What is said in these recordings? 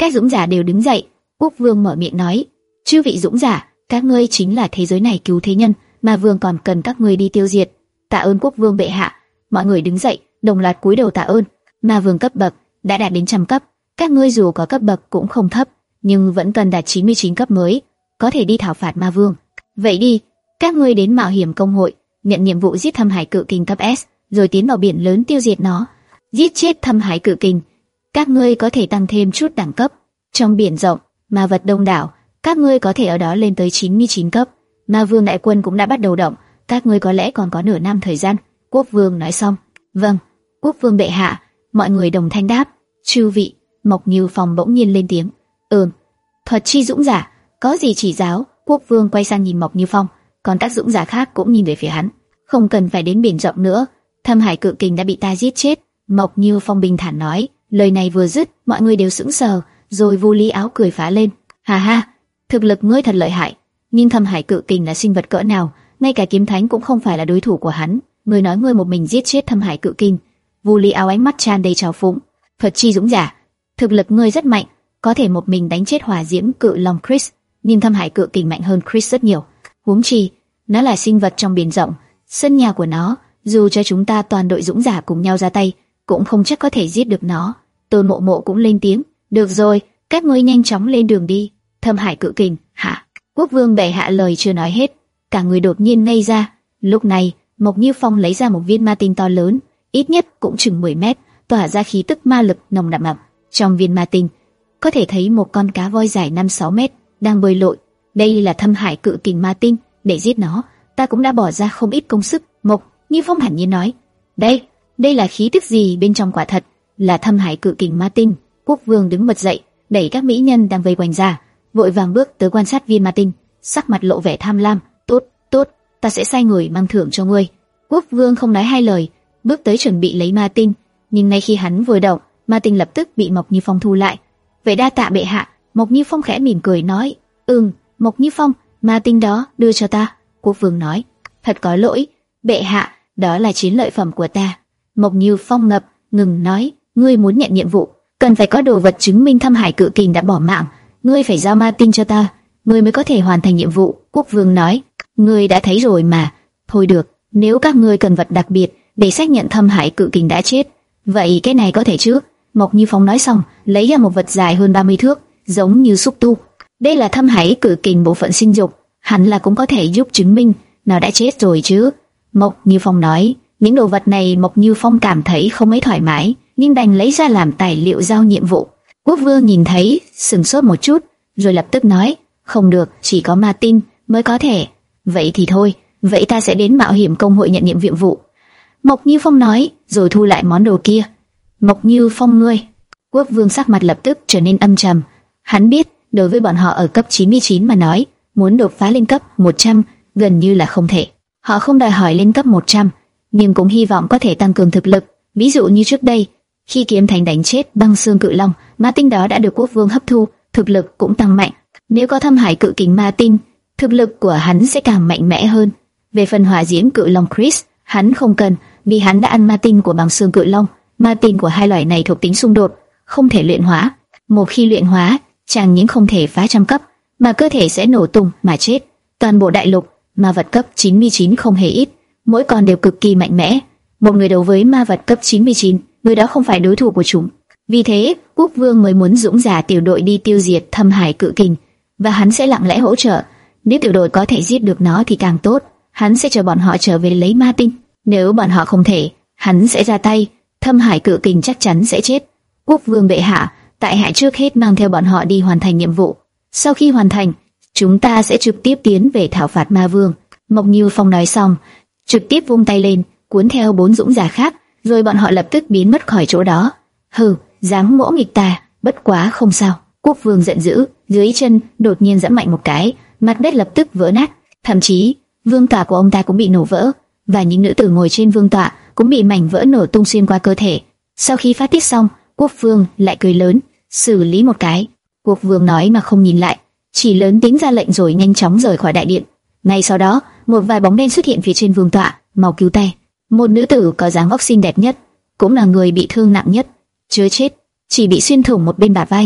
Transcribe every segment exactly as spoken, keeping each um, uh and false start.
Các dũng giả đều đứng dậy. Quốc vương mở miệng nói: chư vị dũng giả, các ngươi chính là thế giới này cứu thế nhân, mà vương còn cần các ngươi đi tiêu diệt. Tạ ơn quốc vương bệ hạ. Mọi người đứng dậy, đồng loạt cúi đầu tạ ơn. Ma vương cấp bậc đã đạt đến trăm cấp, các ngươi dù có cấp bậc cũng không thấp, nhưng vẫn cần đạt chín mươi chín cấp mới có thể đi thảo phạt ma vương. Vậy đi, các ngươi đến mạo hiểm công hội, nhận nhiệm vụ giết thâm hải cự kình cấp S, rồi tiến vào biển lớn tiêu diệt nó. Giết chết thâm hải cự kình, các ngươi có thể tăng thêm chút đẳng cấp. Trong biển rộng, ma vật đông đảo, các ngươi có thể ở đó lên tới chín mươi chín cấp. Ma vương đại quân cũng đã bắt đầu động, các ngươi có lẽ còn có nửa năm thời gian. Quốc vương nói xong. Vâng, quốc vương bệ hạ. Mọi người đồng thanh đáp. Chư vị. Mộc Như Phong bỗng nhiên lên tiếng. Ừm. Thuật chi dũng giả, có gì chỉ giáo? Quốc vương quay sang nhìn Mộc Như Phong, còn các dũng giả khác cũng nhìn về phía hắn. Không cần phải đến biển rộng nữa, thâm hải cự kình đã bị ta giết chết. Mộc Như Phong bình thản nói. Lời này vừa dứt, mọi người đều sững sờ, rồi Vu Lý Áo cười phá lên. Hà ha, thực lực ngươi thật lợi hại, nhưng thâm hải cự kình là sinh vật cỡ nào, ngay cả kiếm thánh cũng không phải là đối thủ của hắn. Ngươi nói ngươi một mình giết chết thâm hải cự kình? Vu Lý Áo ánh mắt tràn đầy trào phúng. Thuật chi dũng giả, thực lực ngươi rất mạnh, có thể một mình đánh chết hỏa diễm cự long Chris, nhưng thâm hải cự kình mạnh hơn Chris rất nhiều. Huống chi, nó là sinh vật trong biển rộng, sân nhà của nó, dù cho chúng ta toàn đội dũng giả cùng nhau ra tay, cũng không chắc có thể giết được nó. Tôn Mộ Mộ cũng lên tiếng. Được rồi, các ngươi nhanh chóng lên đường đi. Thâm hải cự kình, hả? Quốc vương bệ hạ lời chưa nói hết, cả người đột nhiên ngây ra. Lúc này, Mộc Như Phong lấy ra một viên ma tinh to lớn, ít nhất cũng chừng mười mét, tỏa ra khí tức ma lực nồng đậm ẩm. Trong viên ma tinh, có thể thấy một con cá voi dài năm sáu mét đang bơi lội. Đây là thâm hải cự kình ma tinh, để giết nó, ta cũng đã bỏ ra không ít công sức. Mộc Như Phong thản nhiên nói. Đây, đây là khí tức gì bên trong? Quả thật là thâm hải cự kình ma tinh. Quốc vương đứng bật dậy, đẩy các mỹ nhân đang vây quanh ra, vội vàng bước tới quan sát viên ma tinh, sắc mặt lộ vẻ tham lam. Tốt, tốt, ta sẽ sai người mang thưởng cho ngươi. Quốc vương không nói hai lời, bước tới chuẩn bị lấy ma tinh, nhưng ngay khi hắn vừa động, ma tinh lập tức bị Mộc Như Phong thu lại. Vậy đa tạ bệ hạ. Mộc Như Phong khẽ mỉm cười nói. Ừm, Mộc Như Phong, ma tinh đó đưa cho ta. Quốc vương nói. Thật có lỗi, bệ hạ, đó là chiến lợi phẩm của ta. Mộc Như Phong ngập ngừng nói. Ngươi muốn nhận nhiệm vụ, cần phải có đồ vật chứng minh thâm hải cự kình đã bỏ mạng. Ngươi phải giao ma tinh cho ta, ngươi mới có thể hoàn thành nhiệm vụ. Quốc vương nói. Ngươi đã thấy rồi mà. Thôi được, nếu các ngươi cần vật đặc biệt để xác nhận thâm hải cự kình đã chết, vậy cái này có thể chứ? Mộc Như Phong nói xong, lấy ra một vật dài hơn ba mươi thước, giống như xúc tu. Đây là thâm hải cự kình bộ phận sinh dục, hẳn là cũng có thể giúp chứng minh nó đã chết rồi chứ. Mộc Như Phong nói. Những đồ vật này Mộc Như Phong cảm thấy không mấy thoải mái, nhưng đành lấy ra làm tài liệu giao nhiệm vụ. Quốc vương nhìn thấy, sừng sốt một chút, rồi lập tức nói. Không được, chỉ có ma tinh mới có thể. Vậy thì thôi, vậy ta sẽ đến mạo hiểm công hội nhận nhiệm vụ. Mộc Như Phong nói, rồi thu lại món đồ kia. Mộc Như Phong ngươi. Quốc vương sắc mặt lập tức trở nên âm trầm. Hắn biết, đối với bọn họ ở cấp chín mươi chín mà nói, muốn đột phá lên cấp một trăm gần như là không thể. Họ không đòi hỏi lên cấp một trăm, nhưng cũng hy vọng có thể tăng cường thực lực. Ví dụ như trước đây, khi kiếm thành đánh chết băng xương cự long, ma tinh đó đã được quốc vương hấp thu, thực lực cũng tăng mạnh. Nếu có thâm hải cự kình ma tinh, thực lực của hắn sẽ càng mạnh mẽ hơn. Về phần hỏa diễm cự long Chris, hắn không cần, vì hắn đã ăn ma tinh của băng xương cự long. Ma tinh của hai loại này thuộc tính xung đột, không thể luyện hóa. Một khi luyện hóa, chẳng những không thể phá trăm cấp, mà cơ thể sẽ nổ tung mà chết. Toàn bộ đại lục, ma vật cấp chín mươi chín không hề ít, mỗi con đều cực kỳ mạnh mẽ. Một người đấu với ma vật cấp chín mươi chín, người đó không phải đối thủ của chúng. Vì thế, quốc vương mới muốn dũng giả tiểu đội đi tiêu diệt thâm hải cự kình, và hắn sẽ lặng lẽ hỗ trợ. Nếu tiểu đội có thể giết được nó thì càng tốt, hắn sẽ chờ bọn họ trở về lấy ma tinh. Nếu bọn họ không thể, hắn sẽ ra tay, thâm hải cự kình chắc chắn sẽ chết. Quốc vương bệ hạ, tại hạ trước hết mang theo bọn họ đi hoàn thành nhiệm vụ. Sau khi hoàn thành, chúng ta sẽ trực tiếp tiến về thảo phạt ma vương. Mộc Như Phong nói xong, trực tiếp vung tay lên, cuốn theo bốn dũng giả khác, rồi bọn họ lập tức biến mất khỏi chỗ đó. Hừ, dám ngỗ nghịch ta, bất quá không sao. Quốc vương giận dữ, dưới chân đột nhiên giẫm mạnh một cái, mặt đất lập tức vỡ nát, thậm chí vương tọa của ông ta cũng bị nổ vỡ, và những nữ tử ngồi trên vương tọa cũng bị mảnh vỡ nổ tung xuyên qua cơ thể. Sau khi phát tiết xong, quốc vương lại cười lớn, xử lý một cái. Quốc vương nói mà không nhìn lại, chỉ lớn tiếng ra lệnh rồi nhanh chóng rời khỏi đại điện. Ngay sau đó, một vài bóng đen xuất hiện phía trên vương tọa, mau cứu tay. Một nữ tử có dáng vóc xinh đẹp nhất, cũng là người bị thương nặng nhất, chưa chết, chỉ bị xuyên thủng một bên bả vai.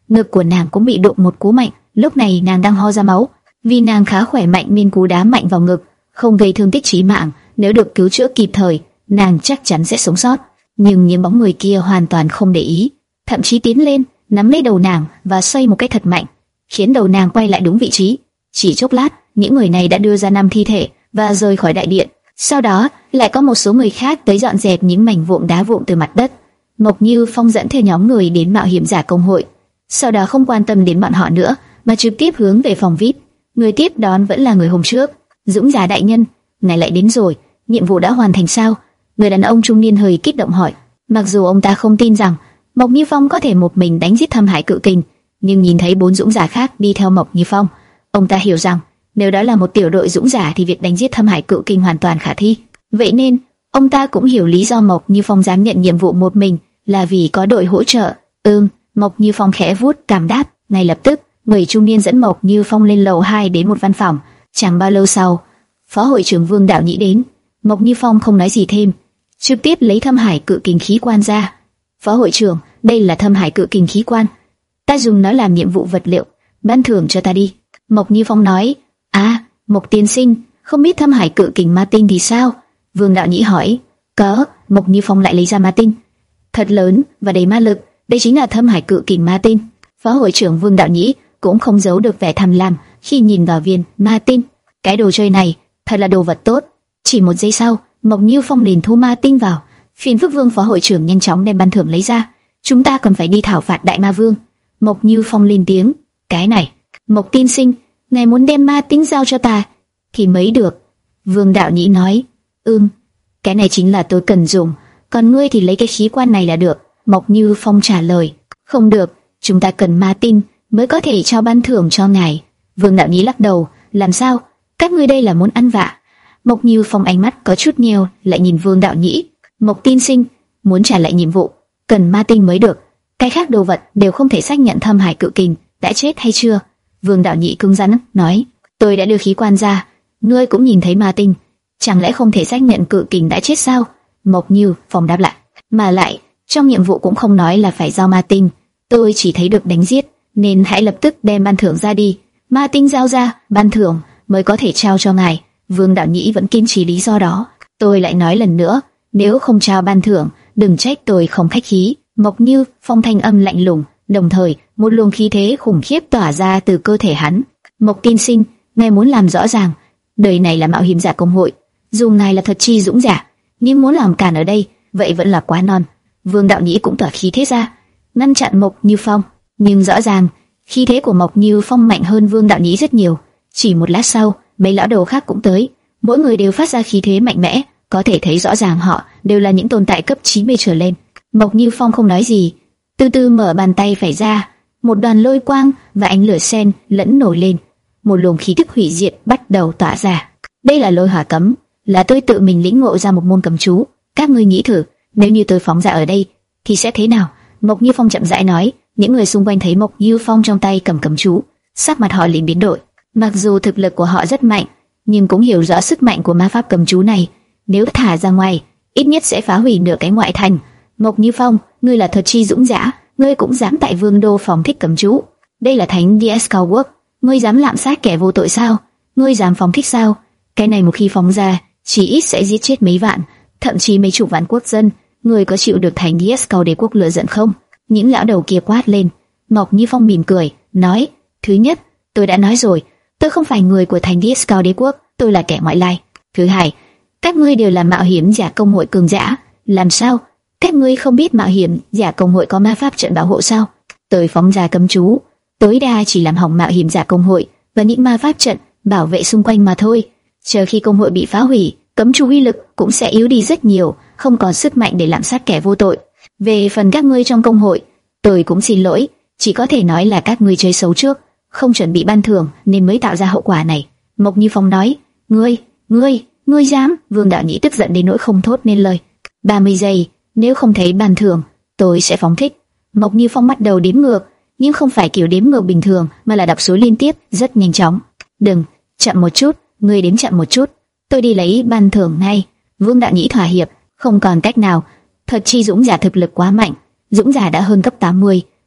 ngực của nàng cũng bị đụng một cú mạnh. Lúc này nàng đang ho ra máu, vì nàng khá khỏe mạnh nên cú đá mạnh vào ngực không gây thương tích chí mạng. Nếu được cứu chữa kịp thời, nàng chắc chắn sẽ sống sót. Nhưng những bóng người kia hoàn toàn không để ý, thậm chí tiến lên nắm lấy đầu nàng và xoay một cái thật mạnh, khiến đầu nàng quay lại đúng vị trí. Chỉ chốc lát, những người này đã đưa ra năm thi thể và rời khỏi đại điện. Sau đó lại có một số người khác tới dọn dẹp những mảnh vụn đá vụn từ mặt đất. Mộc Như Phong dẫn theo nhóm người đến mạo hiểm giả công hội, sau đó không quan tâm đến bọn họ nữa mà trực tiếp hướng về phòng vê i pê. Người tiếp đón vẫn là người hôm trước. Dũng giả đại nhân, ngài lại đến rồi, nhiệm vụ đã hoàn thành sao? Người đàn ông trung niên hơi kích động hỏi. Mặc dù ông ta không tin rằng Mộc Như Phong có thể một mình đánh giết Thâm Hải Cự Kình, nhưng nhìn thấy bốn dũng giả khác đi theo Mộc Như Phong, ông ta hiểu rằng nếu đó là một tiểu đội dũng giả thì việc đánh giết Thâm Hải Cự Kình hoàn toàn khả thi. Vậy nên ông ta cũng hiểu lý do Mộc Như Phong dám nhận nhiệm vụ một mình là vì có đội hỗ trợ. Ừm, Mộc Như Phong khẽ vuốt cằm đáp. Ngay lập tức, người trung niên dẫn Mộc Như Phong lên lầu hai đến một văn phòng. Chẳng bao lâu sau, phó hội trưởng Vương Đạo Nhĩ đến. Mộc Như Phong không nói gì thêm, trực tiếp lấy Thâm Hải Cự Kình khí quan ra. Phó hội trưởng, đây là Thâm Hải Cự Kình khí quan, ta dùng nó làm nhiệm vụ vật liệu, ban thưởng cho ta đi. Mộc Như Phong nói. À, Mộc tiên sinh, không biết Thâm Hải Cự Kình ma tinh thì sao? Vương Đạo Nhĩ hỏi. Có. Mộc Như Phong lại lấy ra ma tinh, thật lớn và đầy ma lực. Đây chính là Thâm Hải Cự Kình ma tinh. Phó hội trưởng Vương Đạo Nhĩ cũng không giấu được vẻ tham lam khi nhìn vào viên ma tinh. Cái đồ chơi này thật là đồ vật tốt. Chỉ một giây sau, Mộc Như Phong liền thu ma tinh vào. Phiền phức Vương phó hội trưởng nhanh chóng đem ban thưởng lấy ra, chúng ta cần phải đi thảo phạt Đại Ma Vương. Mộc Như Phong lên tiếng. Cái này, Mộc tiên sinh, ngài muốn đem ma tinh giao cho ta thì mới được. Vương Đạo Nhĩ nói. Ừm, cái này chính là tôi cần dùng, còn ngươi thì lấy cái khí quan này là được. Mộc Như Phong trả lời. Không được, chúng ta cần ma tinh mới có thể trao ban thưởng cho ngài. Vương Đạo Nhĩ lắc đầu. Làm sao? Các ngươi đây là muốn ăn vạ? Mộc Như Phong ánh mắt có chút nheo lại nhìn Vương Đạo Nhĩ. Mộc tiên sinh, muốn trả lại nhiệm vụ, cần ma tinh mới được. Cái khác đồ vật đều không thể xác nhận Thâm Hải Cự Kình đã chết hay chưa. Vương Đạo Nhĩ cứng rắn nói. Tôi đã đưa khí quan ra, ngươi cũng nhìn thấy ma tinh, chẳng lẽ không thể xác nhận Cự Kình đã chết sao? Mộc Như Phong đáp lại. Mà lại, trong nhiệm vụ cũng không nói là phải giao ma tinh, tôi chỉ thấy được đánh giết, nên hãy lập tức đem ban thưởng ra đi. Ma tinh giao ra, ban thưởng mới có thể trao cho ngài. Vương Đạo Nhĩ vẫn kiên trì lý do đó. Tôi lại nói lần nữa, nếu không trao ban thưởng, đừng trách tôi không khách khí. Mộc Như Phong thanh âm lạnh lùng, đồng thời một luồng khí thế khủng khiếp tỏa ra từ cơ thể hắn. Mộc tiên sinh, ngài muốn làm rõ ràng, đời này là mạo hiểm giả công hội, dù ngài là thật chi dũng giả, nhưng muốn làm cản ở đây, vậy vẫn là quá non. Vương Đạo Nhĩ cũng tỏa khí thế ra, ngăn chặn Mộc Như Phong, nhưng rõ ràng khí thế của Mộc Như Phong mạnh hơn Vương Đạo Nhĩ rất nhiều. Chỉ một lát sau, mấy lão đầu khác cũng tới, mỗi người đều phát ra khí thế mạnh mẽ, có thể thấy rõ ràng họ đều là những tồn tại cấp chín mươi trở lên. Mộc Như Phong không nói gì, từ từ mở bàn tay phải ra, một đoàn lôi quang và ánh lửa xen lẫn nổi lên, một luồng khí tức hủy diệt bắt đầu tỏa ra. Đây là lôi hỏa cấm, là tôi tự mình lĩnh ngộ ra một môn cấm chú. Các ngươi nghĩ thử, nếu như tôi phóng ra ở đây thì sẽ thế nào? Mộc Như Phong chậm rãi nói. Những người xung quanh thấy Mộc Như Phong trong tay cầm cấm chú, sắc mặt họ liền biến đổi. Mặc dù thực lực của họ rất mạnh, nhưng cũng hiểu rõ sức mạnh của ma pháp cấm chú này, nếu thả ra ngoài, ít nhất sẽ phá hủy nửa cái ngoại thành. Mộc Như Phong, ngươi là thật chi dũng giả, ngươi cũng dám tại Vương đô phóng thích cấm chú? Đây là thánh đê ét Cowwork, ngươi dám lạm sát kẻ vô tội sao? Ngươi dám phóng thích sao? Cái này một khi phóng ra, chỉ ít sẽ giết chết mấy vạn, thậm chí mấy chục vạn quốc dân. Ngươi có chịu được thánh đê ét Cow đế quốc lửa giận không? Những lão đầu kia quát lên. Mộc Như Phong mỉm cười, nói: Thứ nhất, tôi đã nói rồi, tôi không phải người của thánh đê ét Cow đế quốc, tôi là kẻ ngoại lai. Thứ hai, các ngươi đều là mạo hiểm giả công hội cường giả, làm sao các ngươi không biết mạo hiểm giả công hội có ma pháp trận bảo hộ sao? Tôi phóng ra cấm chú, tối đa chỉ làm hỏng mạo hiểm giả công hội và những ma pháp trận bảo vệ xung quanh mà thôi. Chờ khi công hội bị phá hủy, cấm chú uy lực cũng sẽ yếu đi rất nhiều, không còn sức mạnh để lạm sát kẻ vô tội. Về phần các ngươi trong công hội, tôi cũng xin lỗi, chỉ có thể nói là các ngươi chơi xấu trước, không chuẩn bị ban thưởng nên mới tạo ra hậu quả này. Mộc Như Phong nói: Ngươi, ngươi, ngươi dám? Vương Đạo Nhĩ tức giận đến nỗi không thốt nên lời. ba mươi giây, nếu không thấy ban thưởng, tôi sẽ phóng thích. Mộc Như Phong bắt đầu đếm ngược, nhưng không phải kiểu đếm ngược bình thường, mà là đọc số liên tiếp, rất nhanh chóng. Đừng, chậm một chút, ngươi đếm chậm một chút, tôi đi lấy ban thưởng ngay. Vương Đạo Nhĩ thỏa hiệp, không còn cách nào. Thật chi dũng giả thực lực quá mạnh, dũng giả đã hơn cấp tám mươi,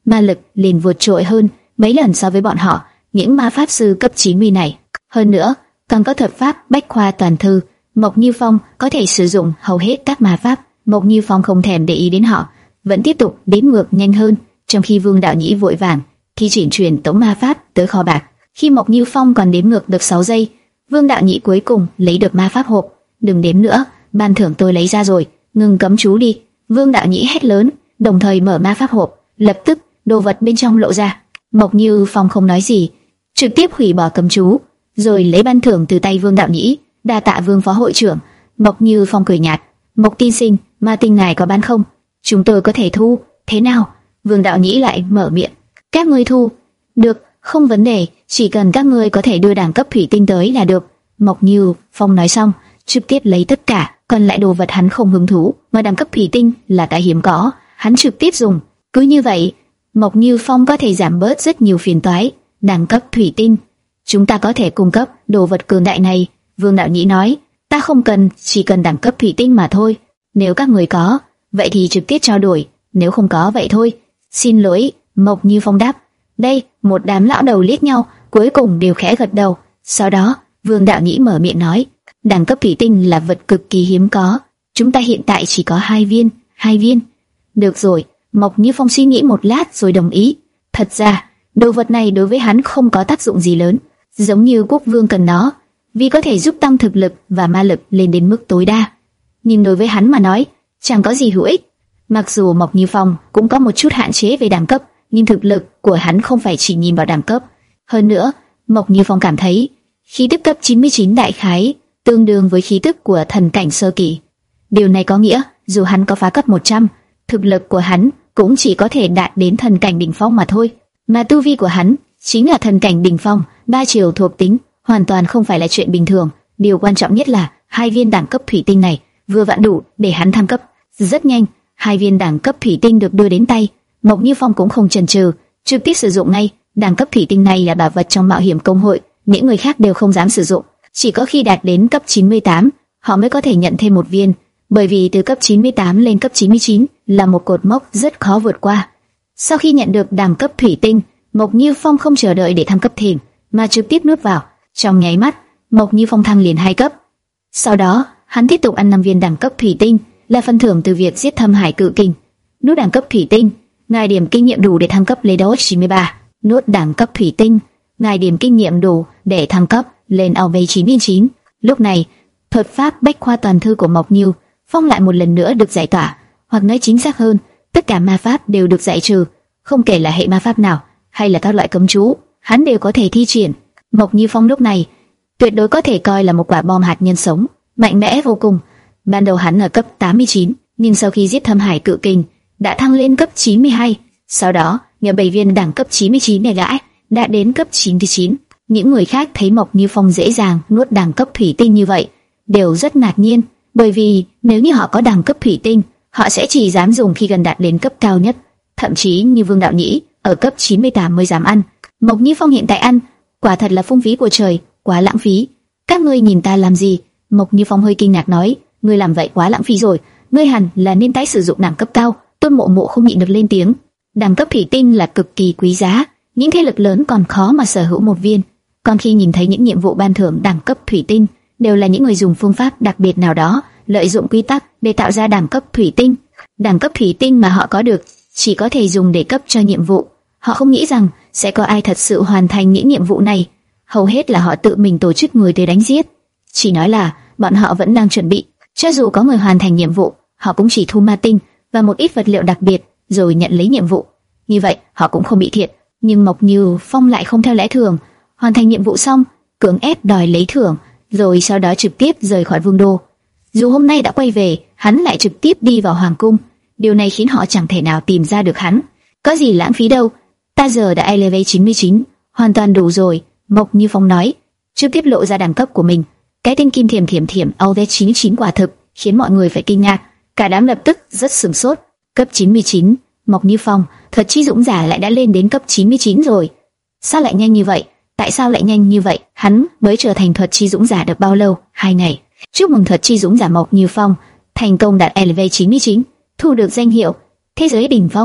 ma lực liền vượt trội hơn mấy lần so với bọn họ, những ma pháp sư cấp chín mươi này. Hơn nữa, còn có thuật pháp bách khoa toàn thư, Mộc Như Phong có thể sử dụng hầu hết các ma pháp. Mộc Như Phong không thèm để ý đến họ, vẫn tiếp tục đếm ngược nhanh hơn, trong khi Vương Đạo Nhĩ vội vàng thi triển truyền tống ma pháp tới kho bạc. Khi Mộc Như Phong còn đếm ngược được sáu giây, Vương Đạo Nhĩ cuối cùng lấy được ma pháp hộp. Đừng đếm nữa, ban thưởng tôi lấy ra rồi, ngừng cấm chú đi. Vương Đạo Nhĩ hét lớn, đồng thời mở ma pháp hộp. Lập tức đồ vật bên trong lộ ra. Mộc Như Phong không nói gì, trực tiếp hủy bỏ cấm chú, rồi lấy ban thưởng từ tay Vương Đạo Nhĩ. Đa tạ Vương phó hội trưởng. Mộc Như Phong cười nhạt, Mộc tiên sinh, ma tinh này có bán không? Chúng tôi có thể thu. Thế nào? Vương Đạo Nhĩ lại mở miệng. Các ngươi thu? Được, không vấn đề, chỉ cần các ngươi có thể đưa đẳng cấp thủy tinh tới là được. Mộc Như Phong nói xong, trực tiếp lấy tất cả, còn lại đồ vật hắn không hứng thú, mà đẳng cấp thủy tinh là cái hiếm có, hắn trực tiếp dùng. Cứ như vậy, Mộc Như Phong có thể giảm bớt rất nhiều phiền toái. Đẳng cấp thủy tinh, chúng ta có thể cung cấp đồ vật cường đại này. Vương Đạo Nhĩ nói, ta không cần, chỉ cần đẳng cấp thủy tinh mà thôi. Nếu các người có, vậy thì trực tiếp trao đổi, nếu không có vậy thôi. Xin lỗi, Mộc Như Phong đáp. Đây, một đám lão đầu liếc nhau, cuối cùng đều khẽ gật đầu. Sau đó, Vương Đạo Nhĩ mở miệng nói, đẳng cấp thủy tinh là vật cực kỳ hiếm có, chúng ta hiện tại chỉ có hai viên, hai viên. Được rồi, Mộc Như Phong suy nghĩ một lát rồi đồng ý. Thật ra, đồ vật này đối với hắn không có tác dụng gì lớn, giống như quốc vương cần nó, vì có thể giúp tăng thực lực và ma lực lên đến mức tối đa. Nhưng đối với hắn mà nói, chẳng có gì hữu ích. Mặc dù Mộc Như Phong cũng có một chút hạn chế về đẳng cấp, nhưng thực lực của hắn không phải chỉ nhìn vào đẳng cấp. Hơn nữa, Mộc Như Phong cảm thấy khí tức cấp chín mươi chín đại khái tương đương với khí tức của thần cảnh sơ kỳ. Điều này có nghĩa, dù hắn có phá cấp một trăm, thực lực của hắn cũng chỉ có thể đạt đến thần cảnh đỉnh phong mà thôi. Mà tu vi của hắn chính là thần cảnh đỉnh phong, ba chiều thuộc tính, hoàn toàn không phải là chuyện bình thường. Điều quan trọng nhất là hai viên đẳng cấp thủy tinh này vừa vặn đủ để hắn thăng cấp. Rất nhanh, hai viên đẳng cấp thủy tinh được đưa đến tay. Mộc Như Phong cũng không chần chừ, trực tiếp sử dụng ngay. Đẳng cấp thủy tinh này là bảo vật trong mạo hiểm công hội, những người khác đều không dám sử dụng. Chỉ có khi đạt đến cấp chín mươi tám, họ mới có thể nhận thêm một viên. Bởi vì từ cấp chín mươi tám lên cấp chín mươi chín là một cột mốc rất khó vượt qua. Sau khi nhận được đẳng cấp thủy tinh, Mộc Như Phong không chờ đợi để thăng cấp thêm, mà trực tiếp nuốt vào. Trong nháy mắt, Mộc Như Phong thăng liền hai cấp. Sau đó, hắn tiếp tục ăn năm viên đẳng cấp thủy tinh, là phần thưởng từ việc giết Thâm Hải Cự Kình. Nuốt đẳng cấp thủy tinh, ngài điểm kinh nghiệm đủ để thăng cấp lên Leader chín mươi ba. Nuốt đẳng cấp thủy tinh, ngài điểm kinh nghiệm đủ để thăng cấp lên a vê chín mươi chín. Lúc này, thuật pháp bách khoa toàn thư của Mộc Như Phong lại một lần nữa được giải tỏa, hoặc nói chính xác hơn, tất cả ma pháp đều được giải trừ, không kể là hệ ma pháp nào hay là các loại cấm chú, hắn đều có thể thi triển. Mộc Như Phong lúc này tuyệt đối có thể coi là một quả bom hạt nhân sống, mạnh mẽ vô cùng. Ban đầu hắn ở cấp tám mươi chín, nhưng sau khi giết Thâm Hải Cự Kình đã thăng lên cấp chín mươi hai, sau đó nhờ bảy viên đẳng cấp chín mươi chín này gãi đã đến cấp chín mươi chín. Những người khác thấy Mộc Như Phong dễ dàng nuốt đẳng cấp thủy tinh như vậy đều rất ngạc nhiên, bởi vì nếu như họ có đẳng cấp thủy tinh, họ sẽ chỉ dám dùng khi gần đạt đến cấp cao nhất, thậm chí như Vương Đạo Nhĩ ở cấp chín mươi tám mới dám ăn. Mộc Như Phong hiện tại ăn, quả thật là phung phí của trời, quá lãng phí. Các ngươi nhìn ta làm gì? Mộc Như Phong hơi kinh ngạc nói, ngươi làm vậy quá lãng phí rồi, ngươi hẳn là nên tái sử dụng đẳng cấp cao. Tôn Mộ Mộ không nhịn được lên tiếng. Đẳng cấp thủy tinh là cực kỳ quý giá, những thế lực lớn còn khó mà sở hữu một viên. Còn khi nhìn thấy những nhiệm vụ ban thưởng đẳng cấp thủy tinh, đều là những người dùng phương pháp đặc biệt nào đó, lợi dụng quy tắc để tạo ra đẳng cấp thủy tinh. Đẳng cấp thủy tinh mà họ có được chỉ có thể dùng để cấp cho nhiệm vụ. Họ không nghĩ rằng sẽ có ai thật sự hoàn thành những nhiệm vụ này. Hầu hết là họ tự mình tổ chức người tới đánh giết. Chỉ nói là bọn họ vẫn đang chuẩn bị. Cho dù có người hoàn thành nhiệm vụ, họ cũng chỉ thu ma tinh và một ít vật liệu đặc biệt rồi nhận lấy nhiệm vụ. Như vậy họ cũng không bị thiệt. Nhưng Mộc Như Phong lại không theo lẽ thường, hoàn thành nhiệm vụ xong cưỡng ép đòi lấy thưởng, rồi sau đó trực tiếp rời khỏi vương đô. Dù hôm nay đã quay về, hắn lại trực tiếp đi vào hoàng cung. Điều này khiến họ chẳng thể nào tìm ra được hắn. Có gì lãng phí đâu, ta giờ đã level chín mươi chín, hoàn toàn đủ rồi. Mộc Như Phong nói, trực tiếp lộ ra đẳng cấp của mình. Cái tên kim thiểm thiểm thiểm a vê chín mươi chín quả thực khiến mọi người phải kinh ngạc. Cả đám lập tức rất sửng sốt. Cấp chín mươi chín, Mộc Như Phong, thuật chi dũng giả lại đã lên đến cấp chín mươi chín rồi. Sao lại nhanh như vậy? Tại sao lại nhanh như vậy? Hắn mới trở thành thuật chi dũng giả được bao lâu? Hai ngày. Chúc mừng thuật chi dũng giả Mộc Như Phong thành công đạt level chín mươi chín, thu được danh hiệu thế giới đỉnh phong.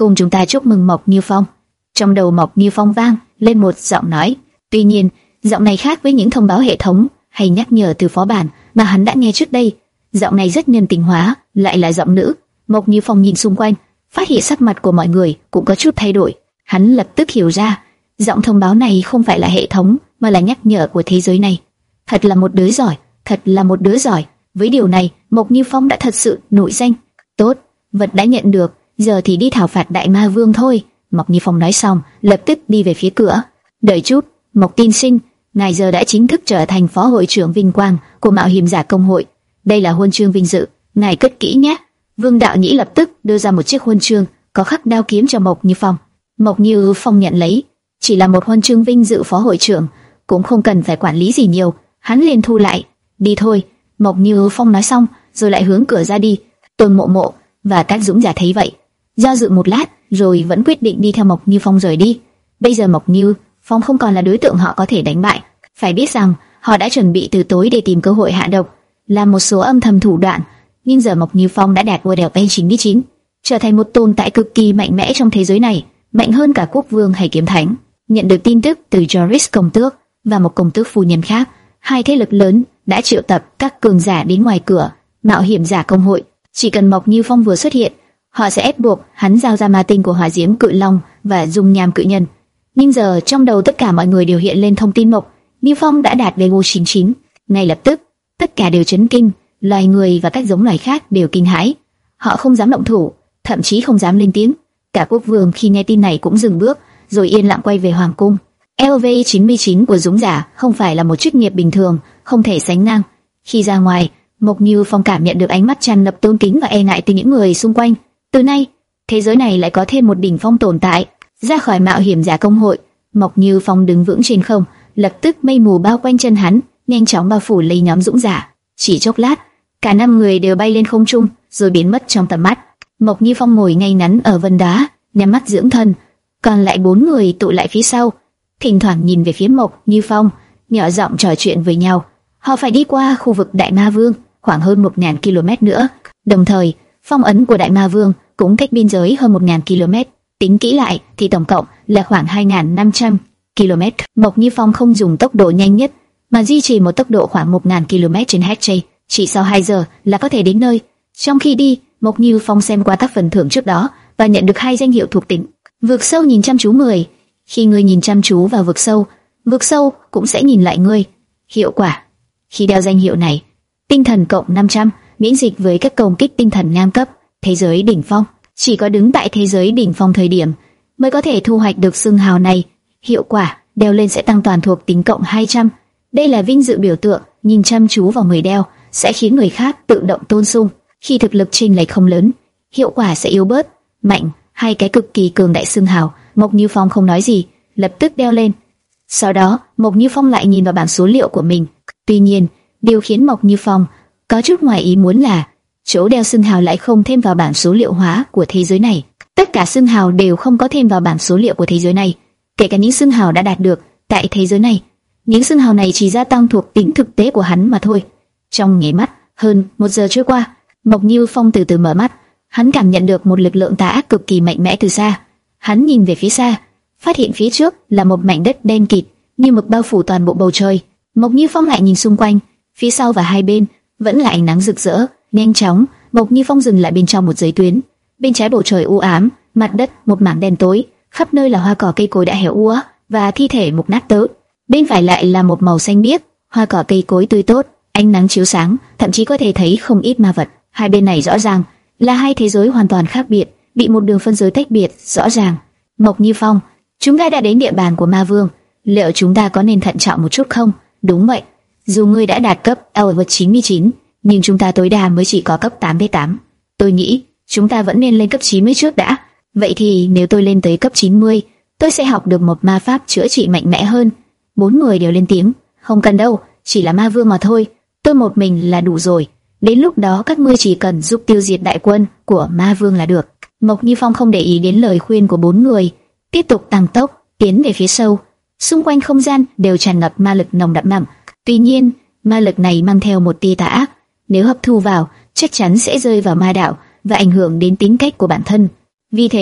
cùng chúng ta chúc mừng Mộc Như Phong. Trong đầu Mộc Như Phong vang lên một giọng nói. Tuy nhiên, giọng này khác với những thông báo hệ thống hay nhắc nhở từ phó bản mà hắn đã nghe trước đây. Giọng này rất nhân tính hóa, lại là giọng nữ. Mộc Như Phong nhìn xung quanh, phát hiện sắc mặt của mọi người cũng có chút thay đổi. Hắn lập tức hiểu ra, giọng thông báo này không phải là hệ thống mà là nhắc nhở của thế giới này. Thật là một đứa giỏi, thật là một đứa giỏi. Với điều này, Mộc Như Phong đã thật sự nổi danh. Tốt, vật đã nhận được, giờ thì đi thảo phạt Đại Ma Vương thôi. Mộc Như Phong nói xong, lập tức đi về phía cửa. Đợi chút, Mộc tiên sinh, ngài giờ đã chính thức trở thành phó hội trưởng vinh quang của Mạo Hiểm Giả Công hội. Đây là huân chương vinh dự, ngài cất kỹ nhé. Vương Đạo Nhĩ lập tức đưa ra một chiếc huân chương có khắc đao kiếm cho Mộc Như Phong. Mộc Như Phong nhận lấy, chỉ là một huân chương vinh dự phó hội trưởng, cũng không cần phải quản lý gì nhiều. Hắn liền thu lại. Đi thôi. Mộc Như Phong nói xong, rồi lại hướng cửa ra đi. Tôn Mộ Mộ và các dũng giả thấy vậy, do dự một lát, rồi vẫn quyết định đi theo Mộc Như Phong rời đi. Bây giờ Mộc Như Phong không còn là đối tượng họ có thể đánh bại. Phải biết rằng họ đã chuẩn bị từ tối để tìm cơ hội hạ độc, làm một số âm thầm thủ đoạn. Nhưng giờ Mộc Như Phong đã đạt World Band chín mươi chín, trở thành một tồn tại cực kỳ mạnh mẽ trong thế giới này, mạnh hơn cả quốc vương hay kiếm thánh. Nhận được tin tức từ Joris công tước và một công tước phu nhân khác, hai thế lực lớn đã triệu tập các cường giả đến ngoài cửa Mạo Hiểm Giả Công hội. Chỉ cần Mộc Như Phong vừa xuất hiện, họ sẽ ép buộc hắn giao ra ma tinh của Hỏa Diễm Cự Long và Dung Nham Cự Nhân. Nhưng giờ trong đầu tất cả mọi người đều hiện lên thông tin Mộc Như Phong đã đạt level chín mươi chín. Ngay lập tức, tất cả đều chấn kinh, loài người và các giống loài khác đều kinh hãi. Họ không dám động thủ, thậm chí không dám lên tiếng. Cả quốc vương khi nghe tin này cũng dừng bước, rồi yên lặng quay về hoàng cung. lờ vê chín mươi chín của dũng giả không phải là một chức nghiệp bình thường, không thể sánh ngang. Khi ra ngoài, Mộc Như Phong cảm nhận được ánh mắt tràn ngập tôn kính và e ngại từ những người xung quanh. Từ nay, thế giới này lại có thêm một đỉnh phong tồn tại. Ra khỏi Mạo Hiểm Giả Công hội, Mộc Như Phong đứng vững trên không, lập tức mây mù bao quanh chân hắn, nhanh chóng bao phủ lấy nhóm dũng giả. Chỉ chốc lát, cả năm người đều bay lên không trung, rồi biến mất trong tầm mắt. Mộc Như Phong ngồi ngay ngắn ở vân đá, nhắm mắt dưỡng thân. Còn lại bốn người tụ lại phía sau, thỉnh thoảng nhìn về phía Mộc Như Phong, nhỏ giọng trò chuyện với nhau. Họ phải đi qua khu vực Đại Ma Vương, khoảng hơn một nghìn ki lô mét nữa. Đồng thời, phong ấn của Đại Ma Vương cũng cách biên giới hơn một nghìn ki lô mét. Tính kỹ lại thì tổng cộng là khoảng hai nghìn năm trăm ki lô mét. Mộc Như Phong không dùng tốc độ nhanh nhất, mà duy trì một tốc độ khoảng một nghìn ki lô mét trên h. Chỉ sau hai giờ là có thể đến nơi. Trong khi đi, Mộc Như Phong xem qua các phần thưởng trước đó và nhận được hai danh hiệu thuộc tính. Vực sâu nhìn chăm chú mười. Khi ngươi nhìn chăm chú vào vực sâu, vực sâu cũng sẽ nhìn lại ngươi. Hiệu quả: khi đeo danh hiệu này, tinh thần cộng năm trăm, miễn dịch với các công kích tinh thần ngang cấp. Thế giới đỉnh phong, chỉ có đứng tại thế giới đỉnh phong thời điểm mới có thể thu hoạch được xưng hào này. Hiệu quả: đeo lên sẽ tăng toàn thuộc tính cộng hai trăm. Đây là vinh dự biểu tượng, nhìn chăm chú vào người đeo sẽ khiến người khác tự động tôn sùng. Khi thực lực chênh lệch không lớn, hiệu quả sẽ yếu bớt. Mạnh, hai cái cực kỳ cường đại xưng hào. Mộc Như Phong không nói gì, lập tức đeo lên. Sau đó, Mộc Như Phong lại nhìn vào bảng số liệu của mình. Tuy nhiên, điều khiến Mộc Như Phong có chút ngoài ý muốn là chỗ đeo xưng hào lại không thêm vào bảng số liệu hóa của thế giới này. Tất cả xưng hào đều không có thêm vào bảng số liệu của thế giới này, kể cả những xưng hào đã đạt được tại thế giới này. Những xưng hào này chỉ gia tăng thuộc tính thực tế của hắn mà thôi. Trong nháy mắt, hơn một giờ trôi qua, Mộc Như Phong từ từ mở mắt. Hắn cảm nhận được một lực lượng tà ác cực kỳ mạnh mẽ từ xa. Hắn nhìn về phía xa, phát hiện phía trước là một mảnh đất đen kịt, như mực bao phủ toàn bộ bầu trời. Mộc Như Phong lại nhìn xung quanh, phía sau và hai bên vẫn là ánh nắng rực rỡ. Nhanh chóng, Mộc Như Phong dừng lại bên trong một giới tuyến. Bên trái bầu trời u ám, mặt đất một mảng đen tối, khắp nơi là hoa cỏ cây cối đã héo úa và thi thể mục nát tớt. Bên phải lại là một màu xanh biếc, hoa cỏ cây cối tươi tốt, ánh nắng chiếu sáng, thậm chí có thể thấy không ít ma vật. Hai bên này rõ ràng là hai thế giới hoàn toàn khác biệt, bị một đường phân giới tách biệt rõ ràng. Mộc Như Phong, chúng ta đã đến địa bàn của Ma Vương, liệu chúng ta có nên thận trọng một chút không? Đúng vậy, dù ngươi đã đạt cấp level chín mươi chín, nhưng chúng ta tối đa mới chỉ có cấp tám mươi tám. Tôi nghĩ chúng ta vẫn nên lên cấp chín mươi trước đã. Vậy thì nếu tôi lên tới cấp chín mươi, tôi sẽ học được một ma pháp chữa trị mạnh mẽ hơn. Bốn người đều lên tiếng. Không cần đâu, chỉ là Ma Vương mà thôi, tôi một mình là đủ rồi. Đến lúc đó các ngươi chỉ cần giúp tiêu diệt đại quân của Ma Vương là được. Mộc Như Phong không để ý đến lời khuyên của bốn người, tiếp tục tăng tốc tiến về phía sâu. Xung quanh không gian đều tràn ngập ma lực nồng đậm nặng. Tuy nhiên, ma lực này mang theo một tia tà ác, nếu hấp thu vào, chắc chắn sẽ rơi vào ma đạo và ảnh hưởng đến tính cách của bản thân. Vì thế,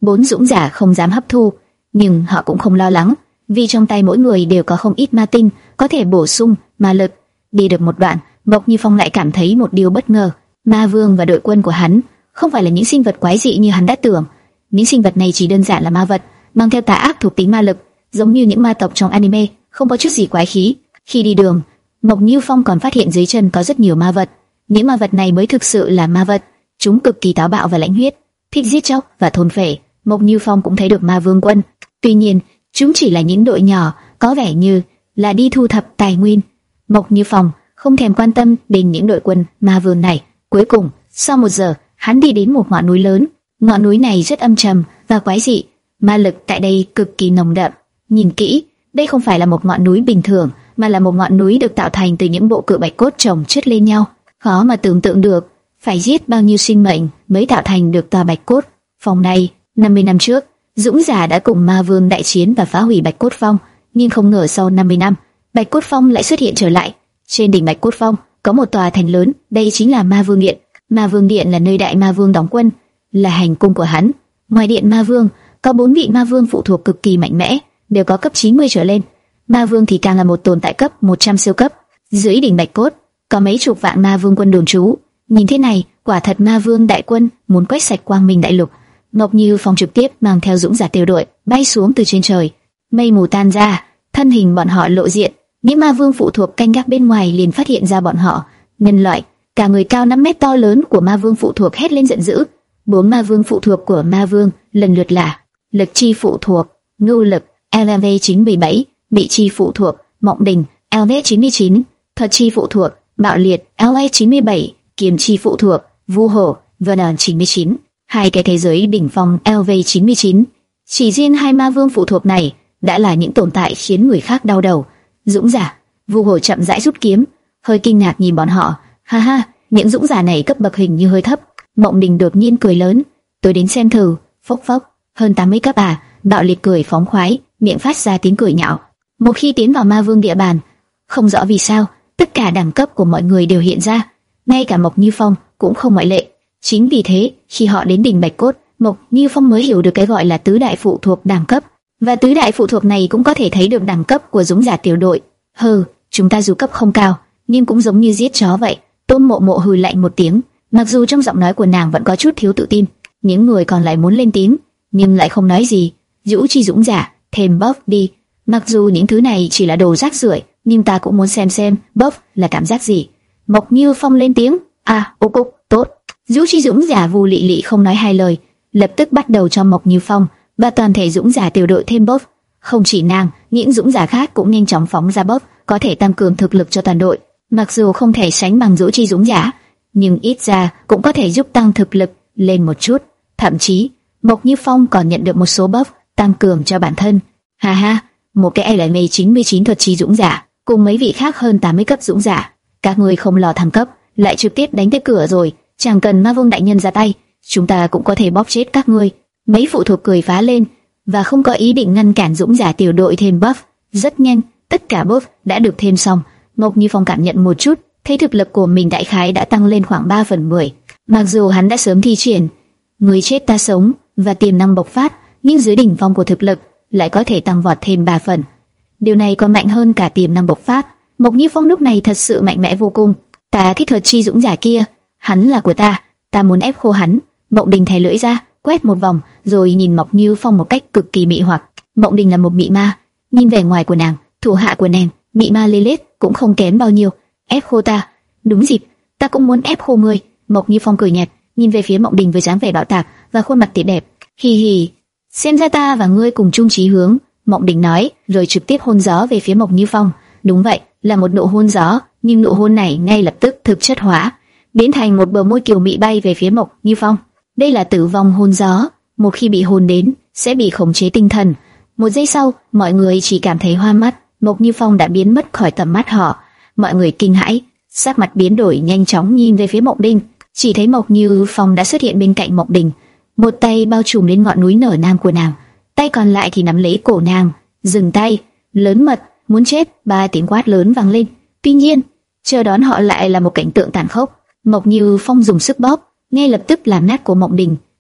Bốn dũng giả không dám hấp thu, nhưng họ cũng không lo lắng, vì trong tay mỗi người đều có không ít ma tinh, có thể bổ sung ma lực. Đi được một đoạn, Mộc Như Phong lại cảm thấy một điều bất ngờ. Ma Vương và đội quân của hắn không phải là những sinh vật quái dị như hắn đã tưởng. Những sinh vật này chỉ đơn giản là ma vật, mang theo tà ác thuộc tính ma lực, giống như những ma tộc trong anime, không có chút gì quái khí. Khi đi đường, Mộc Như Phong còn phát hiện dưới chân có rất nhiều ma vật. Những ma vật này mới thực sự là ma vật. Chúng cực kỳ táo bạo và lãnh huyết, thích giết chóc và thôn phệ. Mộc Như Phong cũng thấy được ma vương quân. Tuy nhiên, chúng chỉ là những đội nhỏ, có vẻ như là đi thu thập tài nguyên. Mộc Như Phong không thèm quan tâm đến những đội quân ma vương này. Cuối cùng, sau một giờ, hắn đi đến một ngọn núi lớn. Ngọn núi này rất âm trầm và quái dị, ma lực tại đây cực kỳ nồng đậm. Nhìn kỹ, đây không phải là một ngọn núi bình thường, mà là một ngọn núi được tạo thành từ những bộ cự bạch cốt chồng chất lên nhau. Khó mà tưởng tượng được, phải giết bao nhiêu sinh mệnh mới tạo thành được tòa bạch cốt phong này. năm mươi năm trước, dũng giả đã cùng ma vương đại chiến và phá hủy bạch cốt phong, nhưng không ngờ sau năm mươi năm, bạch cốt phong lại xuất hiện trở lại. Trên đỉnh bạch cốt phong có một tòa thành lớn, đây chính là Ma Vương Điện. Ma Vương Điện là nơi đại ma vương đóng quân, là hành cung của hắn. Ngoài điện ma vương, có bốn vị ma vương phụ thuộc cực kỳ mạnh mẽ, đều có cấp chín mươi trở lên. Ma vương thì càng là một tồn tại cấp một trăm siêu cấp. Dưới đỉnh bạch cốt có mấy chục vạn ma vương quân đồn trú. Nhìn thế này, quả thật ma vương đại quân muốn quét sạch quang minh đại lục. Mộc Như Phong trực tiếp mang theo dũng giả tiểu đội bay xuống từ trên trời. Mây mù tan ra, thân hình bọn họ lộ diện. Những ma vương phụ thuộc canh gác bên ngoài liền phát hiện ra bọn họ. Nhân loại, cả người cao năm mét to lớn của ma vương phụ thuộc hét lên giận dữ. Bốn ma vương phụ thuộc của ma vương lần lượt là lực chi phụ thuộc, ngưu lực L V chín mươi bảy, bị chi phụ thuộc, mộng đình L V chín mươi chín, thuật chi phụ thuộc, bạo liệt L V chín mươi bảy, kiếm chi phụ thuộc, vu hổ V N chín mươi chín. Hai cái thế giới đỉnh phong L V chín mươi chín. Chỉ riêng hai ma vương phụ thuộc này đã là những tồn tại khiến người khác đau đầu. Dũng giả, vu hổ chậm rãi rút kiếm, hơi kinh ngạc nhìn bọn họ. Ha ha, những dũng giả này cấp bậc hình như hơi thấp. Mộng đình đột nhiên cười lớn, tôi đến xem thử. Phốc phốc, hơn tám mươi cấp à? Bạo liệt cười phóng khoái, miệng phát ra tiếng cười nhạo. Một khi tiến vào ma vương địa bàn, không rõ vì sao, tất cả đẳng cấp của mọi người đều hiện ra, ngay cả Mộc Như Phong cũng không ngoại lệ. Chính vì thế, khi họ đến đỉnh bạch cốt, Mộc Như Phong mới hiểu được cái gọi là tứ đại phụ thuộc đẳng cấp, và tứ đại phụ thuộc này cũng có thể thấy được đẳng cấp của dũng giả tiểu đội. Hừ, chúng ta dù cấp không cao, nhưng cũng giống như giết chó vậy. Tôn Mộ Mộ hừ lạnh một tiếng, mặc dù trong giọng nói của nàng vẫn có chút thiếu tự tin. Những người còn lại muốn lên tiếng, nhưng lại không nói gì. Vũ chi dũng giả, thêm buff đi. Mặc dù những thứ này chỉ là đồ rác rưởi, nhưng ta cũng muốn xem xem buff là cảm giác gì. Mộc Như Phong lên tiếng, à, ô cục, tốt. Vũ chi dũng giả Vu Lị Lị không nói hai lời, lập tức bắt đầu cho Mộc Như Phong và toàn thể dũng giả tiểu đội thêm buff. Không chỉ nàng, những dũng giả khác cũng nhanh chóng phóng ra buff, có thể tăng cường thực lực cho toàn đội. Mặc dù không thể sánh bằng Vũ chi dũng giả, nhưng ít ra cũng có thể giúp tăng thực lực lên một chút. Thậm chí, Mộc Như Phong còn nhận được một số buff tăng cường cho bản thân. Ha ha, một cái L V chín mươi chín thuật chi dũng giả cùng mấy vị khác hơn tám mươi cấp dũng giả, các ngươi không lo thăng cấp, lại trực tiếp đánh tới cửa rồi, chẳng cần ma vương đại nhân ra tay, chúng ta cũng có thể bóp chết các ngươi. Mấy phụ thuộc cười phá lên và không có ý định ngăn cản dũng giả tiểu đội thêm buff. Rất nhanh, tất cả buff đã được thêm xong. Mộc Như Phong cảm nhận một chút, thấy thực lực của mình đại khái đã tăng lên khoảng ba phần mười. Mặc dù hắn đã sớm thi triển người chết ta sống và tiềm năng bộc phát, nhưng dưới đỉnh phong của thực lực lại có thể tăng vọt thêm ba phần. Điều này còn mạnh hơn cả tiềm năng bộc phát. Mộc Như Phong lúc này thật sự mạnh mẽ vô cùng. Ta thích thuật chi dũng giả kia, hắn là của ta, ta muốn ép khô hắn. Mộng Đình thè lưỡi ra, quét một vòng, rồi nhìn Mộc Như Phong một cách cực kỳ mị hoặc. Mộng Đình là một mị ma, nhìn vẻ ngoài của nàng, thủ hạ của nàng, mị ma Lilith cũng không kém bao nhiêu. Ép khô ta, đúng dịp, ta cũng muốn ép khô ngươi. Mộc Như Phong cười nhạt, nhìn về phía Mộng Đình với dáng vẻ bạo tạc và khuôn mặt tuyệt đẹp. Hi hi, xem ra ta và ngươi cùng chung chí hướng. Mộng Đình nói, rồi trực tiếp hôn gió về phía Mộc Như Phong. Đúng vậy, là một nụ hôn gió, nhưng nụ hôn này ngay lập tức thực chất hóa, biến thành một bờ môi kiều mị bay về phía Mộc Như Phong. Đây là tử vong hôn gió, một khi bị hôn đến, sẽ bị khống chế tinh thần. Một giây sau, mọi người chỉ cảm thấy hoa mắt, Mộc Như Phong đã biến mất khỏi tầm mắt họ. Mọi người kinh hãi, sắc mặt biến đổi nhanh chóng nhìn về phía Mộng Đình, chỉ thấy Mộc Như Phong đã xuất hiện bên cạnh Mộng Đình, một tay bao trùm lên ngọn núi nở nam của nàng, tay còn lại thì nắm lấy cổ nàng. Dừng tay, lớn mật, muốn chết. Ba tiếng quát lớn vang lên. Tuy nhiên, chờ đón họ lại là một cảnh tượng tàn khốc. Mộc Như Phong dùng sức bóp, ngay lập tức làm nát cổ Mộng Đình,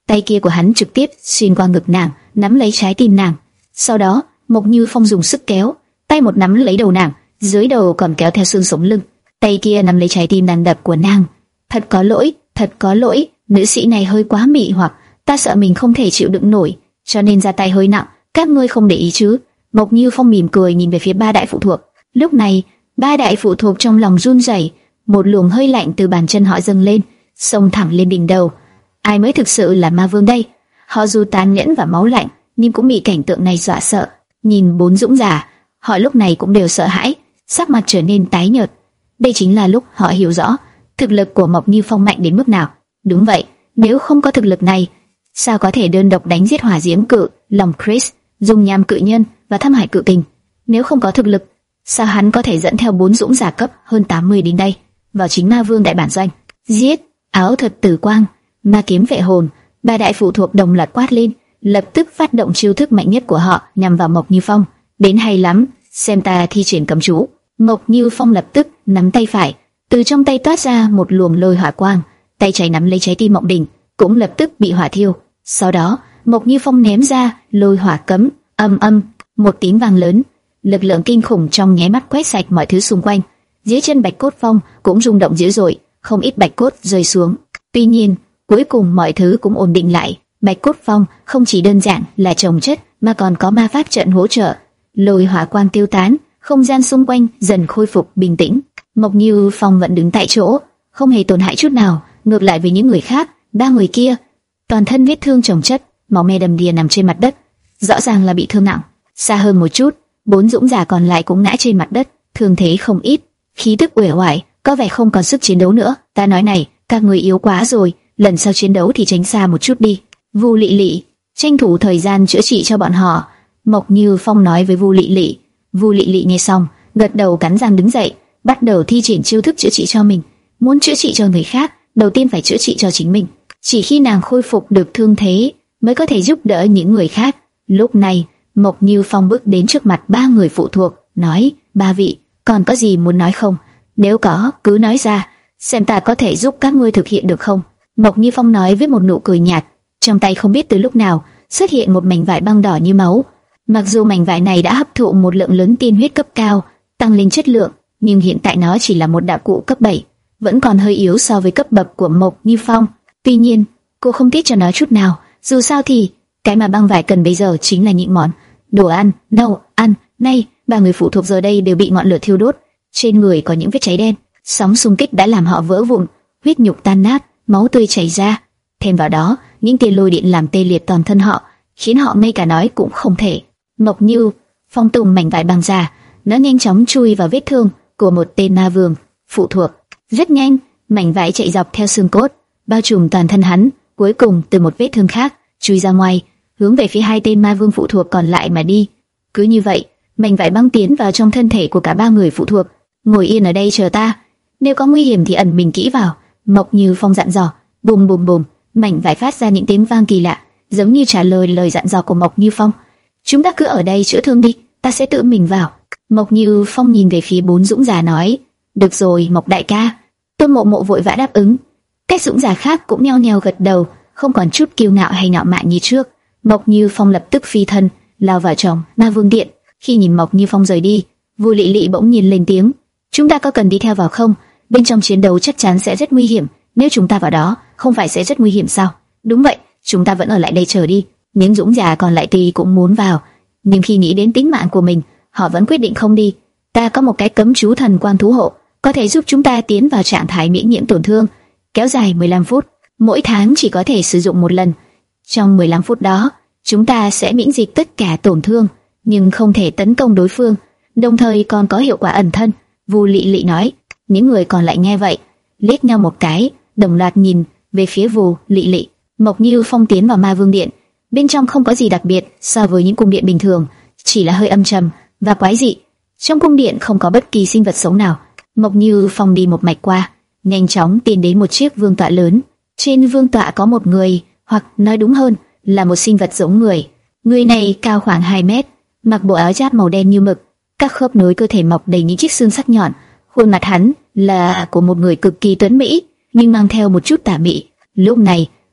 tay kia của hắn trực tiếp xuyên qua ngực nàng, nắm lấy trái tim nàng. Sau đó, Mộc Như Phong dùng sức kéo, tay một nắm lấy đầu nàng, dưới đầu còn kéo theo xương sống lưng, tay kia nắm lấy trái tim đang đập của nàng. Thật có lỗi, thật có lỗi, nữ sĩ này hơi quá mị hoặc, ta sợ mình không thể chịu đựng nổi, cho nên ra tay hơi nặng, các ngươi không để ý chứ? Mộc Như Phong mỉm cười nhìn về phía ba đại phụ thuộc. Lúc này, ba đại phụ thuộc trong lòng run rẩy, một luồng hơi lạnh từ bàn chân họ dâng lên, xông thẳng lên đỉnh đầu. Ai mới thực sự là ma vương đây? Họ dù tàn nhẫn và máu lạnh, nhưng cũng bị cảnh tượng này dọa sợ. Nhìn bốn dũng giả, họ lúc này cũng đều sợ hãi, sắc mặt trở nên tái nhợt. Đây chính là lúc họ hiểu rõ thực lực của Mộc Như Phong mạnh đến mức nào. Đúng vậy, nếu không có thực lực này, sao có thể đơn độc đánh giết hỏa diễm cự, lòng Chris, dung nham cự nhân và thâm hải cự kình? Nếu không có thực lực, sao hắn có thể dẫn theo bốn dũng giả cấp hơn tám mươi đến đây, vào chính ma vương đại bản doanh? Giết! Áo thuật tử quang, ma kiếm vệ hồn, ba đại phụ thuộc đồng loạt quát lên, lập tức phát động chiêu thức mạnh nhất của họ nhằm vào Mộc Như Phong. Đến hay lắm, xem ta thi triển cấm chú. Mộc Như Phong lập tức nắm tay phải, từ trong tay toát ra một luồng lôi hỏa quang, tay trái nắm lấy trái tim Mộng Đình, cũng lập tức bị hỏa thiêu. Sau đó, Mộc Như Phong ném ra lôi hỏa cấm, âm âm, một tiếng vang lớn, lực lượng kinh khủng trong nháy mắt quét sạch mọi thứ xung quanh. Dưới chân Bạch Cốt Phong cũng rung động dữ dội, không ít bạch cốt rơi xuống. Tuy nhiên, cuối cùng mọi thứ cũng ổn định lại. Bạch Cốt Phong không chỉ đơn giản là trồng chất, mà còn có ma pháp trận hỗ trợ. Lôi hỏa quang tiêu tán, không gian xung quanh dần khôi phục bình tĩnh. Mộc Như Phong vẫn đứng tại chỗ, không hề tổn hại chút nào. Ngược lại với những người khác, ba người kia toàn thân vết thương chồng chất, máu me đầm đìa nằm trên mặt đất, rõ ràng là bị thương nặng. Xa hơn một chút, bốn dũng giả còn lại cũng ngã trên mặt đất, thương thế không ít, khí tức uể oải, có vẻ không còn sức chiến đấu nữa. Ta nói này, các người yếu quá rồi, lần sau chiến đấu thì tránh xa một chút đi. Vu Lị Lị, tranh thủ thời gian chữa trị cho bọn họ. Mộc Như Phong nói với Vu Lị Lị. Vu Lị Lị nghe xong, gật đầu cắn răng đứng dậy, bắt đầu thi triển chiêu thức chữa trị cho mình. Muốn chữa trị cho người khác, đầu tiên phải chữa trị cho chính mình. Chỉ khi nàng khôi phục được thương thế, mới có thể giúp đỡ những người khác. Lúc này, Mộc Như Phong bước đến trước mặt ba người phụ thuộc, nói: ba vị, còn có gì muốn nói không? Nếu có, cứ nói ra, xem ta có thể giúp các ngươi thực hiện được không? Mộc Như Phong nói với một nụ cười nhạt, trong tay không biết từ lúc nào xuất hiện một mảnh vải băng đỏ như máu. Mặc dù mảnh vải này đã hấp thụ một lượng lớn tiên huyết cấp cao, tăng lên chất lượng, nhưng hiện tại nó chỉ là một đạo cụ cấp bảy, vẫn còn hơi yếu so với cấp bậc của Mộc Như Phong. Tuy nhiên, cô không tiếc cho nó chút nào, dù sao thì cái mà băng vải cần bây giờ chính là những món đồ ăn, nấu ăn. Nay, ba người phụ thuộc giờ đây đều bị ngọn lửa thiêu đốt, trên người có những vết cháy đen, sóng xung kích đã làm họ vỡ vụn, huyết nhục tan nát, máu tươi chảy ra. Thêm vào đó, những tia lôi điện làm tê liệt toàn thân họ, khiến họ ngay cả nói cũng không thể. Mộc Như Phong tung mảnh vải băng ra, nó nhanh chóng chui vào vết thương của một tên ma vương phụ thuộc. Rất nhanh, mảnh vải chạy dọc theo xương cốt, bao trùm toàn thân hắn, cuối cùng từ một vết thương khác chui ra ngoài, hướng về phía hai tên ma vương phụ thuộc còn lại mà đi. Cứ như vậy, mảnh vải băng tiến vào trong thân thể của cả ba người phụ thuộc. Ngồi yên ở đây chờ ta, nếu có nguy hiểm thì ẩn mình kỹ vào. Mộc Như Phong dặn dò. Bùm bùm bùm, mảnh vải phát ra những tiếng vang kỳ lạ, giống như trả lời lời dặn dò của Mộc Như Phong. Chúng ta cứ ở đây chữa thương đi, ta sẽ tự mình vào. Mộc Như Phong nhìn về phía bốn dũng giả nói: được rồi, Mộc đại ca. Tôn Mộ Mộ vội vã đáp ứng. Các dũng giả khác cũng nhao nhao gật đầu, không còn chút kiêu ngạo hay ngạo mạn như trước. Mộc Như Phong lập tức phi thân lao vào trong Ma Vương Điện. Khi nhìn Mộc Như Phong rời đi, Vu Lị Lị bỗng nhìn lên tiếng: chúng ta có cần đi theo vào không? Bên trong chiến đấu chắc chắn sẽ rất nguy hiểm. Nếu chúng ta vào đó, không phải sẽ rất nguy hiểm sao? Đúng vậy, chúng ta vẫn ở lại đây chờ đi. Những dũng giả còn lại tuy cũng muốn vào, nhưng khi nghĩ đến tính mạng của mình, họ vẫn quyết định không đi. Ta có một cái cấm chú thần quan thú hộ, có thể giúp chúng ta tiến vào trạng thái miễn nhiễm tổn thương, kéo dài mười lăm phút, mỗi tháng chỉ có thể sử dụng một lần. Trong mười lăm phút đó, chúng ta sẽ miễn dịch tất cả tổn thương, nhưng không thể tấn công đối phương, đồng thời còn có hiệu quả ẩn thân. Vu Lị Lị nói. Những người còn lại nghe vậy, liếc nhau một cái, đồng loạt nhìn về phía Vu Lị Lị. Mộc Như Phong tiến vào Ma Vương Điện, bên trong không có gì đặc biệt so với những cung điện bình thường, chỉ là hơi âm trầm và quái dị. Trong cung điện không có bất kỳ sinh vật sống nào. Mộc Như Phong đi một mạch qua, nhanh chóng tiến đến một chiếc vương tọa lớn. Trên vương tọa có một người, hoặc nói đúng hơn là một sinh vật giống người. Người này cao khoảng hai mét, mặc bộ áo giáp màu đen như mực, các khớp nối cơ thể mọc đầy những chiếc xương sắc nhọn. Khuôn mặt hắn là của một người cực kỳ tuấn mỹ, nhưng mang theo một chút tà mị. Lúc này,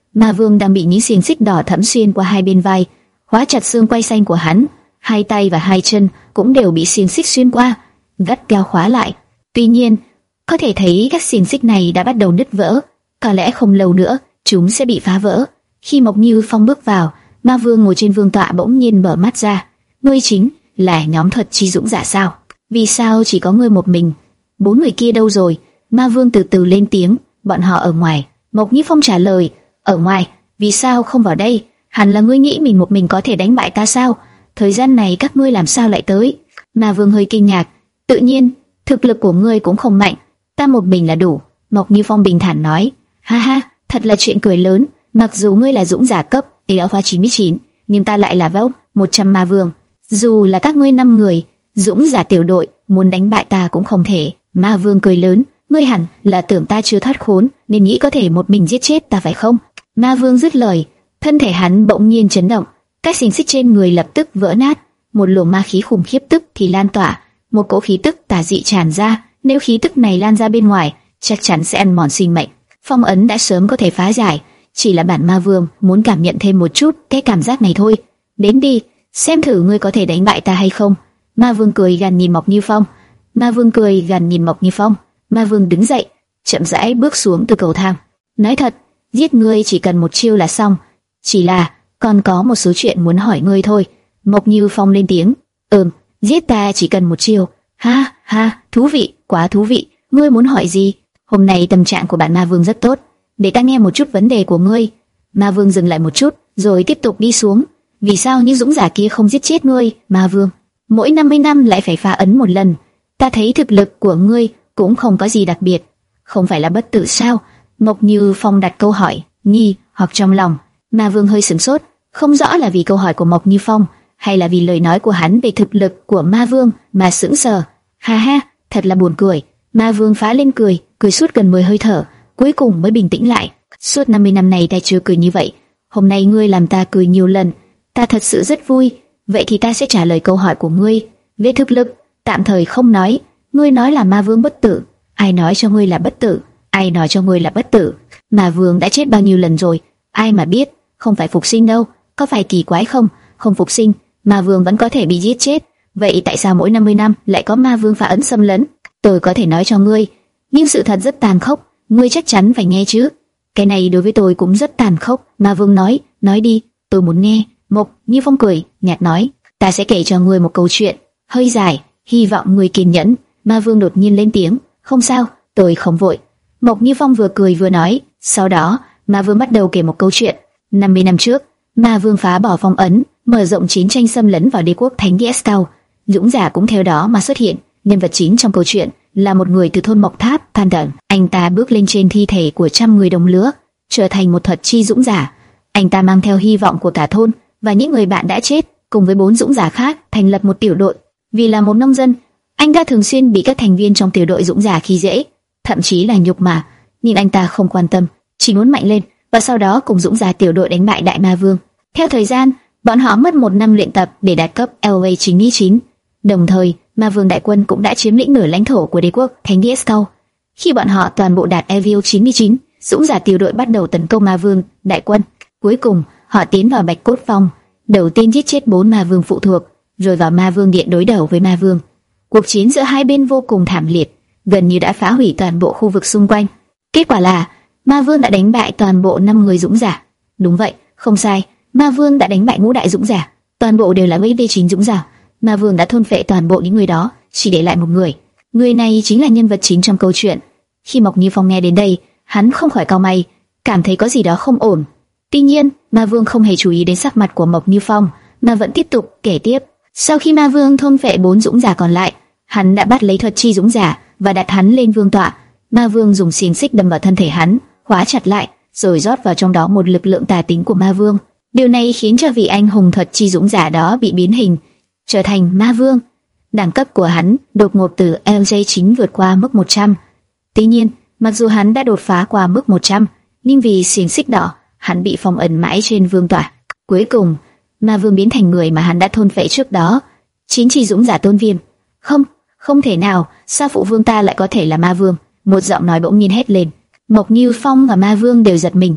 Ma vương đang bị những xiềng xích đỏ thẫm xuyên qua hai bên vai, khóa chặt xương quai xanh của hắn. Hai tay và hai chân cũng đều bị xiềng xích xuyên qua, gắt gao khóa lại. Tuy nhiên, có thể thấy các xiềng xích này đã bắt đầu nứt vỡ, có lẽ không lâu nữa chúng sẽ bị phá vỡ. Khi Mộc Như Phong bước vào, Ma Vương ngồi trên vương tọa bỗng nhiên mở mắt ra. Ngươi chính là nhóm thuật chi dũng giả sao? Vì sao chỉ có ngươi một mình? Bốn người kia đâu rồi? Ma Vương từ từ lên tiếng. Bọn họ ở ngoài. Mộc Như Phong trả lời. Ở ngoài? Vì sao không vào đây? Hẳn là ngươi nghĩ mình một mình có thể đánh bại ta sao? Thời gian này các ngươi làm sao lại tới? Ma Vương hơi kinh ngạc. Tự nhiên, thực lực của ngươi cũng không mạnh, ta một mình là đủ. Mộc Như Phong bình thản nói. Ha ha, thật là chuyện cười lớn. Mặc dù ngươi là dũng giả cấp Alpha chín mươi chín, nhưng ta lại là vốc một trăm ma vương. Dù là các ngươi năm người, dũng giả tiểu đội, muốn đánh bại ta cũng không thể. Ma Vương cười lớn. Ngươi hẳn là tưởng ta chưa thoát khốn nên nghĩ có thể một mình giết chết ta phải không? Ma Vương dứt lời, thân thể hắn bỗng nhiên chấn động, các xiềng xích trên người lập tức vỡ nát, một luồng ma khí khủng khiếp tức thì lan tỏa, một cỗ khí tức tà dị tràn ra. Nếu khí tức này lan ra bên ngoài, chắc chắn sẽ ăn mòn sinh mệnh. Phong ấn đã sớm có thể phá giải, chỉ là bản Ma Vương muốn cảm nhận thêm một chút cái cảm giác này thôi. Đến đi, xem thử ngươi có thể đánh bại ta hay không. Ma Vương cười gằn nhìn Mộc Như Phong. Ma Vương cười gằn nhìn Mộc Như Phong. Ma Vương đứng dậy, chậm rãi bước xuống từ cầu thang. Nói thật, giết ngươi chỉ cần một chiêu là xong. Chỉ là còn có một số chuyện muốn hỏi ngươi thôi. Mộc Như Phong lên tiếng. Ừm, giết ta chỉ cần một chiêu. Ha ha, thú vị, quá thú vị. Ngươi muốn hỏi gì? Hôm nay tâm trạng của bạn Ma Vương rất tốt. Để ta nghe một chút vấn đề của ngươi. Ma Vương dừng lại một chút, rồi tiếp tục đi xuống. Vì sao những dũng giả kia không giết chết ngươi, Ma Vương? Mỗi năm mươi năm lại phải phá ấn một lần. Ta thấy thực lực của ngươi cũng không có gì đặc biệt. Không phải là bất tử sao? Mộc Như Phong đặt câu hỏi, nghi hoặc trong lòng. Ma Vương hơi sửng sốt, không rõ là vì câu hỏi của Mộc Như Phong hay là vì lời nói của hắn về thực lực của Ma Vương mà sững sờ. Ha ha, thật là buồn cười. Ma Vương phá lên cười, cười suốt gần mười hơi thở, cuối cùng mới bình tĩnh lại. Suốt năm mươi năm này ta chưa cười như vậy, hôm nay ngươi làm ta cười nhiều lần, ta thật sự rất vui. Vậy thì ta sẽ trả lời câu hỏi của ngươi. Về thực lực, tạm thời không nói. Ngươi nói là Ma Vương bất tử, ai nói cho ngươi là bất tử? Ai nói cho ngươi là bất tử? Ma Vương đã chết bao nhiêu lần rồi, ai mà biết? Không phải phục sinh đâu, có phải kỳ quái không? Không phục sinh, Ma Vương vẫn có thể bị giết chết. Vậy tại sao mỗi năm mươi năm lại có Ma Vương phá ấn xâm lấn? Tôi có thể nói cho ngươi, nhưng sự thật rất tàn khốc, ngươi chắc chắn phải nghe chứ. Cái này đối với tôi cũng rất tàn khốc. Ma Vương nói, nói đi, tôi muốn nghe. Mộc Như Phong cười nhạt nói, ta sẽ kể cho ngươi một câu chuyện hơi dài, hy vọng ngươi kiên nhẫn. Ma Vương đột nhiên lên tiếng, không sao, tôi không vội. Mộc Như Phong vừa cười vừa nói. Sau đó, Ma Vương bắt đầu kể một câu chuyện. năm mươi năm trước, Ma Vương phá bỏ phong ấn, mở rộng chiến tranh xâm lấn vào đế quốc Thánh Gestalt. Dũng giả cũng theo đó mà xuất hiện. Nhân vật chính trong câu chuyện là một người từ thôn Mộc Tháp, Than Tần. Anh ta bước lên trên thi thể của trăm người đồng lứa, trở thành một thuật chi dũng giả. Anh ta mang theo hy vọng của cả thôn và những người bạn đã chết, cùng với bốn dũng giả khác thành lập một tiểu đội. Vì là một nông dân, anh ta thường xuyên bị các thành viên trong tiểu đội dũng giả khi dễ, thậm chí là nhục mạ. Nhưng anh ta không quan tâm, chỉ muốn mạnh lên và sau đó cùng dũng giả tiểu đội đánh bại Đại Ma Vương. Theo thời gian, bọn họ mất một năm luyện tập để đạt cấp Alpha chín mươi chín. Đồng thời, Ma Vương đại quân cũng đã chiếm lĩnh nửa lãnh thổ của đế quốc Thánh Gestalt. Khi bọn họ toàn bộ đạt Alpha chín mươi chín, dũng giả tiểu đội bắt đầu tấn công Ma Vương đại quân. Cuối cùng, họ tiến vào Bạch Cốt Phong, đầu tiên giết chết bốn Ma Vương phụ thuộc, rồi vào Ma Vương điện đối đầu với Ma Vương. Cuộc chiến giữa hai bên vô cùng thảm liệt, gần như đã phá hủy toàn bộ khu vực xung quanh. Kết quả là Ma Vương đã đánh bại toàn bộ năm người dũng giả. Đúng vậy, không sai, Ma Vương đã đánh bại ngũ đại dũng giả, toàn bộ đều là vê vê chín dũng giả. Ma Vương đã thôn phệ toàn bộ những người đó, chỉ để lại một người. Người này chính là nhân vật chính trong câu chuyện. Khi Mộc Như Phong nghe đến đây, hắn không khỏi cau mày, cảm thấy có gì đó không ổn. Tuy nhiên, Ma Vương không hề chú ý đến sắc mặt của Mộc Như Phong, mà vẫn tiếp tục kể tiếp. Sau khi Ma Vương thôn phệ bốn dũng giả còn lại, hắn đã bắt lấy thuật chi dũng giả và đặt hắn lên vương tọa. Ma Vương dùng xiềng xích đâm vào thân thể hắn, khóa chặt lại, rồi rót vào trong đó một lực lượng tà tính của Ma Vương. Điều này khiến cho vị anh hùng thuật chi dũng giả đó bị biến hình, trở thành Ma Vương. Đẳng cấp của hắn đột ngột từ L J chín vượt qua mức một trăm. Tuy nhiên, mặc dù hắn đã đột phá qua mức một trăm, nhưng vì xiềng xích đỏ, hắn bị phong ấn mãi trên vương tọa. Cuối cùng, Ma Vương biến thành người mà hắn đã thôn phệ trước đó, chính chi dũng giả tôn viêm. Không, không thể nào, sao phụ vương ta lại có thể là Ma Vương? Một giọng nói bỗng nhiên hét lên. Mộc Như Phong và Ma Vương đều giật mình,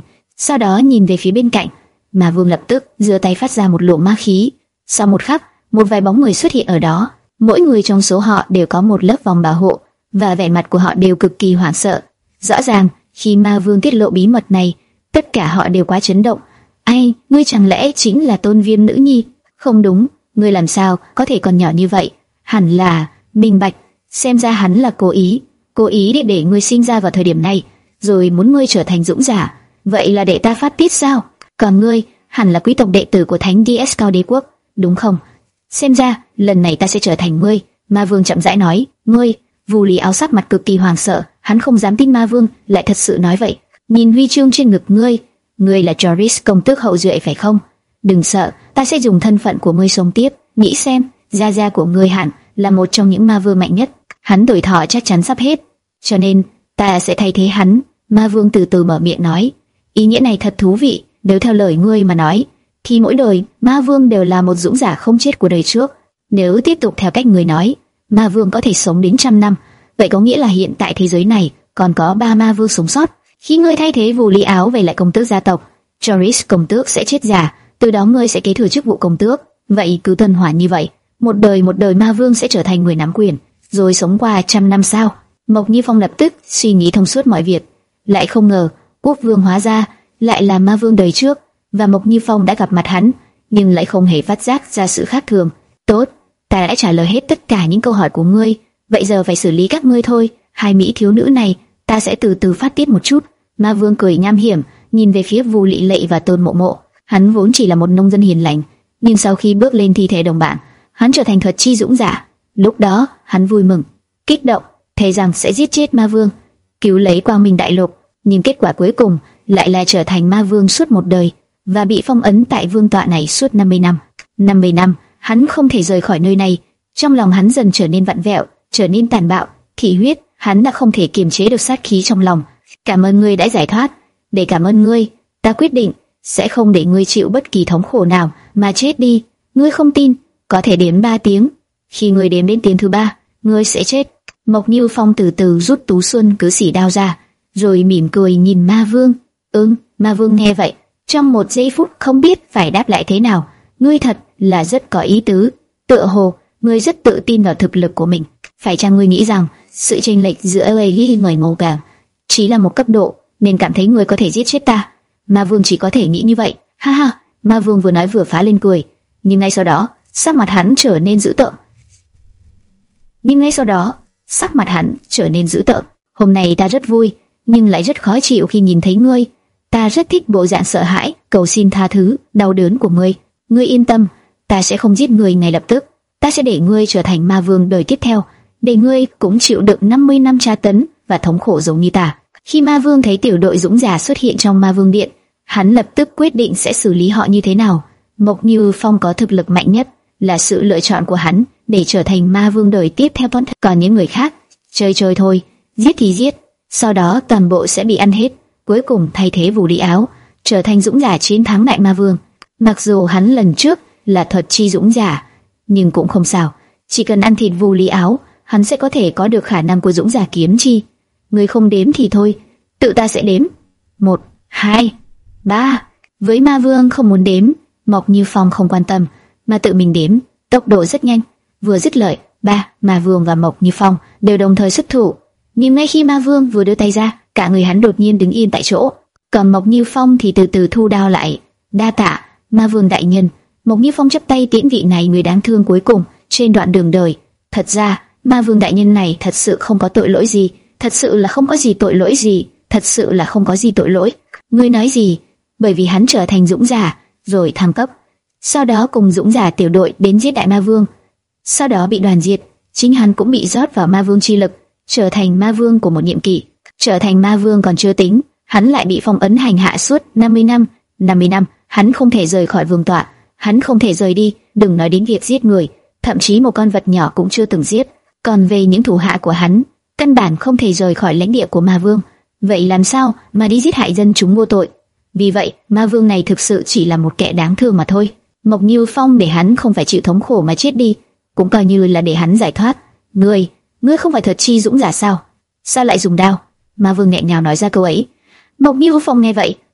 sau đó nhìn về phía bên cạnh. Ma Vương lập tức giơ tay phát ra một luồng ma khí. Sau một khắc, một vài bóng người xuất hiện ở đó. Mỗi người trong số họ đều có một lớp vòng bảo hộ, và vẻ mặt của họ đều cực kỳ hoảng sợ. Rõ ràng, khi Ma Vương tiết lộ bí mật này, tất cả họ đều quá chấn động. Ai, ngươi chẳng lẽ chính là Tôn Viêm nữ nhi? Không đúng, ngươi làm sao có thể còn nhỏ như vậy? Hẳn là minh bạch, xem ra hắn là cố ý, cố ý để để ngươi sinh ra vào thời điểm này, rồi muốn ngươi trở thành dũng giả. Vậy là để ta phát tiết sao? Còn ngươi, hẳn là quý tộc đệ tử của Thánh đê ét Cao đế quốc, đúng không? Xem ra lần này ta sẽ trở thành ngươi. Ma Vương chậm rãi nói. Ngươi? Vu Lý Áo sắc mặt cực kỳ hoảng sợ, hắn không dám tin Ma Vương lại thật sự nói vậy. Nhìn huy chương trên ngực ngươi, ngươi là Joris công tước hậu duệ phải không? Đừng sợ, ta sẽ dùng thân phận của ngươi sống tiếp. Nghĩ xem, gia gia của ngươi hẳn là một trong những ma vương mạnh nhất. Hắn tuổi thọ chắc chắn sắp hết, cho nên ta sẽ thay thế hắn. Ma Vương từ từ mở miệng nói. Ý nghĩa này thật thú vị. Nếu theo lời ngươi mà nói, thì mỗi đời Ma Vương đều là một dũng giả không chết của đời trước. Nếu tiếp tục theo cách ngươi nói, Ma Vương có thể sống đến trăm năm. Vậy có nghĩa là hiện tại thế giới này còn có ba Ma Vương sống sót. Khi ngươi thay thế Vu Lý Áo về lại công tước gia tộc, Joris công tước sẽ chết già, từ đó ngươi sẽ kế thừa chức vụ công tước. Vậy cứ tuần hoàn như vậy, một đời một đời Ma Vương sẽ trở thành người nắm quyền, rồi sống qua trăm năm sao? Mộc Như Phong lập tức suy nghĩ thông suốt mọi việc. Lại không ngờ Quốc Vương hóa ra lại là Ma Vương đời trước, và Mộc Như Phong đã gặp mặt hắn, nhưng lại không hề phát giác ra sự khác thường. Tốt, ta đã trả lời hết tất cả những câu hỏi của ngươi, vậy giờ phải xử lý các ngươi thôi. Hai mỹ thiếu nữ này, ta sẽ từ từ phát tiết một chút. Ma Vương cười nham hiểm, nhìn về phía Vu Lị Lệ và Tôn Mộ Mộ. Hắn vốn chỉ là một nông dân hiền lành, nhưng sau khi bước lên thi thể đồng bạn, hắn trở thành thuật chi dũng giả. Lúc đó, hắn vui mừng, kích động, thề rằng sẽ giết chết Ma Vương, cứu lấy Quang Minh Đại Lục. Nhưng kết quả cuối cùng lại là trở thành Ma Vương suốt một đời, và bị phong ấn tại vương tọa này suốt năm mươi năm. năm mươi năm, hắn không thể rời khỏi nơi này. Trong lòng hắn dần trở nên vặn vẹo, trở nên tàn bạo, thị huyết. Hắn đã không thể kiềm chế được sát khí trong lòng. Cảm ơn ngươi đã giải thoát. Để cảm ơn ngươi, ta quyết định sẽ không để ngươi chịu bất kỳ thống khổ nào mà chết đi. Ngươi không tin, có thể đếm ba tiếng. Khi ngươi đếm đến tiếng thứ ba, ngươi sẽ chết. Mộc Như Phong từ từ rút tú xuân cứ xỉ đao ra, rồi mỉm cười nhìn Ma Vương. Ừm, Ma Vương nghe vậy, trong một giây phút không biết phải đáp lại thế nào. Ngươi thật là rất có ý tứ. Tựa hồ ngươi rất tự tin vào thực lực của mình. Phải chăng ngươi nghĩ rằng sự chênh lệch giữa Ellie người ngô càng chỉ là một cấp độ, nên cảm thấy ngươi có thể giết chết ta? Ma Vương chỉ có thể nghĩ như vậy. Ha ha! Ma Vương vừa nói vừa phá lên cười, nhưng ngay sau đó sắc mặt hắn trở nên dữ tợn. Nhưng ngay sau đó sắc mặt hắn trở nên dữ tợn. Hôm nay ta rất vui, nhưng lại rất khó chịu khi nhìn thấy ngươi. Ta rất thích bộ dạng sợ hãi, cầu xin tha thứ, đau đớn của ngươi. Ngươi yên tâm, ta sẽ không giết ngươi ngay lập tức. Ta sẽ để ngươi trở thành Ma Vương đời tiếp theo, để ngươi cũng chịu đựng năm mươi năm tra tấn và thống khổ giống như ta. Khi Ma Vương thấy tiểu đội dũng giả xuất hiện trong Ma Vương điện, hắn lập tức quyết định sẽ xử lý họ như thế nào. Mộc Như Phong có thực lực mạnh nhất, là sự lựa chọn của hắn để trở thành Ma Vương đời tiếp theo. Còn những người khác, chơi chơi thôi, giết thì giết, sau đó toàn bộ sẽ bị ăn hết, cuối cùng thay thế Vu Lý Áo, trở thành dũng giả chiến thắng đại Ma Vương. Mặc dù hắn lần trước là thuật chi dũng giả, nhưng cũng không sao, chỉ cần ăn thịt Vu Lý Áo, hắn sẽ có thể có được khả năng của dũng giả kiếm chi. Người không đếm thì thôi, tự ta sẽ đếm. Một, hai, ba. Với Ma Vương không muốn đếm, Mộc Như Phong không quan tâm, mà tự mình đếm, tốc độ rất nhanh. Vừa dứt lời, ba, Ma Vương và Mộc Như Phong đều đồng thời xuất thủ. Nhưng ngay khi Ma Vương vừa đưa tay ra, cả người hắn đột nhiên đứng yên tại chỗ, còn Mộc Như Phong thì từ từ thu đao lại. Đa tạ, Ma Vương đại nhân. Mộc Như Phong chắp tay tiễn vị này người đáng thương cuối cùng trên đoạn đường đời. Thật ra, Ma Vương đại nhân này thật sự không có tội lỗi gì, thật sự là không có gì tội lỗi gì, thật sự là không có gì tội lỗi. Ngươi nói gì? Bởi vì hắn trở thành dũng giả, rồi thăng cấp, sau đó cùng dũng giả tiểu đội đến giết đại Ma Vương, sau đó bị đoàn diệt, chính hắn cũng bị rót vào Ma Vương chi lực, trở thành Ma Vương của một nhiệm kỳ. Trở thành Ma Vương còn chưa tính, hắn lại bị phong ấn hành hạ suốt năm mươi năm. năm mươi năm, hắn không thể rời khỏi vương tọa, hắn không thể rời đi, đừng nói đến việc giết người, thậm chí một con vật nhỏ cũng chưa từng giết. Còn về những thủ hạ của hắn, căn bản không thể rời khỏi lãnh địa của Ma Vương. Vậy làm sao mà đi giết hại dân chúng vô tội? Vì vậy, Ma Vương này thực sự chỉ là một kẻ đáng thương mà thôi. Mộc Như Phong để hắn không phải chịu thống khổ mà chết đi, cũng coi như là để hắn giải thoát. Ngươi, ngươi không phải thuật chi dũng giả sao? Sao lại dùng đao? Ma Vương nghẹn ngào nói ra câu ấy. Mộc Như Phong nghe vậy,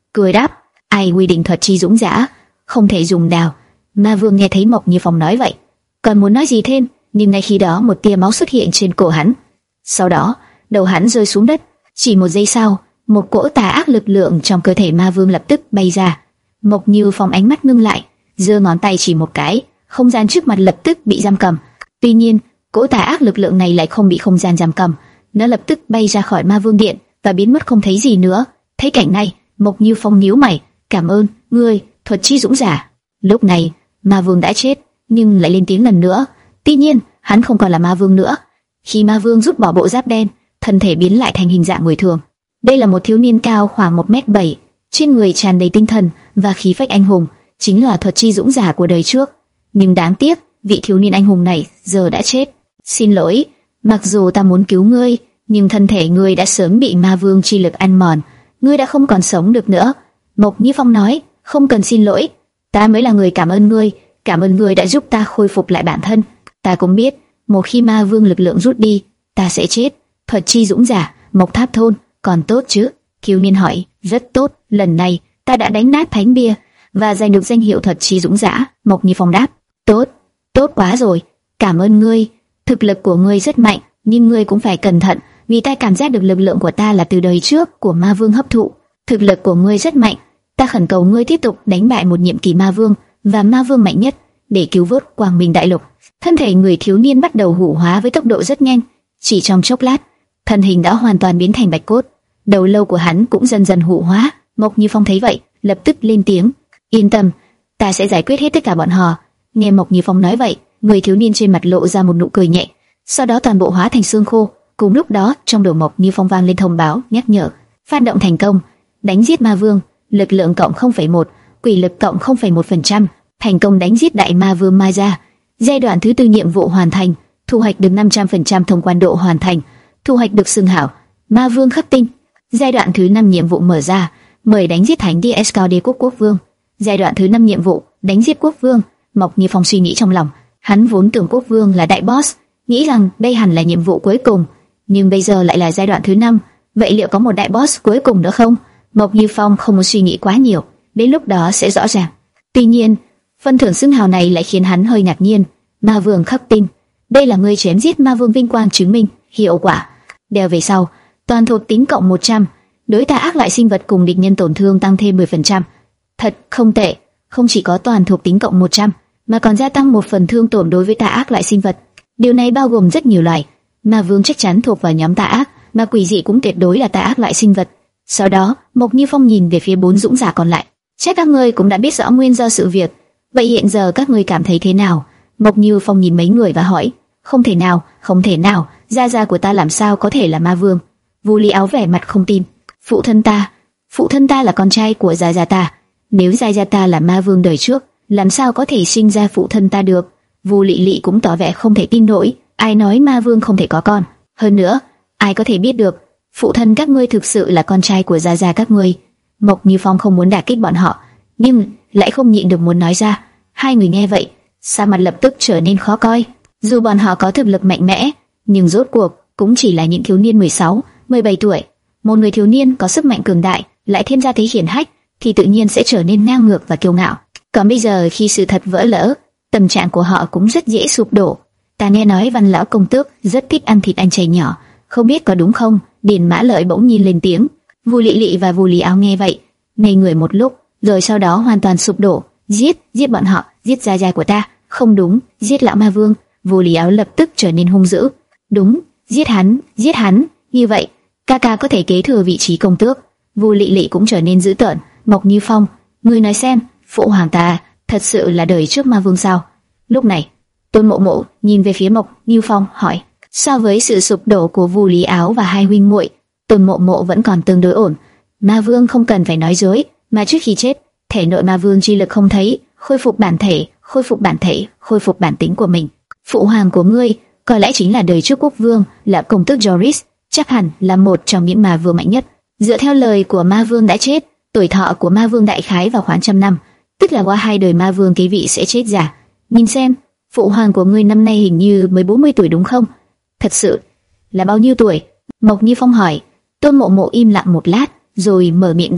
cười đáp, ai quy định thuật chi dũng giả không thể dùng đao. Ma Vương nghe thấy Mộc Như Phong nói vậy, còn muốn nói gì thêm, nhưng ngay khi đó một tia máu xuất hiện trên cổ hắn. Sau đó, đầu hắn rơi xuống đất. Chỉ một giây sau, một cỗ tà ác lực lượng trong cơ thể Ma Vương lập tức bay ra. Mộc Như Phong ánh mắt ngưng lại, giơ ngón tay chỉ một cái, không gian trước mặt lập tức bị giam cầm. Tuy nhiên, cỗ tà ác lực lượng này lại không bị không gian giam cầm, nó lập tức bay ra khỏi Ma Vương điện và biến mất không thấy gì nữa. Thấy cảnh này, Mộc Như Phong nhíu mày, cảm ơn ngươi, thuật chi dũng giả. Lúc này, Ma Vương đã chết, nhưng lại lên tiếng lần nữa. Tuy nhiên, hắn không còn là Ma Vương nữa. Khi Ma Vương rút bỏ bộ giáp đen, thân thể biến lại thành hình dạng người thường. Đây là một thiếu niên cao khoảng một mét bảy, trên người tràn đầy tinh thần và khí phách anh hùng, chính là thuật chi dũng giả của đời trước. Nhưng đáng tiếc, vị thiếu niên anh hùng này giờ đã chết. Xin lỗi, mặc dù ta muốn cứu ngươi, nhưng thân thể ngươi đã sớm bị Ma Vương chi lực ăn mòn, ngươi đã không còn sống được nữa. Mộc Như Phong nói, không cần xin lỗi, ta mới là người cảm ơn ngươi, cảm ơn ngươi đã giúp ta khôi phục lại bản thân. Ta cũng biết, một khi Ma Vương lực lượng rút đi, ta sẽ chết. Thuật chi dũng giả, Mộc Tháp thôn, còn tốt chứ? Kiều Niên hỏi. Rất tốt, lần này ta đã đánh nát thánh bia và giành được danh hiệu thuật chi dũng giả. Mộc Như Phong đáp. Tốt, tốt quá rồi, cảm ơn ngươi. Thực lực của ngươi rất mạnh, nhưng ngươi cũng phải cẩn thận, vì ta cảm giác được lực lượng của ta là từ đời trước của Ma Vương hấp thụ. Thực lực của ngươi rất mạnh, ta khẩn cầu ngươi tiếp tục đánh bại một nhiệm kỳ Ma Vương và Ma Vương mạnh nhất để cứu vớt Quang Minh Đại Lục. Thân thể người thiếu niên bắt đầu hủ hóa với tốc độ rất nhanh, chỉ trong chốc lát, thân hình đã hoàn toàn biến thành bạch cốt. Đầu lâu của hắn cũng dần dần hủ hóa. Mộc Như Phong thấy vậy, lập tức lên tiếng, yên tâm, ta sẽ giải quyết hết tất cả bọn họ. Nghe Mộc Như Phong nói vậy, người thiếu niên trên mặt lộ ra một nụ cười nhẹ, sau đó toàn bộ hóa thành xương khô. Cùng lúc đó, trong đầu Mộc Như Phong vang lên thông báo nhắc nhở, phát động thành công, đánh giết Ma Vương, lực lượng cộng không phẩy một, quỷ lực cộng không phẩy một phần trăm, thành công đánh giết đại Ma Vương Ma Gia. Giai đoạn thứ tư nhiệm vụ hoàn thành, thu hoạch được năm trăm phần trăm thông quan độ hoàn thành, thu hoạch được xưng hảo Ma Vương khắc tinh. Giai đoạn thứ năm nhiệm vụ mở ra, mời đánh giết Thánh Địa Escal Đế quốc Quốc Vương. Giai đoạn thứ năm nhiệm vụ, đánh giết Quốc Vương. Mộc Như Phong suy nghĩ trong lòng, hắn vốn tưởng Quốc Vương là đại boss, nghĩ rằng đây hẳn là nhiệm vụ cuối cùng, nhưng bây giờ lại là giai đoạn thứ năm, vậy liệu có một đại boss cuối cùng nữa không? Mộc Như Phong không muốn suy nghĩ quá nhiều, đến lúc đó sẽ rõ ràng. Tuy nhiên, phần thưởng xưng hào này lại khiến hắn hơi ngạc nhiên. Ma Vương khắc tinh, đây là người chém giết Ma Vương vinh quang chứng minh hiệu quả. Đeo về sau, toàn thuộc tính cộng một trăm, đối tà ác loại sinh vật cùng địch nhân tổn thương tăng thêm mười phần trăm. Thật không tệ, không chỉ có toàn thuộc tính cộng một trăm, mà còn gia tăng một phần thương tổn đối với tà ác loại sinh vật. Điều này bao gồm rất nhiều loại. Ma Vương chắc chắn thuộc vào nhóm tà ác, mà quỷ dị cũng tuyệt đối là tà ác loại sinh vật. Sau đó, Mộc Như Phong nhìn về phía bốn dũng giả còn lại. Chắc các ngươi cũng đã biết rõ nguyên do sự việc. Vậy hiện giờ các ngươi cảm thấy thế nào? Mộc Như Phong nhìn mấy người và hỏi. Không thể nào, không thể nào, gia gia của ta làm sao có thể là Ma Vương? Vu Lý Áo vẻ mặt không tin. Phụ thân ta, phụ thân ta là con trai của gia gia ta. Nếu gia gia ta là Ma Vương đời trước, làm sao có thể sinh ra phụ thân ta được? Vu Lị Lị cũng tỏ vẻ không thể tin nổi. Ai nói Ma Vương không thể có con? Hơn nữa, ai có thể biết được phụ thân các ngươi thực sự là con trai của gia gia các ngươi? Mộc Như Phong không muốn đả kích bọn họ, nhưng lại không nhịn được muốn nói ra. Hai người nghe vậy, sắc mặt lập tức trở nên khó coi. Dù bọn họ có thực lực mạnh mẽ, nhưng rốt cuộc cũng chỉ là những thiếu niên mười sáu, mười bảy tuổi. Một người thiếu niên có sức mạnh cường đại, lại thêm ra thế hiển hách, thì tự nhiên sẽ trở nên ngang ngược và kiêu ngạo. Còn bây giờ khi sự thật vỡ lỡ, tâm trạng của họ cũng rất dễ sụp đổ. Ta nghe nói Văn lão công tước rất thích ăn thịt anh chày nhỏ, không biết có đúng không? Điền Mã Lợi bỗng nhiên lên tiếng. Vu Lị Lị và Vu Lý Áo nghe vậy, ngây người một lúc, rồi sau đó hoàn toàn sụp đổ. Giết, giết bọn họ, giết gia gia của ta. Không đúng, giết lão Ma Vương. Vu Lý Áo lập tức trở nên hung dữ. Đúng, giết hắn, giết hắn. Như vậy, ca ca có thể kế thừa vị trí công tước. Vu Lị Lị cũng trở nên dữ tợn. Mộc Như Phong, ngươi nói xem, phụ hoàng ta thật sự là đời trước Ma Vương sao? Lúc này, Tôn Mộ Mộ nhìn về phía Mộc Như Phong hỏi. So với sự sụp đổ của Vu Lý Áo và hai huynh muội, Tôn Mộ Mộ vẫn còn tương đối ổn. Ma Vương không cần phải nói dối, mà trước khi chết, thể nội Ma Vương chi lực không thấy, khôi phục bản thể, khôi phục bản thể, khôi phục bản tính của mình. Phụ hoàng của ngươi có lẽ chính là đời trước quốc vương, là công tước Joris, chắc hẳn là một trong những Ma Vương mạnh nhất. Dựa theo lời của Ma Vương đã chết, tuổi thọ của Ma Vương đại khái vào khoảng trăm năm, tức là qua hai đời Ma Vương kế vị sẽ chết già. Nhìn xem, phụ hoàng của ngươi năm nay hình như mới bốn mươi tuổi đúng không? Thật sự là bao nhiêu tuổi? Mộc Như Phong hỏi. Tôn Mộ Mộ im lặng một lát, rồi mở miệng đáp.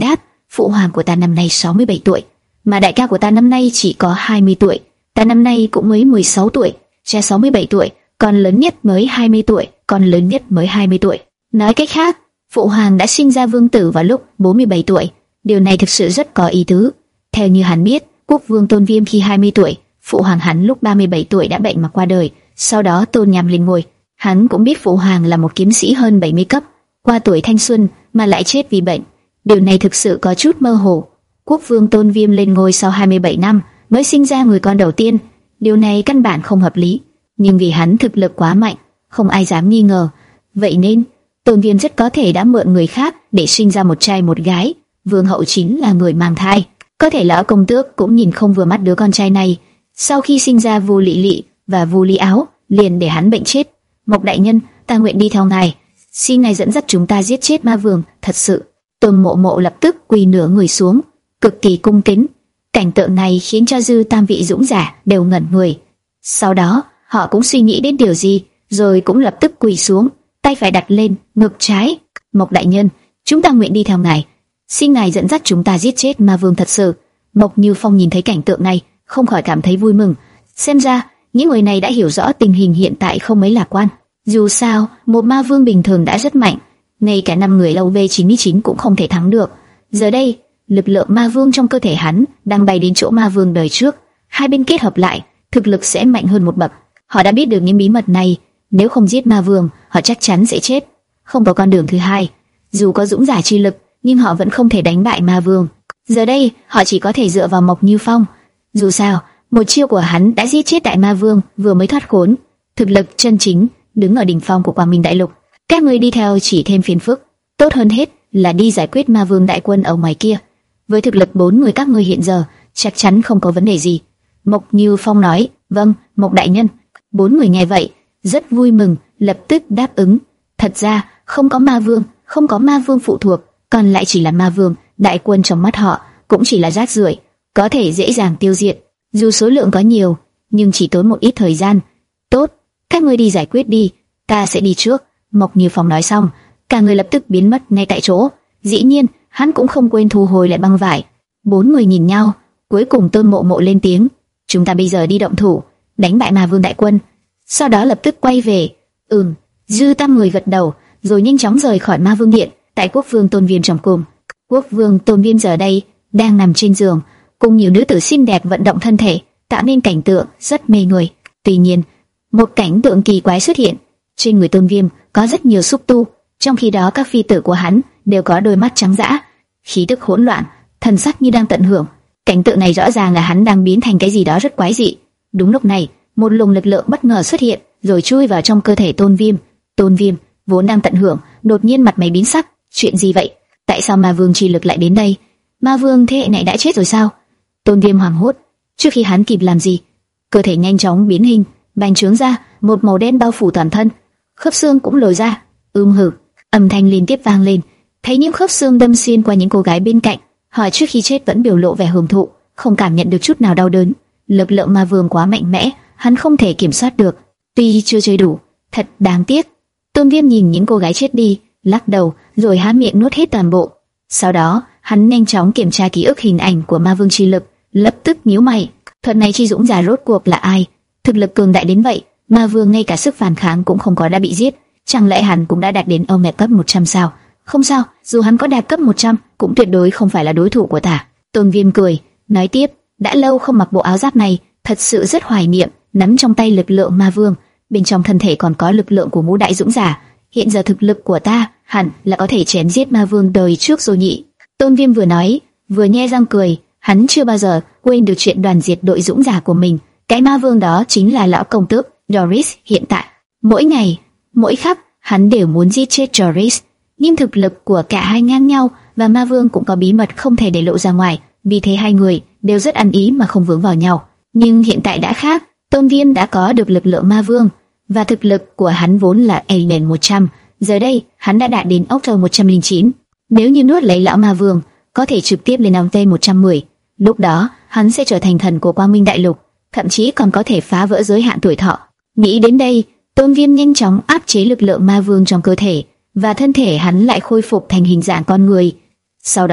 phụ hoàng của ta năm nay sáu mươi bảy tuổi, mà đại ca của ta năm nay chỉ có hai mươi tuổi, ta năm nay cũng mới mười sáu tuổi, cha sáu mươi bảy tuổi, con lớn nhất mới hai mươi tuổi, con lớn nhất mới hai mươi tuổi. Nói cách khác, phụ hoàng đã sinh ra vương tử vào lúc bốn mươi bảy tuổi. Điều này thực sự rất có ý tứ. Theo như hắn biết, quốc vương Tôn Viêm khi hai mươi tuổi, phụ hoàng hắn lúc ba mươi bảy tuổi đã bệnh mà qua đời. Sau đó Tôn Nham lên ngôi. Hắn cũng biết phụ hoàng là một kiếm sĩ hơn bảy mươi cấp, qua tuổi thanh xuân mà lại chết vì bệnh. Điều này thực sự có chút mơ hồ. Quốc vương Tôn Viêm lên ngôi sau hai mươi bảy năm mới sinh ra người con đầu tiên. Điều này căn bản không hợp lý. Nhưng vì hắn thực lực quá mạnh, không ai dám nghi ngờ. Vậy nên Tôn Viêm rất có thể đã mượn người khác để sinh ra một trai một gái. Vương hậu chính là người mang thai. Có thể lão công tước cũng nhìn không vừa mắt đứa con trai này. Sau khi sinh ra Vu Lị Lị và Vu Lý Áo, liền để hắn bệnh chết. Mộc đại nhân, ta nguyện đi theo ngài. Xin ngài dẫn dắt chúng ta giết chết ma vương. Thật sự. Tôn Mộ Mộ lập tức quỳ nửa người xuống, cực kỳ cung kính. Cảnh tượng này khiến cho dư tam vị dũng giả đều ngẩn người. Sau đó, họ cũng suy nghĩ đến điều gì, rồi cũng lập tức quỳ xuống, tay phải đặt lên ngực trái. Mộc đại nhân, chúng ta nguyện đi theo ngài. Xin ngài dẫn dắt chúng ta giết chết ma vương thật sự. Mộc Như Phong nhìn thấy cảnh tượng này, không khỏi cảm thấy vui mừng. Xem ra, những người này đã hiểu rõ tình hình hiện tại không mấy lạc quan. Dù sao, một ma vương bình thường đã rất mạnh, ngay cả năm người L V chín mươi chín cũng không thể thắng được. Giờ đây, lực lượng ma vương trong cơ thể hắn đang bay đến chỗ ma vương đời trước. Hai bên kết hợp lại, thực lực sẽ mạnh hơn một bậc. Họ đã biết được những bí mật này, nếu không giết ma vương, họ chắc chắn sẽ chết. Không có con đường thứ hai. Dù có dũng giả chi lực, nhưng họ vẫn không thể đánh bại ma vương. Giờ đây, họ chỉ có thể dựa vào Mộc Như Phong. Dù sao, một chiêu của hắn đã giết chết đại ma vương vừa mới thoát khốn. Thực lực chân chính đứng ở đỉnh phong của Quang Minh Đại Lục. Các ngươi đi theo chỉ thêm phiền phức. Tốt hơn hết là đi giải quyết ma vương đại quân ở ngoài kia. Với thực lực bốn người các ngươi hiện giờ, chắc chắn không có vấn đề gì. Mộc Như Phong nói. Vâng, Mộc đại nhân. Bốn người nghe vậy, rất vui mừng, lập tức đáp ứng. Thật ra, không có ma vương, không có ma vương phụ thuộc, còn lại chỉ là ma vương, đại quân trong mắt họ cũng chỉ là rác rưởi, có thể dễ dàng tiêu diệt. Dù số lượng có nhiều, nhưng chỉ tốn một ít thời gian. Tốt, các ngươi đi giải quyết đi, ta sẽ đi trước. Mộc Như Phong nói xong, cả người lập tức biến mất ngay tại chỗ. Dĩ nhiên, hắn cũng không quên thu hồi lại băng vải. Bốn người nhìn nhau, cuối cùng Tôn Mộ Mộ lên tiếng. Chúng ta bây giờ đi động thủ, đánh bại ma vương đại quân. Sau đó lập tức quay về. Ừm, dư tam người gật đầu, rồi nhanh chóng rời khỏi ma vương điện. Tại quốc vương Tôn Viêm trong cung, quốc vương Tôn Viêm giờ đây đang nằm trên giường, cùng nhiều nữ tử xinh đẹp vận động thân thể, tạo nên cảnh tượng rất mê người. Tuy nhiên, một cảnh tượng kỳ quái xuất hiện. Trên người Tôn Viêm có rất nhiều xúc tu, trong khi đó các phi tử của hắn đều có đôi mắt trắng dã, khí tức hỗn loạn, thần sắc như đang tận hưởng. Cảnh tượng này rõ ràng là hắn đang biến thành cái gì đó rất quái dị. Đúng lúc này, một luồng lực lượng bất ngờ xuất hiện, rồi chui vào trong cơ thể Tôn Viêm. Tôn Viêm vốn đang tận hưởng, đột nhiên mặt mày biến sắc. Chuyện gì vậy? Tại sao ma vương chi lực lại đến đây? Ma vương thế hệ này đã chết rồi sao? Tôn Viêm hoảng hốt. Trước khi hắn kịp làm gì, cơ thể nhanh chóng biến hình, bành trướng ra, một màu đen bao phủ toàn thân, khớp xương cũng lồi ra. Ưm hừ, âm thanh liên tiếp vang lên, thấy những khớp xương đâm xuyên qua những cô gái bên cạnh. Họ trước khi chết vẫn biểu lộ vẻ hưởng thụ, không cảm nhận được chút nào đau đớn. Lực lượng ma vương quá mạnh mẽ, hắn không thể kiểm soát được. Tuy chưa chơi đủ, thật đáng tiếc. Tôn Viêm nhìn những cô gái chết đi, lắc đầu, rồi há miệng nuốt hết toàn bộ. Sau đó, hắn nhanh chóng kiểm tra ký ức hình ảnh của ma vương chi lực, lập tức nhíu mày. Thuật này chi dũng giả rốt cuộc là ai? Thực lực cường đại đến vậy, ma vương ngay cả sức phản kháng cũng không có đã bị giết. Chẳng lẽ hắn cũng đã đạt đến ông mẹ cấp một trăm sao? Không sao, dù hắn có đạt cấp một trăm, cũng tuyệt đối không phải là đối thủ của ta. Tôn Viêm cười, nói tiếp, đã lâu không mặc bộ áo giáp này, thật sự rất hoài niệm. Nắm trong tay lực lượng ma vương, bên trong thân thể còn có lực lượng của ngũ đại dũng giả. Hiện giờ thực lực của ta hẳn là có thể chém giết ma vương đời trước rồi nhỉ? Tôn Viêm vừa nói, vừa nhe răng cười. Hắn chưa bao giờ quên được chuyện đoàn diệt đội dũng giả của mình. Cái ma vương đó chính là lão công tước Doris hiện tại. Mỗi ngày, mỗi khắc, hắn đều muốn giết chết Doris. Nhưng thực lực của cả hai ngang nhau, và ma vương cũng có bí mật không thể để lộ ra ngoài. Vì thế hai người đều rất ăn ý mà không vướng vào nhau. Nhưng hiện tại đã khác. Tôn Viêm đã có được lực lượng ma vương, và thực lực của hắn vốn là Alien một trăm. Giờ đây, hắn đã đạt đến Octo một trăm lẻ chín. Nếu như nuốt lấy lão ma vương, có thể trực tiếp lên Octo một trăm mười. Lúc đó, hắn sẽ trở thành thần của Quang Minh Đại Lục, thậm chí còn có thể phá vỡ giới hạn tuổi thọ. Nghĩ đến đây, Tôn Viêm nhanh chóng áp chế lực lượng ma vương trong cơ thể, và thân thể hắn lại khôi phục thành hình dạng con người. Sau đó,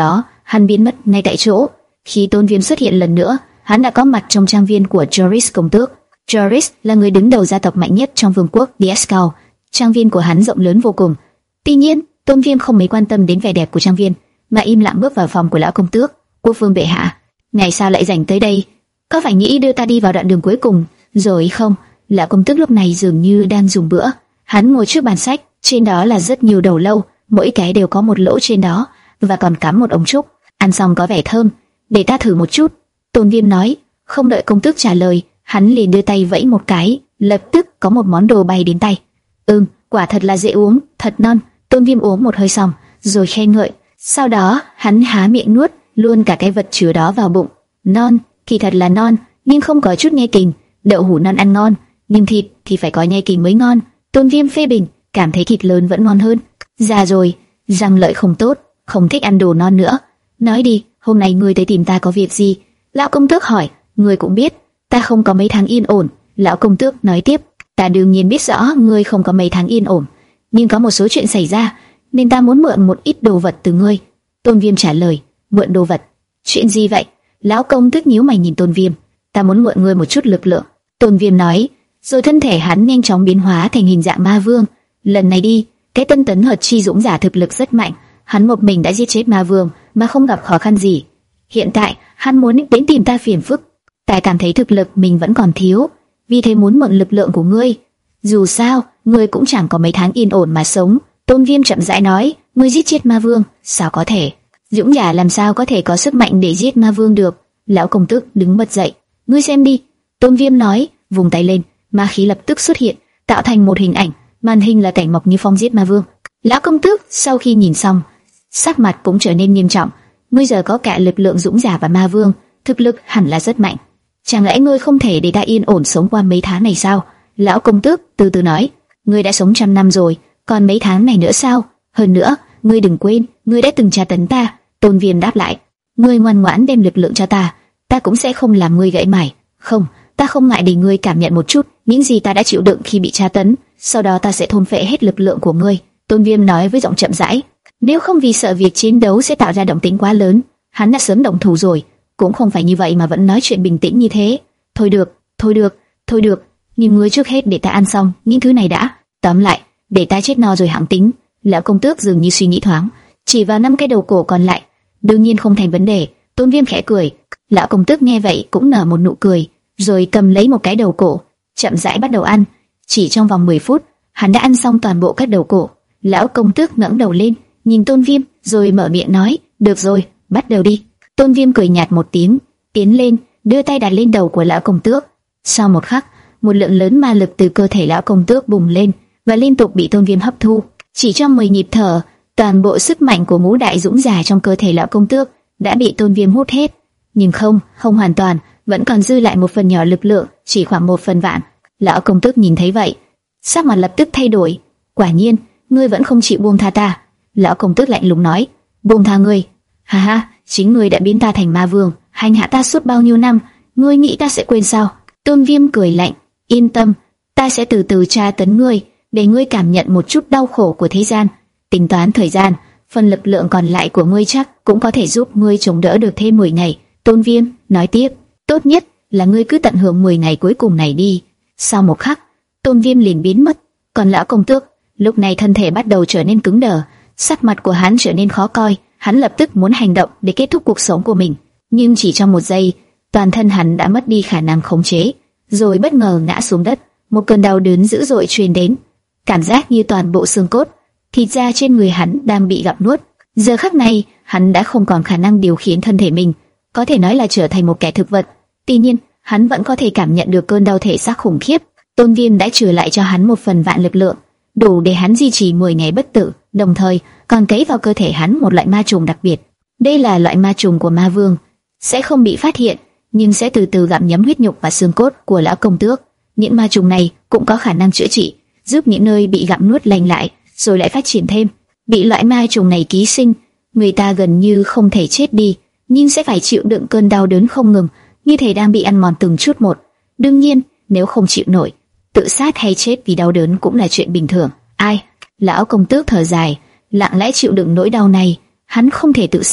hắn biến mất ngay tại chỗ. Khi Tôn Viêm xuất hiện lần nữa, hắn đã có mặt trong trang viên của Joris công tước. Joris là người đứng đầu gia tộc mạnh nhất trong vương quốc Dieskau. Trang viên của hắn rộng lớn vô cùng. Tuy nhiên, Tôn Viêm không mấy quan tâm đến vẻ đẹp của trang viên, mà im lặng bước vào phòng của lão công tước. Quốc vương bệ hạ, ngày sao lại rảnh tới đây? Có phải nghĩ đưa ta đi vào đoạn đường cuối cùng rồi không? Lão công tước lúc này dường như đang dùng bữa. Hắn ngồi trước bàn sách, trên đó là rất nhiều đầu lâu, mỗi cái đều có một lỗ trên đó, và còn cắm một ống trúc. Ăn xong có vẻ thơm, để ta thử một chút. Tôn Viêm nói. Không đợi công tước trả lời, hắn liền đưa tay vẫy một cái, lập tức có một món đồ bay đến tay. Ừm, quả thật là dễ uống, thật non. Tôn Viêm uống một hơi xong, rồi khen ngợi. Sau đó, hắn há miệng nuốt luôn cả cái vật chứa đó vào bụng. Non, thì thật là non, nhưng không có chút nhai kình. Đậu hũ non ăn ngon, nhưng thịt thì phải có nhai kình mới ngon. Tôn Viêm phê bình, cảm thấy thịt lớn vẫn ngon hơn. Già rồi, răng lợi không tốt, không thích ăn đồ non nữa. Nói đi, hôm nay ngươi tới tìm ta có việc gì? Lão công tước hỏi. Ngươi cũng biết, ta không có mấy tháng yên ổn. Lão công tước nói tiếp. Ta đương nhiên biết rõ ngươi không có mấy tháng yên ổn, nhưng có một số chuyện xảy ra, nên ta muốn mượn một ít đồ vật từ ngươi. Tôn Viêm trả lời. Mượn đồ vật? Chuyện gì vậy? Lão công tước nhíu mày nhìn Tôn Viêm. Ta muốn mượn ngươi một chút lực lượng. Tôn Viêm nói. Rồi thân thể hắn nhanh chóng biến hóa thành hình dạng ma vương. Lần này đi, cái tân tấn hợp chi dũng giả thực lực rất mạnh. Hắn một mình đã giết chết ma vương mà không gặp khó khăn gì. Hiện tại hắn muốn đến tìm ta phiền phức. Ta cảm thấy thực lực mình vẫn còn thiếu, vì thế muốn mượn lực lượng của ngươi. Dù sao, ngươi cũng chẳng có mấy tháng yên ổn mà sống. Tôn Viêm chậm rãi nói. Ngươi giết chết ma vương? Sao có thể? Dũng giả làm sao có thể có sức mạnh để giết ma vương được? Lão công tước đứng bật dậy. Ngươi xem đi. Tôn Viêm nói, vùng tay lên, ma khí lập tức xuất hiện, tạo thành một hình ảnh. Màn hình là cảnh Mộc Như Phong giết ma vương. Lão công tước sau khi nhìn xong, sắc mặt cũng trở nên nghiêm trọng. Ngươi giờ có cả lực lượng dũng giả và ma vương, thực lực hẳn là rất mạnh. Chẳng lẽ ngươi không thể để ta yên ổn sống qua mấy tháng này sao? Lão công tước từ từ nói. Ngươi đã sống trăm năm rồi, còn mấy tháng này nữa sao? Hơn nữa, ngươi đừng quên, ngươi đã từng tra tấn ta. Tôn Viêm đáp lại. Ngươi ngoan ngoãn đem lực lượng cho ta, ta cũng sẽ không làm ngươi gãy mải. Không, ta không ngại để ngươi cảm nhận một chút những gì ta đã chịu đựng khi bị tra tấn. Sau đó ta sẽ thôn phệ hết lực lượng của ngươi. Tôn Viêm nói với giọng chậm rãi. Nếu không vì sợ việc chiến đấu sẽ tạo ra động tĩnh quá lớn, hắn đã sớm động thủ rồi. Cũng không phải như vậy mà vẫn nói chuyện bình tĩnh như thế. Thôi được, thôi được, thôi được. Nhưng ngươi trước hết để ta ăn xong những thứ này đã. Tóm lại, để ta chết no rồi hãng tính. Lão công tước dường như suy nghĩ thoáng, chỉ vào năm cái đầu cổ còn lại. Đương nhiên không thành vấn đề. Tôn Viêm khẽ cười. Lão công tước nghe vậy cũng nở một nụ cười, rồi cầm lấy một cái đầu cổ, chậm rãi bắt đầu ăn. Chỉ trong vòng mười phút, hắn đã ăn xong toàn bộ các đầu cổ. Lão công tước ngẩng đầu lên, nhìn Tôn Viêm, rồi mở miệng nói, được rồi, bắt đầu đi. Tôn Viêm cười nhạt một tiếng, tiến lên, đưa tay đặt lên đầu của lão công tước. Sau một khắc, một lượng lớn ma lực từ cơ thể lão công tước bùng lên và liên tục bị Tôn Viêm hấp thu. Chỉ trong mười nhịp thở, toàn bộ sức mạnh của ngũ đại dũng giả trong cơ thể lão công tước đã bị Tôn Viêm hút hết. Nhưng không, không hoàn toàn, vẫn còn dư lại một phần nhỏ lực lượng, chỉ khoảng một phần vạn. Lão công tước nhìn thấy vậy, sắc mặt lập tức thay đổi. Quả nhiên, ngươi vẫn không chịu buông tha ta. Lão công tước lạnh lùng nói. Buông tha ngươi? Ha ha, chính ngươi đã biến ta thành ma vương, hành hạ ta suốt bao nhiêu năm, ngươi nghĩ ta sẽ quên sao? Tôn Viêm cười lạnh. Yên tâm, ta sẽ từ từ tra tấn ngươi, để ngươi cảm nhận một chút đau khổ của thế gian. Tính toán thời gian, phần lực lượng còn lại của ngươi chắc cũng có thể giúp ngươi chống đỡ được thêm mười ngày. Tôn Viêm nói tiếp. Tốt nhất là ngươi cứ tận hưởng mười ngày cuối cùng này đi. Sau một khắc, Tôn Viêm liền biến mất. Còn lão công tước lúc này thân thể bắt đầu trở nên cứng đờ, sắc mặt của hắn trở nên khó coi. Hắn lập tức muốn hành động để kết thúc cuộc sống của mình, nhưng chỉ trong một giây, toàn thân hắn đã mất đi khả năng khống chế, rồi bất ngờ ngã xuống đất. Một cơn đau đớn dữ dội truyền đến, cảm giác như toàn bộ xương cốt, thịt da trên người hắn đang bị gặm nuốt. Giờ khắc này, hắn đã không còn khả năng điều khiển thân thể mình, có thể nói là trở thành một kẻ thực vật. Tuy nhiên, hắn vẫn có thể cảm nhận được cơn đau thể xác khủng khiếp. Tôn Viêm đã trừ lại cho hắn một phần vạn lực lượng, đủ để hắn duy trì mười ngày bất tử, đồng thời còn cấy vào cơ thể hắn một loại ma trùng đặc biệt. Đây là loại ma trùng của ma vương, sẽ không bị phát hiện, nhưng sẽ từ từ gặm nhấm huyết nhục và xương cốt của lão công tước. Những ma trùng này cũng có khả năng chữa trị, giúp những nơi bị gặm nuốt lành lại, rồi lại phát triển thêm. Bị loại ma trùng này ký sinh, người ta gần như không thể chết đi, nhưng sẽ phải chịu đựng cơn đau đớn không ngừng, như thể đang bị ăn mòn từng chút một. Đương nhiên, nếu không chịu nổi, tự sát hay chết vì đau đớn cũng là chuyện bình thường. Ai? Lão công tước thở dài, lặng lẽ chịu đựng nỗi đau này. Hắn không thể tự sát,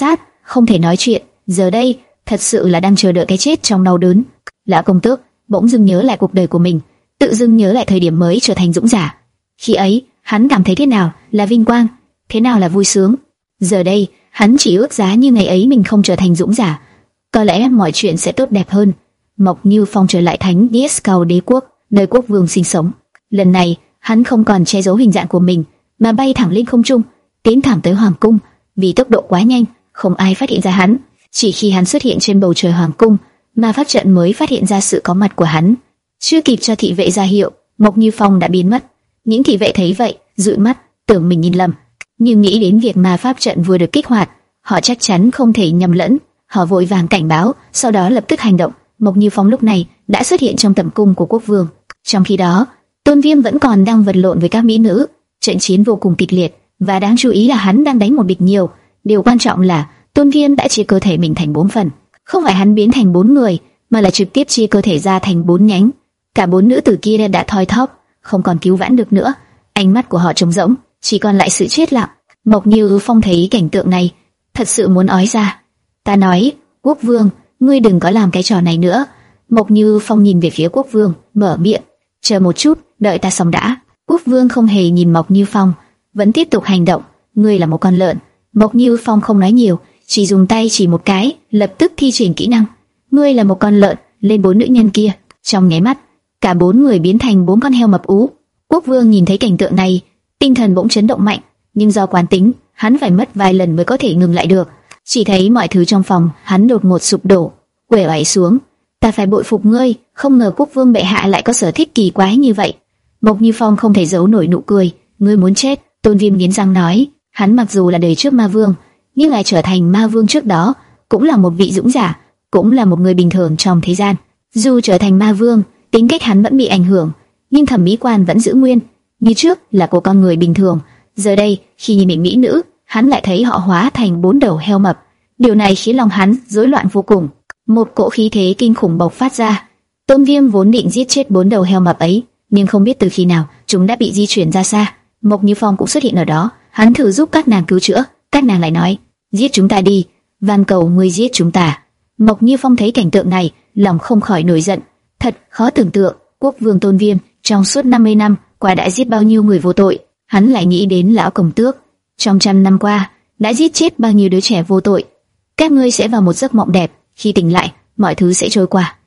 không thể nói chuyện, giờ đây thật sự là đang chờ đợi cái chết trong đau đớn. Lão công tước bỗng dưng nhớ lại cuộc đời của mình, tự dưng nhớ lại thời điểm mới trở thành dũng giả. Khi ấy, hắn cảm thấy thế nào là vinh quang, thế nào là vui sướng. Giờ đây, hắn chỉ ước giá như ngày ấy mình không trở thành dũng giả, có lẽ mọi chuyện sẽ tốt đẹp hơn. Mộc Như Phong trở lại Thánh Discal đế quốc, nơi quốc vương sinh sống. Lần này, hắn không còn che giấu hình dạng của mình, mà bay thẳng lên không trung, tiến thẳng tới hoàng cung. Vì tốc độ quá nhanh, không ai phát hiện ra hắn. Chỉ khi hắn xuất hiện trên bầu trời hoàng cung, ma pháp trận mới phát hiện ra sự có mặt của hắn. Chưa kịp cho thị vệ ra hiệu, Mộc Như Phong đã biến mất. Những thị vệ thấy vậy, dụi mắt, tưởng mình nhìn lầm. Nhưng nghĩ đến việc ma pháp trận vừa được kích hoạt, họ chắc chắn không thể nhầm lẫn. Họ vội vàng cảnh báo, sau đó lập tức hành động. Mộc Như Phong lúc này đã xuất hiện trong tầm cung của quốc vương. Trong khi đó, Tôn Viêm vẫn còn đang vật lộn với các mỹ nữ. Trận chiến vô cùng kịch liệt, và đáng chú ý là hắn đang đánh một địch nhiều. Điều quan trọng là Tôn Viêm đã chia cơ thể mình thành bốn phần. Không phải hắn biến thành bốn người, mà là trực tiếp chia cơ thể ra thành bốn nhánh. Cả bốn nữ tử kia đã thoi thóp, không còn cứu vãn được nữa. Ánh mắt của họ trống rỗng, chỉ còn lại sự chết lặng. Mộc Như Phong thấy cảnh tượng này, thật sự muốn ói ra. Ta nói, quốc vương, ngươi đừng có làm cái trò này nữa. Mộc Như Phong nhìn về phía quốc vương, mở miệng, chờ một chút, đợi ta xong đã. Quốc vương không hề nhìn Mộc Như Phong, vẫn tiếp tục hành động. Ngươi là một con lợn. Mộc Như Phong không nói nhiều, chỉ dùng tay chỉ một cái, lập tức thi triển kỹ năng. Ngươi là một con lợn, lên bốn nữ nhân kia. Trong nháy mắt, cả bốn người biến thành bốn con heo mập ú. Quốc vương nhìn thấy cảnh tượng này, tinh thần bỗng chấn động mạnh, nhưng do quán tính, hắn phải mất vài lần mới có thể ngừng lại được. Chỉ thấy mọi thứ trong phòng hắn đột ngột sụp đổ, quể oải xuống. Ta phải bội phục ngươi, không ngờ quốc vương bệ hạ lại có sở thích kỳ quái như vậy. Mộc Như Phong không thể giấu nổi nụ cười. Ngươi muốn chết? Tôn Viêm nghiến răng nói. Hắn mặc dù là đời trước ma vương, nhưng lại trở thành ma vương trước đó, cũng là một vị dũng giả, cũng là một người bình thường trong thế gian. Dù trở thành ma vương, tính cách hắn vẫn bị ảnh hưởng, nhưng thẩm mỹ quan vẫn giữ nguyên. Như trước là của con người bình thường, giờ đây khi nhìn những mỹ nữ, hắn lại thấy họ hóa thành bốn đầu heo mập. Điều này khiến lòng hắn rối loạn vô cùng. Một cỗ khí thế kinh khủng bộc phát ra. Tôn Viêm vốn định giết chết bốn đầu heo mập ấy, nhưng không biết từ khi nào chúng đã bị di chuyển ra xa. Mộc Như Phong cũng xuất hiện ở đó, hắn thử giúp các nàng cứu chữa, các nàng lại nói: giết chúng ta đi, van cầu ngươi giết chúng ta. Mộc Như Phong thấy cảnh tượng này, lòng không khỏi nổi giận. Thật khó tưởng tượng, quốc vương Tôn Viêm trong suốt năm mươi năm qua đã giết bao nhiêu người vô tội. Hắn lại nghĩ đến lão công tước, trong trăm năm qua đã giết chết bao nhiêu đứa trẻ vô tội. Các ngươi sẽ vào một giấc mộng đẹp, khi tỉnh lại, mọi thứ sẽ trôi qua,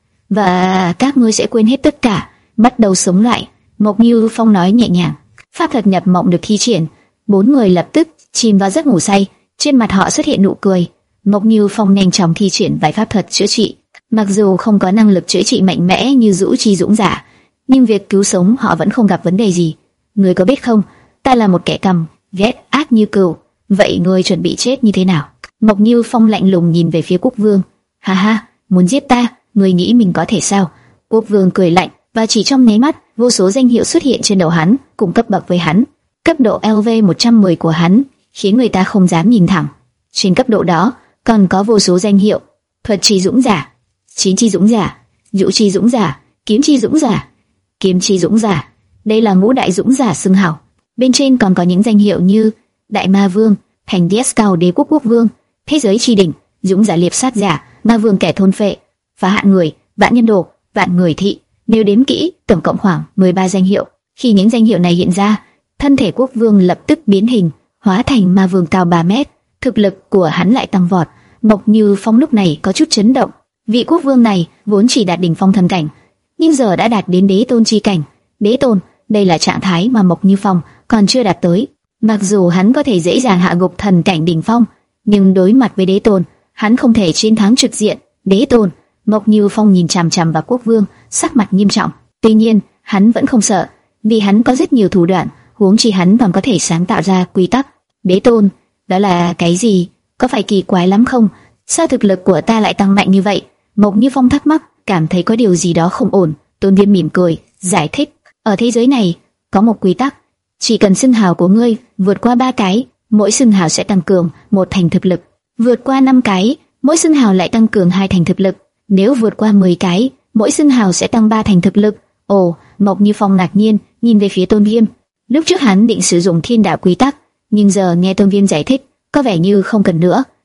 và các ngươi sẽ quên hết tất cả, bắt đầu sống lại. Mộc Như Phong nói nhẹ nhàng. Pháp thuật nhập mộng được thi triển, bốn người lập tức chìm vào giấc ngủ say, trên mặt họ xuất hiện nụ cười. Mộc Như Phong nhanh chóng thi triển vài pháp thuật chữa trị. Mặc dù không có năng lực chữa trị mạnh mẽ như Dũ Chi dũng giả, nhưng việc cứu sống họ vẫn không gặp vấn đề gì. Ngươi có biết không, ta là một kẻ căm ghét ác như cừu. Vậy ngươi chuẩn bị chết như thế nào? Mộc Như Phong lạnh lùng nhìn về phía quốc vương. Ha ha, muốn giết ta, ngươi nghĩ mình có thể sao? Quốc vương cười lạnh, và chỉ trong nháy mắt, vô số danh hiệu xuất hiện trên đầu hắn, cùng cấp bậc với hắn. Cấp độ L V một trăm mười của hắn khiến người ta không dám nhìn thẳng. Trên cấp độ đó còn có vô số danh hiệu: thuật chi dũng giả, chiến chi dũng giả, vũ chi dũng giả, kiếm chi dũng giả, kiếm chi dũng giả. Đây là ngũ đại dũng giả xưng hào. Bên trên còn có những danh hiệu như đại ma vương, thành Discal đế quốc quốc vương, thế giới chi đỉnh, dũng giả liệp sát giả, ma vương kẻ thôn phệ, phá hạn người, vạn nhân đồ, vạn người thị. Nếu đếm kỹ, tổng cộng khoảng mười ba danh hiệu. Khi những danh hiệu này hiện ra, thân thể quốc vương lập tức biến hình, hóa thành ma vương cao ba mét. Thực lực của hắn lại tăng vọt. Mộc Như Phong lúc này có chút chấn động. Vị quốc vương này vốn chỉ đạt đỉnh phong thần cảnh, nhưng giờ đã đạt đến đế tôn chi cảnh. Đế tôn, đây là trạng thái mà Mộc Như Phong còn chưa đạt tới. Mặc dù hắn có thể dễ dàng hạ gục thần cảnh đỉnh phong, nhưng đối mặt với đế tôn, hắn không thể chiến thắng trực diện. Đế tôn. Mộc Như Phong nhìn chằm chằm vào quốc vương, sắc mặt nghiêm trọng. Tuy nhiên, hắn vẫn không sợ, vì hắn có rất nhiều thủ đoạn, huống chi hắn còn có thể sáng tạo ra quy tắc. Đế tôn, đó là cái gì? Có phải kỳ quái lắm không? Sao thực lực của ta lại tăng mạnh như vậy? Mộc Như Phong thắc mắc, cảm thấy có điều gì đó không ổn. Tôn Viêm mỉm cười, giải thích: ở thế giới này có một quy tắc, chỉ cần xưng hào của ngươi vượt qua ba cái, mỗi xưng hào sẽ tăng cường một thành thực lực. Vượt qua năm cái, mỗi xưng hào lại tăng cường hai thành thực lực. Nếu vượt qua mười cái, mỗi xưng hào sẽ tăng ba thành thực lực. Ồ, Mộc Như Phong ngạc nhiên nhìn về phía Tôn Viêm. Lúc trước hắn định sử dụng thiên đạo quy tắc, nhưng giờ nghe Tôn Viêm giải thích, có vẻ như không cần nữa.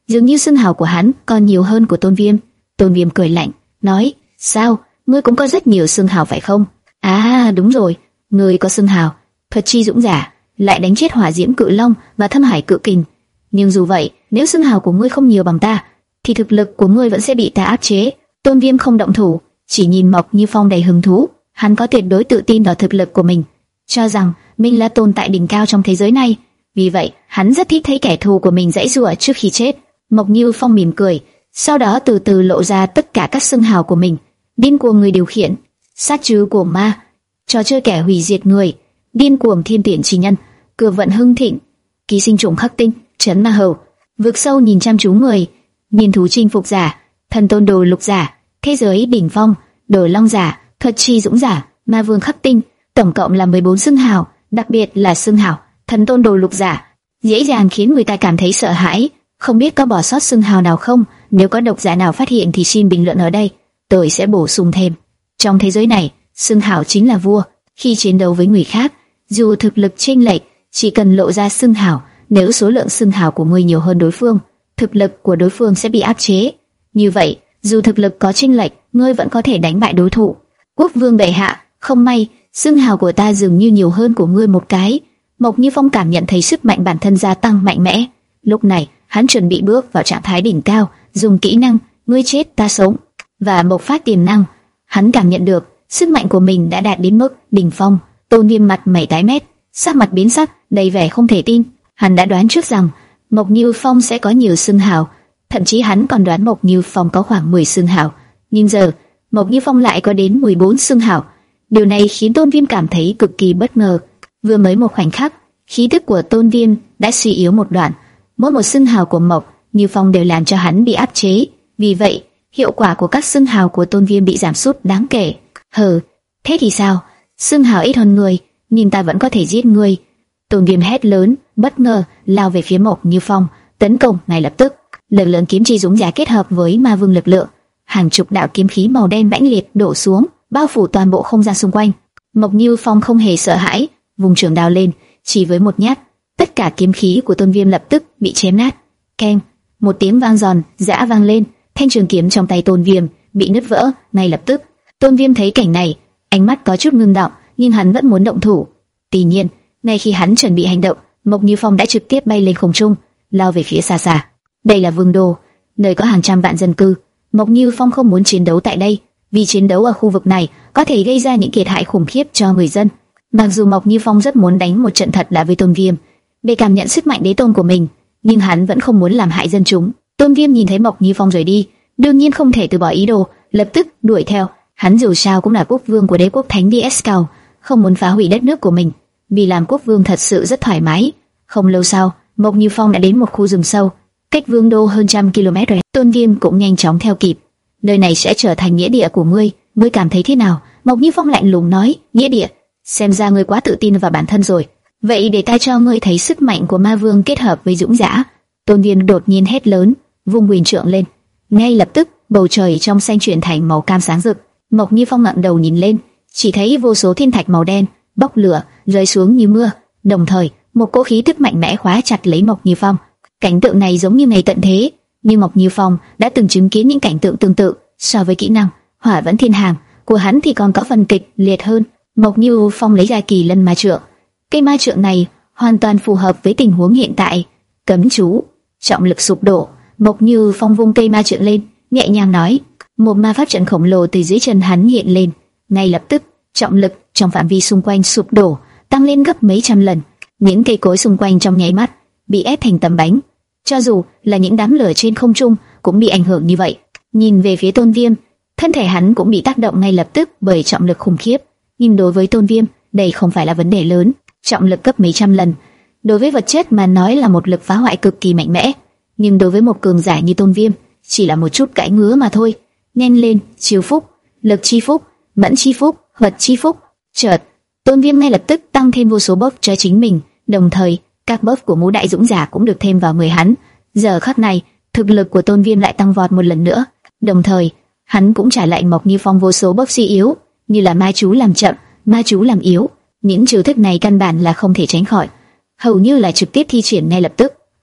dường như xương hào của hắn còn nhiều hơn của Tôn Viêm. Tôn Viêm cười lạnh, nói: sao, ngươi cũng có rất nhiều xương hào phải không? À đúng rồi, ngươi có xương hào thuật chi dũng giả, lại đánh chết hỏa diễm cự long và thâm hải cự kình. Nhưng dù vậy, nếu xương hào của ngươi không nhiều bằng ta, thì thực lực của ngươi vẫn sẽ bị ta áp chế. Tôn Viêm không động thủ, chỉ nhìn Mộc Như Phong đầy hứng thú. Hắn có tuyệt đối tự tin vào thực lực của mình, cho rằng mình là tồn tại đỉnh cao trong thế giới này. Vì vậy, hắn rất thích thấy kẻ thù của mình giãy giụa trước khi chết. Mộc Như Phong mỉm cười, sau đó từ từ lộ ra tất cả các xương hào của mình: điên cuồng người điều khiển, sát trừ của ma, trò chơi kẻ hủy diệt người, điên cuồng thiên tuyển chi nhân, cửa vận hưng thịnh, ký sinh trùng khắc tinh, trấn ma hầu, vực sâu nhìn chăm chú người, nhìn thú chinh phục giả, thần tôn đồ lục giả, thế giới đỉnh phong, đồ long giả, thuật chi dũng giả, ma vương khắc tinh. Tổng cộng là mười bốn xương hào, đặc biệt là xương hào thần tôn đồ lục giả dễ dàng khiến người ta cảm thấy sợ hãi. Không biết có bỏ sót xương hào nào không? Nếu có độc giả nào phát hiện thì xin bình luận ở đây, tôi sẽ bổ sung thêm. Trong thế giới này, xương hào chính là vua. Khi chiến đấu với người khác, dù thực lực chênh lệch, chỉ cần lộ ra xương hào, nếu số lượng xương hào của ngươi nhiều hơn đối phương, thực lực của đối phương sẽ bị áp chế. Như vậy, dù thực lực có chênh lệch, ngươi vẫn có thể đánh bại đối thủ. Quốc vương bệ hạ, không may, xương hào của ta dường như nhiều hơn của ngươi một cái. Mộc Như Phong cảm nhận thấy sức mạnh bản thân gia tăng mạnh mẽ. Lúc này, hắn chuẩn bị bước vào trạng thái đỉnh cao, dùng kỹ năng ngươi chết ta sống và bộc phát tiềm năng. Hắn cảm nhận được sức mạnh của mình đã đạt đến mức đỉnh phong. Tôn Viêm mặt mày tái mét, sắc mặt biến sắc, đầy vẻ không thể tin. Hắn đã đoán trước rằng Mộc Như Phong sẽ có nhiều xương hào, thậm chí hắn còn đoán Mộc Như Phong có khoảng mười xương hào, nhưng giờ Mộc Như Phong lại có đến mười bốn xương hào. Điều này khiến Tôn Viêm cảm thấy cực kỳ bất ngờ. Vừa mới một khoảnh khắc, khí tức của Tôn Viêm đã suy yếu một đoạn. Mỗi một xương hào của Mộc Như Phong đều làm cho hắn bị áp chế. Vì vậy, hiệu quả của các xương hào của Tôn Viêm bị giảm sút đáng kể. Hừ, thế thì sao? Xương hào ít hơn người, nhưng ta vẫn có thể giết ngươi. Tôn Viêm hét lớn, bất ngờ lao về phía Mộc Như Phong, tấn công ngay lập tức. Lực lượng kiếm chi dũng giả kết hợp với ma vương lực lượng, hàng chục đạo kiếm khí màu đen mãnh liệt đổ xuống, bao phủ toàn bộ không gian xung quanh. Mộc Như Phong không hề sợ hãi, vùng trường đao lên, chỉ với một nhát, tất cả kiếm khí của Tôn Viêm lập tức bị chém nát. Keng, một tiếng vang giòn giã vang lên, thanh trường kiếm trong tay Tôn Viêm bị nứt vỡ ngay lập tức. Tôn Viêm thấy cảnh này, ánh mắt có chút ngưng động, nhưng hắn vẫn muốn động thủ. Tuy nhiên, ngay khi hắn chuẩn bị hành động, Mộc Như Phong đã trực tiếp bay lên không trung, lao về phía xa xa. Đây là vương đô, nơi có hàng trăm vạn dân cư. Mộc Như Phong không muốn chiến đấu tại đây, vì chiến đấu ở khu vực này có thể gây ra những thiệt hại khủng khiếp cho người dân. Mặc dù Mộc Như Phong rất muốn đánh một trận thật đã với Tôn Viêm để cảm nhận sức mạnh đế tôn của mình, nhưng hắn vẫn không muốn làm hại dân chúng. Tôn Viêm nhìn thấy Mộc Như Phong rời đi, đương nhiên không thể từ bỏ ý đồ, lập tức đuổi theo. Hắn dù sao cũng là quốc vương của đế quốc Thánh Đi Escal, không muốn phá hủy đất nước của mình, vì làm quốc vương thật sự rất thoải mái. Không lâu sau, Mộc Như Phong đã đến một khu rừng sâu, cách vương đô hơn trăm km. Tôn Viêm cũng nhanh chóng theo kịp. Nơi này sẽ trở thành nghĩa địa của ngươi, ngươi cảm thấy thế nào? Mộc Như Phong lạnh lùng nói. Nghĩa địa? Xem ra ngươi quá tự tin vào bản thân rồi. Vậy để ta cho ngươi thấy sức mạnh của ma vương kết hợp với dũng giả. Tôn Viêm đột nhiên hét lớn, vung quyền trượng lên. Ngay lập tức, bầu trời trong xanh chuyển thành màu cam sáng rực. Mộc Như Phong ngẩng đầu nhìn lên, chỉ thấy vô số thiên thạch màu đen bốc lửa rơi xuống như mưa. Đồng thời, một cỗ khí tức mạnh mẽ khóa chặt lấy Mộc Như Phong. Cảnh tượng này giống như ngày tận thế, nhưng Mộc Như Phong đã từng chứng kiến những cảnh tượng tương tự. So với kỹ năng Hỏa Vẫn Thiên Hàm của hắn thì còn có phần kịch liệt hơn. Mộc Như Phong lấy ra Kỳ Lân Ma Trượng. Cây ma trượng này hoàn toàn phù hợp với tình huống hiện tại. Cấm chú, trọng lực sụp đổ. Mộc Như Phong vung cây ma trượng lên, nhẹ nhàng nói. Một ma pháp trận khổng lồ từ dưới chân hắn hiện lên. Ngay lập tức, trọng lực trong phạm vi xung quanh sụp đổ, tăng lên gấp mấy trăm lần. Những cây cối xung quanh trong nháy mắt bị ép thành tấm bánh. Cho dù là những đám lửa trên không trung cũng bị ảnh hưởng như vậy. Nhìn về phía Tôn Viêm, thân thể hắn cũng bị tác động ngay lập tức bởi trọng lực khủng khiếp. Nhưng đối với Tôn Viêm, đây không phải là vấn đề lớn. Trọng lực gấp mấy trăm lần, đối với vật chất mà nói là một lực phá hoại cực kỳ mạnh mẽ, nhưng đối với một cường giả như Tôn Viêm, chỉ là một chút gãi ngứa mà thôi. Nhanh lên, chiêu phúc, lực chi phúc, mẫn chi phúc, vật chi phúc. Chợt, Tôn Viêm ngay lập tức tăng thêm vô số buff cho chính mình, đồng thời các buff của ngũ đại dũng giả cũng được thêm vào người hắn. Giờ khắc này, thực lực của Tôn Viêm lại tăng vọt một lần nữa. Đồng thời, hắn cũng trả lại Mộc Như Phong vô số buff suy yếu, như là ma chú làm chậm, ma chú làm yếu. Những chiêu thức này căn bản là không thể tránh khỏi, hầu như là trực tiếp thi triển ngay lập tức,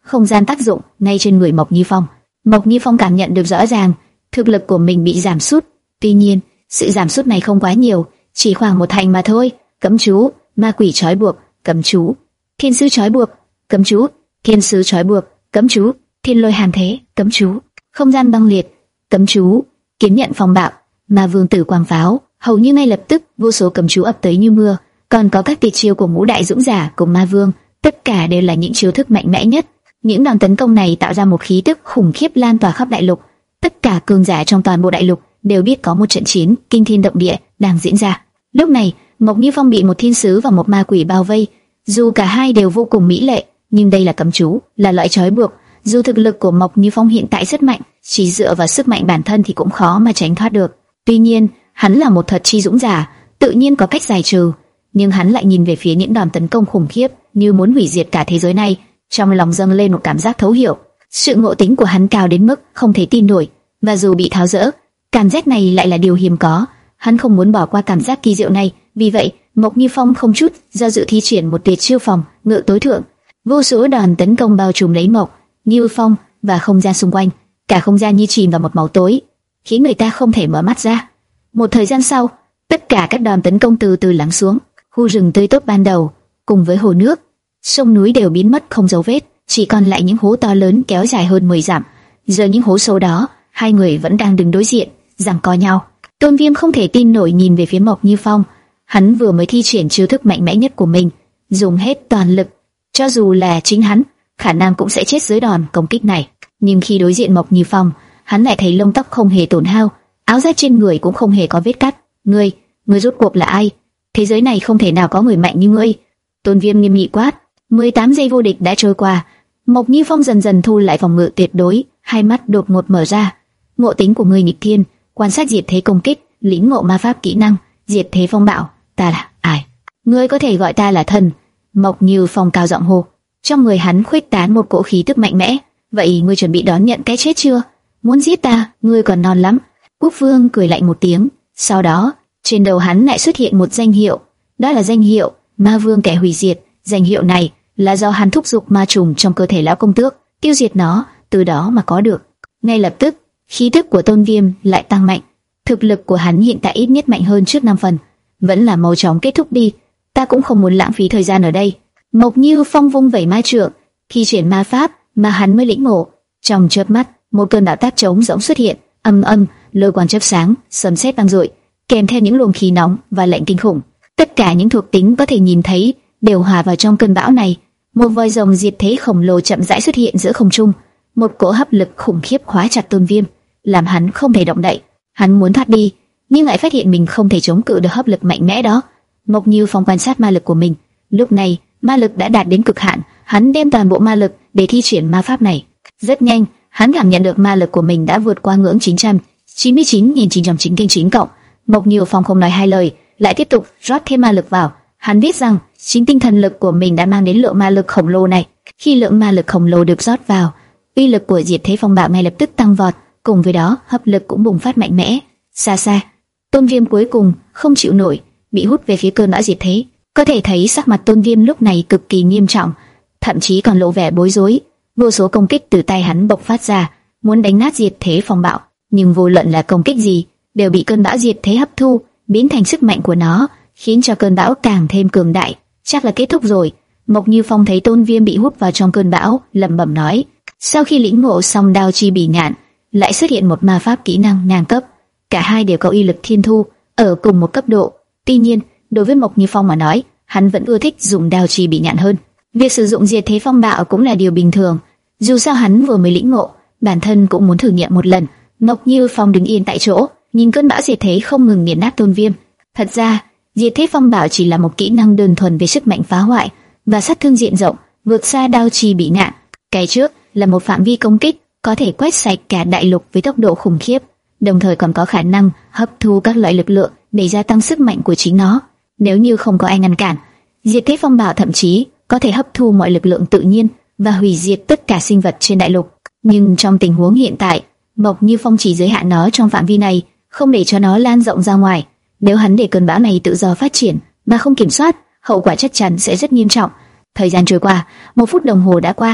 không gian tác dụng ngay trên người Mộc Như Phong. Mộc Như Phong cảm nhận được rõ ràng thực lực của mình bị giảm sút. Tuy nhiên, sự giảm sút này không quá nhiều, chỉ khoảng một thành mà thôi. Cấm chú, ma quỷ trói buộc, cấm chú, thiên sứ trói buộc, cấm chú, thiên sứ trói buộc, cấm chú, thiên lôi hàn thế, cấm chú, không gian băng liệt, cấm chú, kiếm nhận phong bạo, ma vương tử quang pháo. Hầu như ngay lập tức vô số cấm chú ập tới như mưa. Còn có các tuyệt chiêu của ngũ đại dũng giả cùng ma vương, tất cả đều là những chiêu thức mạnh mẽ nhất. Những đòn tấn công này tạo ra một khí tức khủng khiếp lan tỏa khắp đại lục. Tất cả cường giả trong toàn bộ đại lục đều biết có một trận chiến kinh thiên động địa đang diễn ra. Lúc này, Mộc Như Phong bị một thiên sứ và một ma quỷ bao vây. Dù cả hai đều vô cùng mỹ lệ, nhưng đây là cấm chú, là loại trói buộc. Dù thực lực của Mộc Như Phong hiện tại rất mạnh, chỉ dựa vào sức mạnh bản thân thì cũng khó mà tránh thoát được. Tuy nhiên, hắn là một thuật chi dũng giả, tự nhiên có cách giải trừ. Nhưng hắn lại nhìn về phía những đòn tấn công khủng khiếp như muốn hủy diệt cả thế giới này, trong lòng dâng lên một cảm giác thấu hiểu. Sự ngộ tính của hắn cao đến mức không thể tin nổi, và dù bị tháo rỡ, cảm giác này lại là điều hiếm có. Hắn không muốn bỏ qua cảm giác kỳ diệu này, vì vậy Mộc Như Phong không chút do dự thi triển một tuyệt chiêu phòng ngự tối thượng. Vô số đòn tấn công bao trùm lấy Mộc Như Phong và không gian xung quanh, cả không gian như chìm vào một màu tối, khiến người ta không thể mở mắt ra. Một thời gian sau, tất cả các đòn tấn công từ từ lắng xuống. Khu rừng tươi tốt ban đầu, cùng với hồ nước, sông núi đều biến mất không dấu vết, chỉ còn lại những hố to lớn kéo dài hơn mười dặm. Giờ những hố sâu đó, hai người vẫn đang đứng đối diện, giằng co nhau. Tôn Viêm không thể tin nổi nhìn về phía Mộc Như Phong. Hắn vừa mới thi triển chiêu thức mạnh mẽ nhất của mình, dùng hết toàn lực, cho dù là chính hắn, khả năng cũng sẽ chết dưới đòn công kích này. Nhưng khi đối diện Mộc Như Phong, hắn lại thấy lông tóc không hề tổn hao, áo giáp trên người cũng không hề có vết cắt. Ngươi, ngươi rốt cuộc là ai? Thế giới này không thể nào có người mạnh như ngươi. Tôn Viêm nghiêm nghị quát. mười tám giây vô địch đã trôi qua. Mộc Như Phong dần dần thu lại phòng ngự tuyệt đối, hai mắt đột ngột mở ra. Ngộ tính của ngươi nghịch thiên, quan sát diệt thế công kích, lĩnh ngộ ma pháp kỹ năng, diệt thế phong bạo. Ta là ai? Ngươi có thể gọi ta là thần. Mộc Như Phong cao giọng hô. Trong người hắn khuếch tán một cỗ khí tức mạnh mẽ. Vậy ngươi chuẩn bị đón nhận cái chết chưa? Muốn giết ta, ngươi còn non lắm. Quốc Vương cười lạnh một tiếng. Sau đó, trên đầu hắn lại xuất hiện một danh hiệu. Đó là danh hiệu Ma Vương kẻ hủy diệt. Danh hiệu này là do hắn thúc giục ma trùng trong cơ thể lão công tước, tiêu diệt nó, từ đó mà có được. Ngay lập tức, khí tức của Tôn Viêm lại tăng mạnh. Thực lực của hắn hiện tại ít nhất mạnh hơn trước năm phần. Vẫn là mau chóng kết thúc đi, ta cũng không muốn lãng phí thời gian ở đây. Mộc Như Phong vung vẩy ma trượng, khi chuyển ma pháp mà hắn mới lĩnh ngộ. Trong chớp mắt, một cơn bão táp trống rỗng xuất hiện, âm âm, lôi quang chớp sáng, sấm sét vang dội, kèm theo những luồng khí nóng và lạnh kinh khủng. Tất cả những thuộc tính có thể nhìn thấy đều hòa vào trong cơn bão này. Một vòi rồng diệt thế khổng lồ chậm rãi xuất hiện giữa không trung, một cỗ hấp lực khủng khiếp khóa chặt Tôn Viêm, làm hắn không thể động đậy. Hắn muốn thoát đi, nhưng lại phát hiện mình không thể chống cự được hấp lực mạnh mẽ đó. Mộc Như Phong quan sát ma lực của mình, lúc này ma lực đã đạt đến cực hạn, hắn đem toàn bộ ma lực để thi triển ma pháp này. Rất nhanh, hắn cảm nhận được ma lực của mình đã vượt qua ngưỡng chín trăm chín mươi chín nghìn chín trăm chín mươi chín cộng. Mộc Như Phong không nói hai lời, lại tiếp tục rót thêm ma lực vào. Hắn biết rằng chính tinh thần lực của mình đã mang đến lượng ma lực khổng lồ này. Khi lượng ma lực khổng lồ được rót vào, uy lực của diệt thế phong bạo ngay lập tức tăng vọt, cùng với đó hấp lực cũng bùng phát mạnh mẽ. Xa xa, Tôn Viêm cuối cùng không chịu nổi, bị hút về phía cơn bão diệt thế. Có thể thấy sắc mặt Tôn Viêm lúc này cực kỳ nghiêm trọng, thậm chí còn lộ vẻ bối rối. Vô số công kích từ tay hắn bộc phát ra, muốn đánh nát diệt thế phong bạo, nhưng vô luận là công kích gì, đều bị cơn bão diệt thế hấp thu, biến thành sức mạnh của nó, khiến cho cơn bão càng thêm cường đại. Chắc là kết thúc rồi. Mộc Như Phong thấy Tôn Viêm bị hút vào trong cơn bão, lẩm bẩm nói. Sau khi lĩnh ngộ xong đao chi bỉ ngạn, lại xuất hiện một ma pháp kỹ năng ngang cấp. Cả hai đều có uy lực thiên thu, ở cùng một cấp độ. Tuy nhiên, đối với Mộc Như Phong mà nói, hắn vẫn ưa thích dùng đao chi bỉ ngạn hơn. Việc sử dụng diệt thế phong bạo cũng là điều bình thường. Dù sao hắn vừa mới lĩnh ngộ, bản thân cũng muốn thử nghiệm một lần. Mộc Như Phong đứng yên tại chỗ, nhìn cơn bão diệt thế không ngừng nghiền nát Tôn Viêm. Thật ra, diệt thế phong bạo chỉ là một kỹ năng đơn thuần về sức mạnh phá hoại và sát thương diện rộng, vượt xa đao chi bỉ ngạn. Cái trước là một phạm vi công kích có thể quét sạch cả đại lục với tốc độ khủng khiếp, đồng thời còn có khả năng hấp thu các loại lực lượng để gia tăng sức mạnh của chính nó. Nếu như không có ai ngăn cản, diệt thế phong bạo thậm chí có thể hấp thu mọi lực lượng tự nhiên và hủy diệt tất cả sinh vật trên đại lục. Nhưng trong tình huống hiện tại, Mộc Như Phong chỉ giới hạn nó trong phạm vi này, không để cho nó lan rộng ra ngoài. Nếu hắn để cơn bão này tự do phát triển mà không kiểm soát, hậu quả chắc chắn sẽ rất nghiêm trọng. Thời gian trôi qua, một phút đồng hồ đã qua.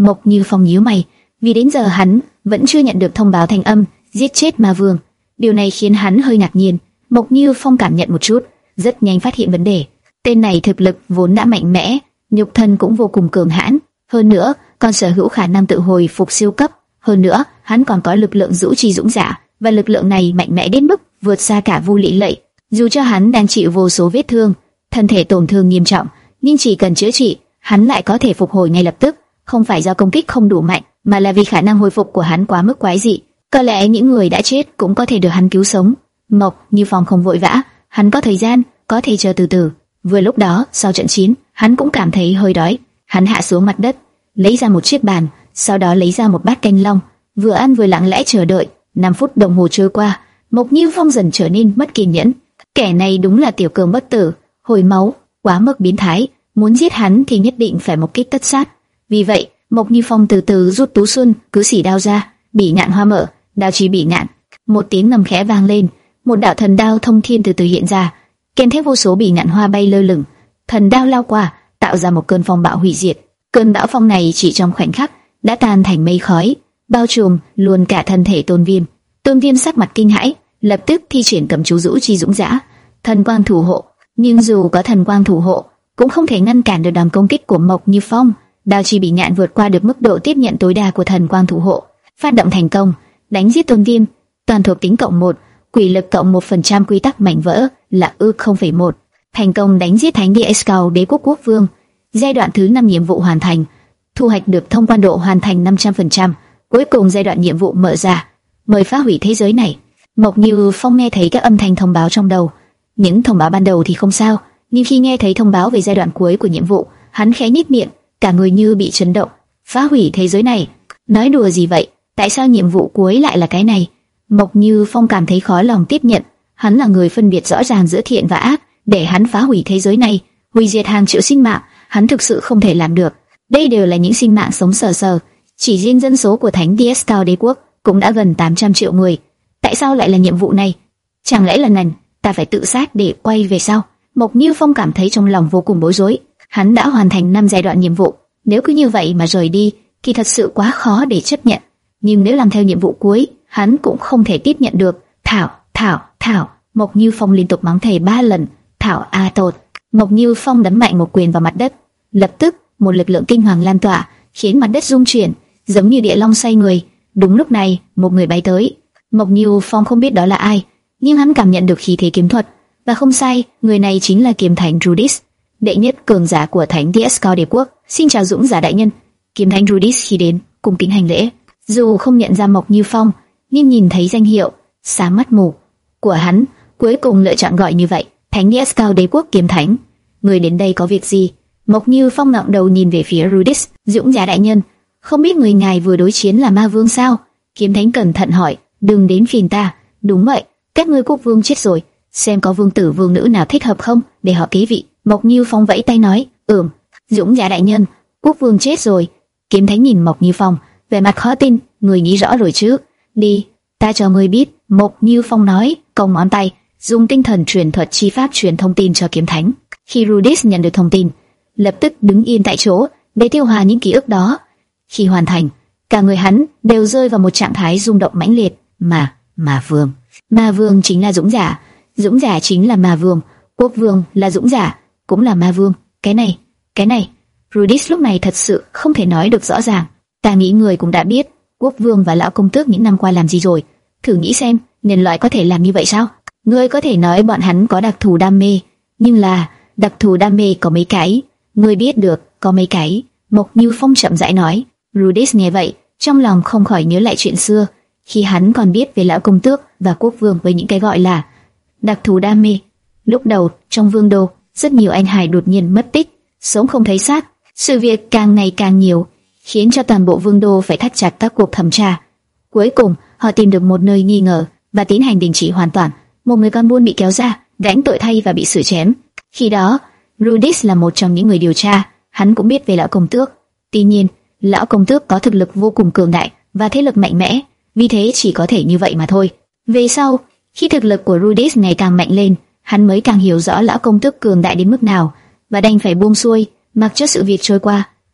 Mộc Như Phong nhíu mày, vì đến giờ hắn vẫn chưa nhận được thông báo thanh âm giết chết ma vương. Điều này khiến hắn hơi ngạc nhiên. Mộc Như Phong cảm nhận một chút, rất nhanh phát hiện vấn đề. Tên này thực lực vốn đã mạnh mẽ, nhục thân cũng vô cùng cường hãn, hơn nữa còn sở hữu khả năng tự hồi phục siêu cấp. Hơn nữa, hắn còn có lực lượng dũng chi dũng giả, và lực lượng này mạnh mẽ đến mức vượt xa cả Vu Lý Lệ. Dù cho hắn đang chịu vô số vết thương, thân thể tổn thương nghiêm trọng, nhưng chỉ cần chữa trị, hắn lại có thể phục hồi ngay lập tức. Không phải do công kích không đủ mạnh, mà là vì khả năng hồi phục của hắn quá mức quái dị. Có lẽ những người đã chết cũng có thể được hắn cứu sống. Mộc Như Phong không vội vã, hắn có thời gian, có thể chờ từ từ. Vừa lúc đó, sau trận chiến, hắn cũng cảm thấy hơi đói. Hắn hạ xuống mặt đất, lấy ra một chiếc bàn, sau đó lấy ra một bát canh long, vừa ăn vừa lặng lẽ chờ đợi. Năm phút đồng hồ trôi qua, Mộc Như Phong dần trở nên mất kiên nhẫn. Kẻ này đúng là tiểu cường bất tử, hồi máu, quá mức biến thái. Muốn giết hắn thì nhất định phải một kích tất sát. Vì vậy, Mộc Như Phong từ từ rút tú xuân, cứ xỉ đao ra, bỉ ngạn hoa mở, đao chí bỉ ngạn. Một tiếng ngầm khẽ vang lên, một đạo thần đao thông thiên từ từ hiện ra, kèm theo vô số bỉ ngạn hoa bay lơ lửng. Thần đao lao qua, tạo ra một cơn phong bão hủy diệt. Cơn bão phong này chỉ trong khoảnh khắc đã tan thành mây khói, bao trùm luôn cả thân thể Tôn Viêm. Tôn Viêm sắc mặt kinh hãi, lập tức thi triển cầm chú Dũ Chi Dũng Dã, thần quang thủ hộ. Nhưng dù có thần quang thủ hộ, cũng không thể ngăn cản được đòn công kích của Mộc Như Phong. Đao chi bỉ ngạn vượt qua được mức độ tiếp nhận tối đa của thần quang thủ hộ, phát động thành công, đánh giết Tôn Viêm. Toàn thuộc tính cộng một, quỷ lực cộng một phần trăm, quy tắc mảnh vỡ là ư không phẩy một. Thành công đánh giết Thánh Địa Escal Đế quốc quốc vương. Giai đoạn thứ năm nhiệm vụ hoàn thành, thu hoạch được thông quan độ hoàn thành năm trăm phần trăm. Cuối cùng giai đoạn nhiệm vụ mở ra, mời phá hủy thế giới này. Mộc Như Phong nghe thấy các âm thanh thông báo trong đầu. Những thông báo ban đầu thì không sao, nhưng khi nghe thấy thông báo về giai đoạn cuối của nhiệm vụ, hắn khẽ nhếch miệng, cả người như bị chấn động. Phá hủy thế giới này? Nói đùa gì vậy? Tại sao nhiệm vụ cuối lại là cái này? Mộc Như Phong cảm thấy khó lòng tiếp nhận. Hắn là người phân biệt rõ ràng giữa thiện và ác, để hắn phá hủy thế giới này, hủy diệt hàng triệu sinh mạng, hắn thực sự không thể làm được. Đây đều là những sinh mạng sống sờ sờ. Chỉ riêng dân số của Thánh Địa Escal Đế quốc cũng đã gần tám trăm triệu người. Tại sao lại là nhiệm vụ này? Chẳng lẽ lần này ta phải tự sát để quay về sao? Mộc Như Phong cảm thấy trong lòng vô cùng bối rối. Hắn đã hoàn thành năm giai đoạn nhiệm vụ, nếu cứ như vậy mà rời đi thì thật sự quá khó để chấp nhận. Nhưng nếu làm theo nhiệm vụ cuối, hắn cũng không thể tiếp nhận được. Thảo, Thảo, Thảo! Mộc Như Phong liên tục mắng thề ba lần. Thảo a tột! Mộc Như Phong đấm mạnh một quyền vào mặt đất. Lập tức, một lực lượng kinh hoàng lan tỏa, khiến mặt đất rung chuyển, giống như địa long xoay người. Đúng lúc này, một người bay tới. Mộc Như Phong không biết đó là ai, nhưng hắn cảm nhận được khí thế kiếm thuật, và không sai, người này chính là Kiếm Thánh Rudis, đệ nhất cường giả của Thánh Địa Escal Đế quốc. Xin chào Dũng giả đại nhân. Kiếm Thánh Rudis khi đến, cung kính hành lễ. Dù không nhận ra Mộc Như Phong, nhưng nhìn thấy danh hiệu sáng mắt mù của hắn, cuối cùng lựa chọn gọi như vậy. Thánh Địa Escal Đế quốc Kiếm Thánh, người đến đây có việc gì? Mộc Như Phong ngẩng đầu nhìn về phía Rudis. Dũng giả đại nhân, không biết người ngài vừa đối chiến là ma vương sao? Kiếm Thánh cẩn thận hỏi. Đừng đến phiền ta. Đúng vậy, các ngươi quốc vương chết rồi, xem có vương tử vương nữ nào thích hợp không để họ kế vị. Mộc Như Phong vẫy tay nói, ừm. Dũng giả đại nhân, quốc vương chết rồi. Kiếm Thánh nhìn Mộc Như Phong, vẻ mặt khó tin. Người nghĩ rõ rồi chứ? Đi, ta cho ngươi biết. Mộc Như Phong nói, cong ngón tay, dùng tinh thần truyền thuật chi pháp truyền thông tin cho Kiếm Thánh. Khi Rudis nhận được thông tin, lập tức đứng yên tại chỗ để tiêu hóa những ký ức đó. Khi hoàn thành, cả người hắn đều rơi vào một trạng thái rung động mãnh liệt. Mà, ma vương, ma vương chính là dũng giả, dũng giả chính là ma vương, quốc vương là dũng giả, cũng là ma vương. Cái này, cái này, Rudis lúc này thật sự không thể nói được rõ ràng. Ta nghĩ người cũng đã biết quốc vương và lão công tước những năm qua làm gì rồi. Thử nghĩ xem, nhân loại có thể làm như vậy sao? Ngươi có thể nói bọn hắn có đặc thù đam mê, nhưng là đặc thù đam mê có mấy cái, ngươi biết được có mấy cái. Mộc Như Phong chậm rãi nói. Rudis nghe vậy, trong lòng không khỏi nhớ lại chuyện xưa, khi hắn còn biết về lão công tước và quốc vương với những cái gọi là đặc thù đam mê. Lúc đầu trong vương đô, rất nhiều anh hài đột nhiên mất tích, sống không thấy xác. Sự việc càng ngày càng nhiều, khiến cho toàn bộ vương đô phải thắt chặt các cuộc thẩm tra. Cuối cùng, họ tìm được một nơi nghi ngờ và tiến hành đình chỉ hoàn toàn. Một người con buôn bị kéo ra, gánh tội thay và bị xử chém. Khi đó, Rudis là một trong những người điều tra, hắn cũng biết về lão công tước. Tuy nhiên, lão công tước có thực lực vô cùng cường đại và thế lực mạnh mẽ, vì thế chỉ có thể như vậy mà thôi. Về sau, khi thực lực của Rudis ngày càng mạnh lên, hắn mới càng hiểu rõ lão công tước cường đại đến mức nào và đành phải buông xuôi, mặc cho sự việc trôi qua.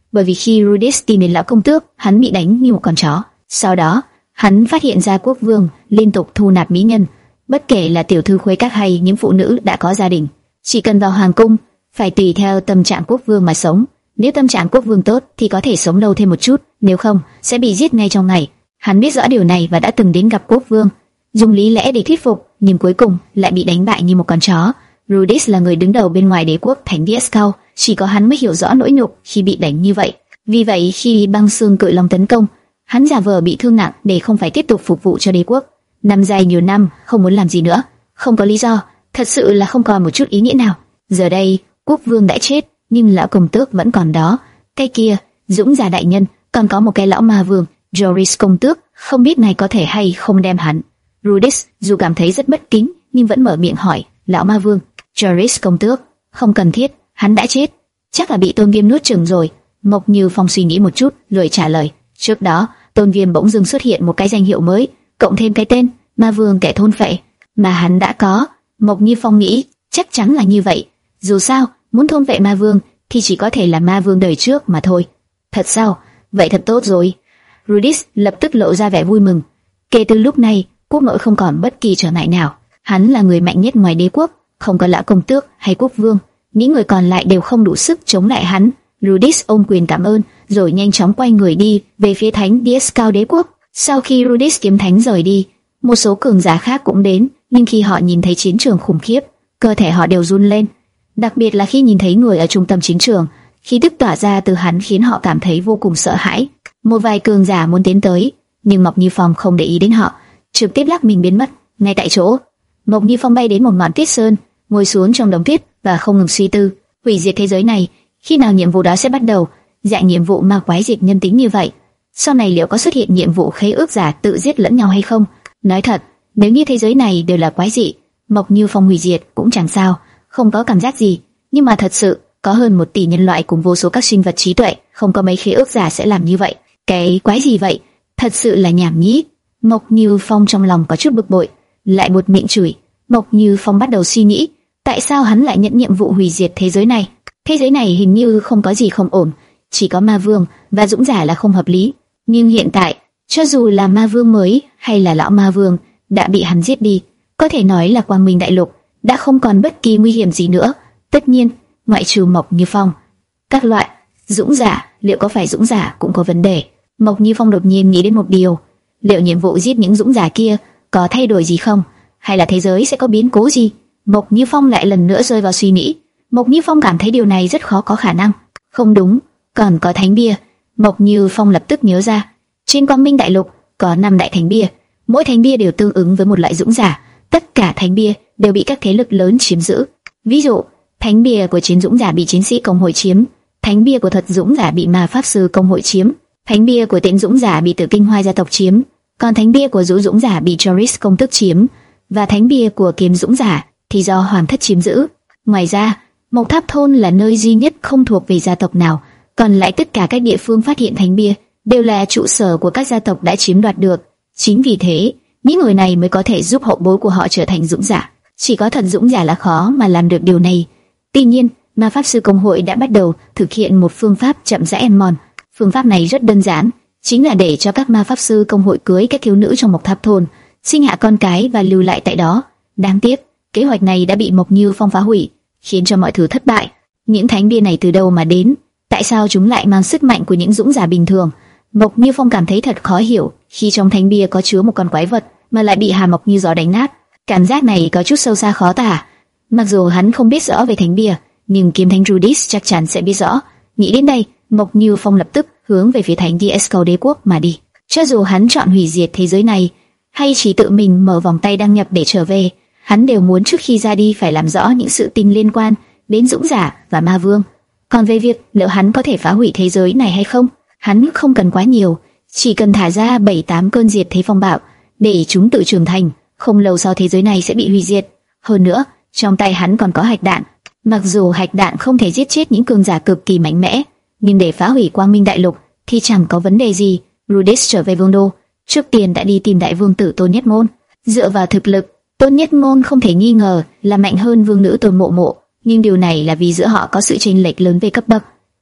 bởi vì khi Rudis tìm đến lão công tước, hắn bị đánh như một con chó. Sau đó, hắn phát hiện ra quốc vương liên tục thu nạp mỹ nhân, bất kể là tiểu thư khuê các hay những phụ nữ đã có gia đình, chỉ cần vào hoàng cung, phải tùy theo tâm trạng quốc vương mà sống. Nếu tâm trạng quốc vương tốt thì có thể sống lâu thêm một chút, nếu không sẽ bị giết ngay trong ngày. Hắn biết rõ điều này và đã từng đến gặp quốc vương, dùng lý lẽ để thuyết phục, nhưng cuối cùng lại bị đánh bại như một con chó. Rudis là người đứng đầu bên ngoài đế quốc Thánh Dieskau, chỉ có hắn mới hiểu rõ nỗi nhục khi bị đánh như vậy. Vì vậy khi băng xương cự long tấn công, hắn giả vờ bị thương nặng để không phải tiếp tục phục vụ cho đế quốc. Năm dài nhiều năm không muốn làm gì nữa, không có lý do, thật sự là không còn một chút ý nghĩa nào. Giờ đây quốc vương đã chết, nhưng lão công tước vẫn còn đó. Cái kia, dũng giả đại nhân, còn có một cái lão ma vương, Joris công tước, không biết này có thể hay không đem hắn. Rudis dù cảm thấy rất bất kính, nhưng vẫn mở miệng hỏi, lão ma vương, Joris công tước, không cần thiết, hắn đã chết, chắc là bị Tôn Viêm nuốt chửng rồi. Mộc Như Phong suy nghĩ một chút, rồi trả lời. Trước đó, Tôn Viêm bỗng dưng xuất hiện một cái danh hiệu mới, cộng thêm cái tên ma vương kẻ thôn phệ mà hắn đã có. Mộc Như Phong nghĩ, chắc chắn là như vậy. Dù sao, muốn thôn vệ ma vương thì chỉ có thể là ma vương đời trước mà thôi. Thật sao? Vậy thật tốt rồi. Rudis lập tức lộ ra vẻ vui mừng. Kể từ lúc này, quốc nội không còn bất kỳ trở ngại nào. Hắn là người mạnh nhất ngoài đế quốc, không có lão công tước hay quốc vương, những người còn lại đều không đủ sức chống lại hắn. Rudis ôm quyền cảm ơn, rồi nhanh chóng quay người đi về phía Thánh Dieskau đế quốc. Sau khi Rudis kiếm thánh rời đi, một số cường giả khác cũng đến, nhưng khi họ nhìn thấy chiến trường khủng khiếp, cơ thể họ đều run lên. Đặc biệt là khi nhìn thấy người ở trung tâm chiến trường, khí tức tỏa ra từ hắn khiến họ cảm thấy vô cùng sợ hãi. Một vài cường giả muốn tiến tới, nhưng Mộc Như Phong không để ý đến họ, trực tiếp lắc mình biến mất ngay tại chỗ. Mộc Như Phong bay đến một ngọn tuyết sơn, ngồi xuống trong đống tuyết và không ngừng suy tư, hủy diệt thế giới này, khi nào nhiệm vụ đó sẽ bắt đầu? Dạng nhiệm vụ ma quái diệt nhân tính như vậy, sau này liệu có xuất hiện nhiệm vụ khế ước giả tự giết lẫn nhau hay không? Nói thật, nếu như thế giới này đều là quái dị, Mộc Như Phong hủy diệt cũng chẳng sao, không có cảm giác gì. Nhưng mà thật sự, có hơn một tỷ nhân loại cùng vô số các sinh vật trí tuệ, không có mấy khế ước giả sẽ làm như vậy. Cái quái gì vậy? Thật sự là nhảm nhí. Mộc Như Phong trong lòng có chút bực bội, lại buột miệng chửi. Mộc Như Phong bắt đầu suy nghĩ, tại sao hắn lại nhận nhiệm vụ hủy diệt thế giới này? Thế giới này hình như không có gì không ổn, chỉ có ma vương và dũng giả là không hợp lý. Nhưng hiện tại, cho dù là ma vương mới hay là lão ma vương đã bị hắn giết đi, có thể nói là Quang Minh Đại Lục đã không còn bất kỳ nguy hiểm gì nữa. Tất nhiên, ngoại trừ Mộc Như Phong, các loại dũng giả, liệu có phải dũng giả cũng có vấn đề? Mộc Như Phong đột nhiên nghĩ đến một điều, liệu nhiệm vụ giết những dũng giả kia có thay đổi gì không, hay là thế giới sẽ có biến cố gì? Mộc Như Phong lại lần nữa rơi vào suy nghĩ. Mộc Như Phong cảm thấy điều này rất khó có khả năng. Không đúng, còn có thánh bia. Mộc Như Phong lập tức nhớ ra, trên Quang Minh Đại Lục có năm đại thánh bia, mỗi thánh bia đều tương ứng với một loại dũng giả. Tất cả thánh bia đều bị các thế lực lớn chiếm giữ. Ví dụ, thánh bia của chiến dũng giả bị chiến sĩ công hội chiếm, thánh bia của thuật dũng giả bị ma pháp sư công hội chiếm, thánh bia của tiễn dũng giả bị Tử Kinh Hoa gia tộc chiếm, còn thánh bia của Dũ dũng giả bị Joris công tước chiếm, và thánh bia của kiếm dũng giả thì do hoàng thất chiếm giữ. Ngoài ra, Mộc Tháp thôn là nơi duy nhất không thuộc về gia tộc nào, còn lại tất cả các địa phương phát hiện thánh bia đều là trụ sở của các gia tộc đã chiếm đoạt được. Chính vì thế, những người này mới có thể giúp hậu bối của họ trở thành dũng giả. Chỉ có thần dũng giả là khó mà làm được điều này. Tuy nhiên, ma pháp sư công hội đã bắt đầu thực hiện một phương pháp chậm rãi ăn mòn. Phương pháp này rất đơn giản, chính là để cho các ma pháp sư công hội cưới các thiếu nữ trong Mộc Tháp thôn, sinh hạ con cái và lưu lại tại đó. Đáng tiếc, kế hoạch này đã bị Mộc Như Phong phá hủy, khiến cho mọi thứ thất bại. Những thánh bia này từ đâu mà đến? Tại sao chúng lại mang sức mạnh của những dũng giả bình thường? Mộc Như Phong cảm thấy thật khó hiểu, khi trong thánh bia có chứa một con quái vật mà lại bị Hàn Mộc như gió đánh nát. Cảm giác này có chút sâu xa khó tả. Mặc dù hắn không biết rõ về thánh bia, nhưng kiếm thánh Rudis chắc chắn sẽ biết rõ. Nghĩ đến đây, Mộc Như Phong lập tức hướng về phía Thánh Dieskau đế quốc mà đi. Cho dù hắn chọn hủy diệt thế giới này, hay chỉ tự mình mở vòng tay đăng nhập để trở về, hắn đều muốn trước khi ra đi phải làm rõ những sự tình liên quan đến dũng giả và ma vương. Còn về việc liệu hắn có thể phá hủy thế giới này hay không, hắn không cần quá nhiều, chỉ cần thả ra bảy tám cơn diệt thế phong bạo để chúng tự trưởng thành, không lâu sau thế giới này sẽ bị hủy diệt. Hơn nữa, trong tay hắn còn có hạch đạn. Mặc dù hạch đạn không thể giết chết những cường giả cực kỳ mạnh mẽ, nhưng để phá hủy Quang Minh Đại Lục thì chẳng có vấn đề gì. Rudis trở về vương đô, trước tiên đã đi tìm đại vương tử Tôn Nhất Môn. Dựa vào thực lực, Tôn Nhất Môn không thể nghi ngờ là mạnh hơn vương nữ Tôn Mộ Mộ, nhưng điều này là vì giữa họ có sự chênh lệch lớn về cấp bậc.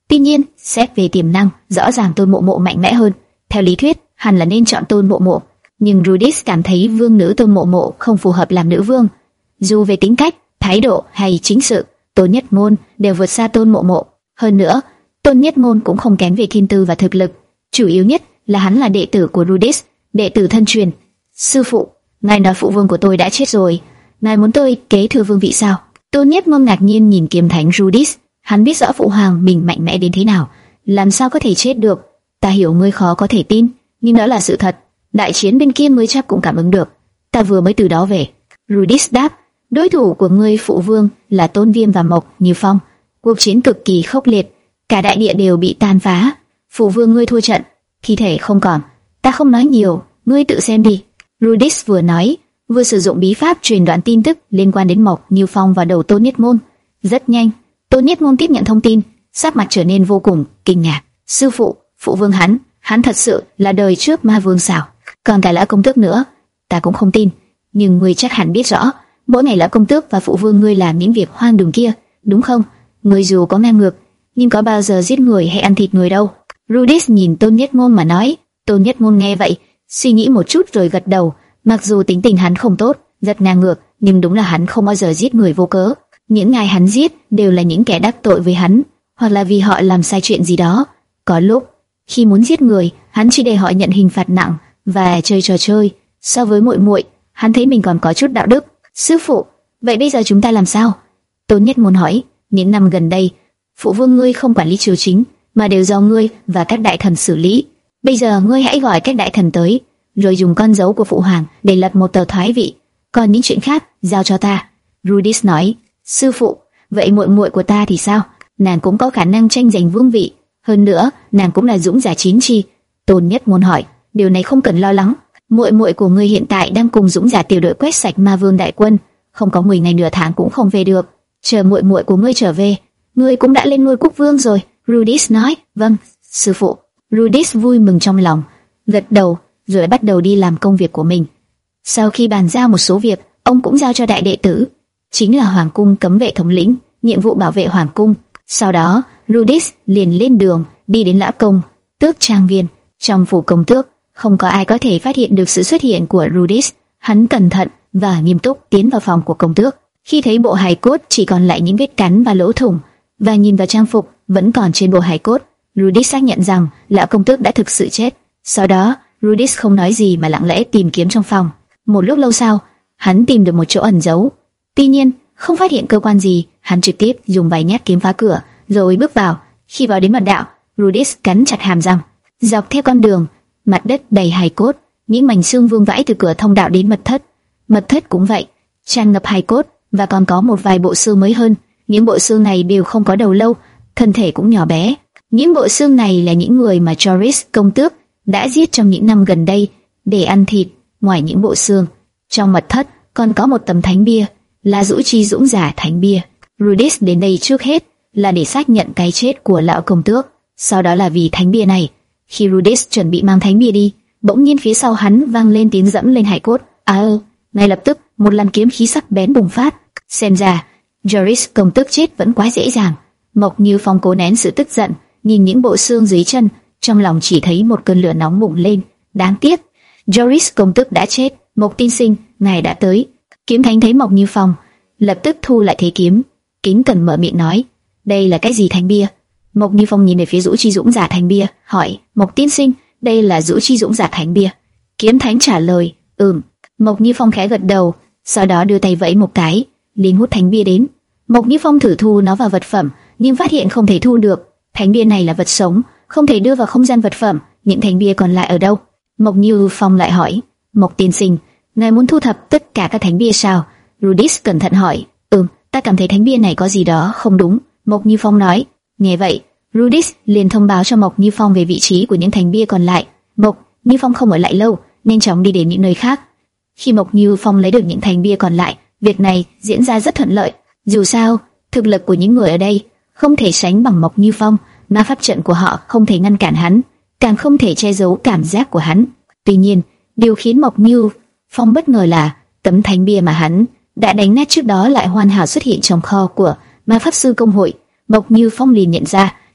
Tuy nhiên, xét về tiềm năng, rõ ràng Tôn Mộ Mộ mạnh mẽ hơn. Theo lý thuyết, hẳn là nên chọn Tôn Mộ Mộ, nhưng Rudis cảm thấy vương nữ Tôn Mộ Mộ không phù hợp làm nữ vương. Dù về tính cách, thái độ hay chính sự, Tôn Nhất Ngôn đều vượt xa Tôn Mộ Mộ. Hơn nữa, Tôn Nhất Ngôn cũng không kém về thiên tư và thực lực. Chủ yếu nhất là hắn là đệ tử của Rudis, đệ tử thân truyền. Sư phụ, ngài nói phụ vương của tôi đã chết rồi, ngài muốn tôi kế thừa vương vị sao? Tôn Nhất Ngôn ngạc nhiên nhìn kiếm thánh Rudis. Hắn biết rõ phụ hoàng mình mạnh mẽ đến thế nào, làm sao có thể chết được. Ta hiểu ngươi khó có thể tin, nhưng đó là sự thật. Đại chiến bên kia mới chắc cũng cảm ứng được. Ta vừa mới từ đó về. Rudis đáp. Đối thủ của ngươi phụ vương là Tôn Viêm và Mộc Như Phong. Cuộc chiến cực kỳ khốc liệt, cả đại địa đều bị tan phá. Phụ vương ngươi thua trận, thi thể không còn. Ta không nói nhiều, ngươi tự xem đi. Rudis vừa nói, vừa sử dụng bí pháp truyền đoạn tin tức liên quan đến Mộc Như Phong vào đầu Tôn Nhất Ngôn. Rất nhanh, Tôn Nhất Ngôn tiếp nhận thông tin, sắc mặt trở nên vô cùng kinh ngạc. Sư phụ, phụ vương hắn, hắn thật sự là đời trước ma vương sao? Còn cả lão công tước nữa, ta cũng không tin. Nhưng ngươi chắc hẳn biết rõ, mỗi ngày lão công tước và phụ vương ngươi làm những việc hoang đường kia, đúng không? Ngươi dù có ngang ngược, nhưng có bao giờ giết người hay ăn thịt người đâu. Rudis nhìn Tôn Nhất Ngôn mà nói. Tôn Nhất Ngôn nghe vậy, suy nghĩ một chút rồi gật đầu. Mặc dù tính tình hắn không tốt, rất ngang ngược, nhưng đúng là hắn không bao giờ giết người vô cớ. Những ngài hắn giết đều là những kẻ đắc tội với hắn, hoặc là vì họ làm sai chuyện gì đó. Có lúc, khi muốn giết người, hắn chỉ để họ nhận hình phạt nặng và chơi trò chơi. So với muội muội, hắn thấy mình còn có chút đạo đức. Sư phụ, vậy bây giờ chúng ta làm sao? Tôn Nhất Ngôn hỏi. Những năm gần đây, phụ vương ngươi không quản lý triều chính, mà đều do ngươi và các đại thần xử lý. Bây giờ ngươi hãy gọi các đại thần tới, rồi dùng con dấu của phụ hoàng để lập một tờ thoái vị. Còn những chuyện khác giao cho ta. Rudis nói. Sư phụ, vậy muội muội của ta thì sao? Nàng cũng có khả năng tranh giành vương vị. Hơn nữa, nàng cũng là dũng giả chín chi. Tôn Nhất Ngôn hỏi. Điều này không cần lo lắng. Muội muội của ngươi hiện tại đang cùng dũng giả tiểu đội quét sạch ma vương đại quân, không có mười ngày nửa tháng cũng không về được. Chờ muội muội của ngươi trở về, ngươi cũng đã lên ngôi quốc vương rồi. Rudis nói. Vâng, sư phụ. Rudis vui mừng trong lòng, gật đầu, rồi bắt đầu đi làm công việc của mình. Sau khi bàn giao một số việc, ông cũng giao cho đại đệ tử, chính là hoàng cung cấm vệ thống lĩnh, nhiệm vụ bảo vệ hoàng cung. Sau đó, Rudis liền lên đường đi đến Lã Công Tước trang viên. Trong phủ công tước, không có ai có thể phát hiện được sự xuất hiện của Rudis. Hắn cẩn thận và nghiêm túc tiến vào phòng của công tước. Khi thấy bộ hài cốt chỉ còn lại những vết cắn và lỗ thủng, và nhìn vào trang phục vẫn còn trên bộ hài cốt, Rudis xác nhận rằng lão công tước đã thực sự chết. Sau đó, Rudis không nói gì mà lặng lẽ tìm kiếm trong phòng. Một lúc lâu sau, hắn tìm được một chỗ ẩn giấu. Tuy nhiên, không phát hiện cơ quan gì, hắn trực tiếp dùng vài nhát kiếm phá cửa, rồi bước vào. Khi vào đến mật đạo, Rudis cắn chặt hàm răng. Dọc theo con đường, mặt đất đầy hài cốt, những mảnh xương vương vãi từ cửa thông đạo đến mật thất. Mật thất cũng vậy, tràn ngập hài cốt, và còn có một vài bộ xương mới hơn. Những bộ xương này đều không có đầu lâu, thân thể cũng nhỏ bé. Những bộ xương này là những người mà Joris công tước đã giết trong những năm gần đây để ăn thịt. Ngoài những bộ xương, trong mật thất còn có một tấm thánh bia, là Dũ Chi Dũng Giả thánh bia. Rudis đến đây trước hết là để xác nhận cái chết của lão công tước, sau đó là vì thánh bia này. Khi Rudis chuẩn bị mang thánh bia đi, bỗng nhiên phía sau hắn vang lên tiếng dẫm lên hài cốt. À ơ, ngay lập tức một làn kiếm khí sắc bén bùng phát. Xem ra Joris công tước chết vẫn quá dễ dàng. Mộc Như Phong cố nén sự tức giận, nhìn những bộ xương dưới chân, trong lòng chỉ thấy một cơn lửa nóng bùng lên. Đáng tiếc, Joris công tước đã chết. Mộc tiên sinh, ngài đã tới. Kiếm thánh thấy Mộc Như Phong, lập tức thu lại thế kiếm, kính cẩn mở miệng nói: đây là cái gì thánh bia? Mộc Như Phong nhìn về phía Dũ Chi Dũng Giả thánh bia, hỏi: Mộc tiên sinh, đây là Dũ Chi Dũng Giả thánh bia? Kiếm thánh trả lời: ừm. Mộc Như Phong khẽ gật đầu, sau đó đưa tay vẫy một cái, liền hút thánh bia đến. Mộc Như Phong thử thu nó vào vật phẩm, nhưng phát hiện không thể thu được. Thánh bia này là vật sống, không thể đưa vào không gian vật phẩm. Những thánh bia còn lại ở đâu? Mộc Như Phong lại hỏi: Mộc tiên sinh, ngài muốn thu thập tất cả các thánh bia sao? Rudis cẩn thận hỏi: ừm, ta cảm thấy thánh bia này có gì đó không đúng. Mộc Như Phong nói. Nghe vậy, Rudis liền thông báo cho Mộc Như Phong về vị trí của những thánh bia còn lại. Mộc Như Phong không ở lại lâu, nhanh chóng đi đến những nơi khác. Khi Mộc Như Phong lấy được những thánh bia còn lại, việc này diễn ra rất thuận lợi. Dù sao, thực lực của những người ở đây không thể sánh bằng Mộc Như Phong, ma pháp trận của họ không thể ngăn cản hắn, càng không thể che giấu cảm giác của hắn. Tuy nhiên, điều khiến Mộc Như Phong bất ngờ là tấm thánh bia mà hắn đã đánh nát trước đó lại hoàn hảo xuất hiện trong kho của ma pháp sư công hội. Mộc Như Phong liền nhận ra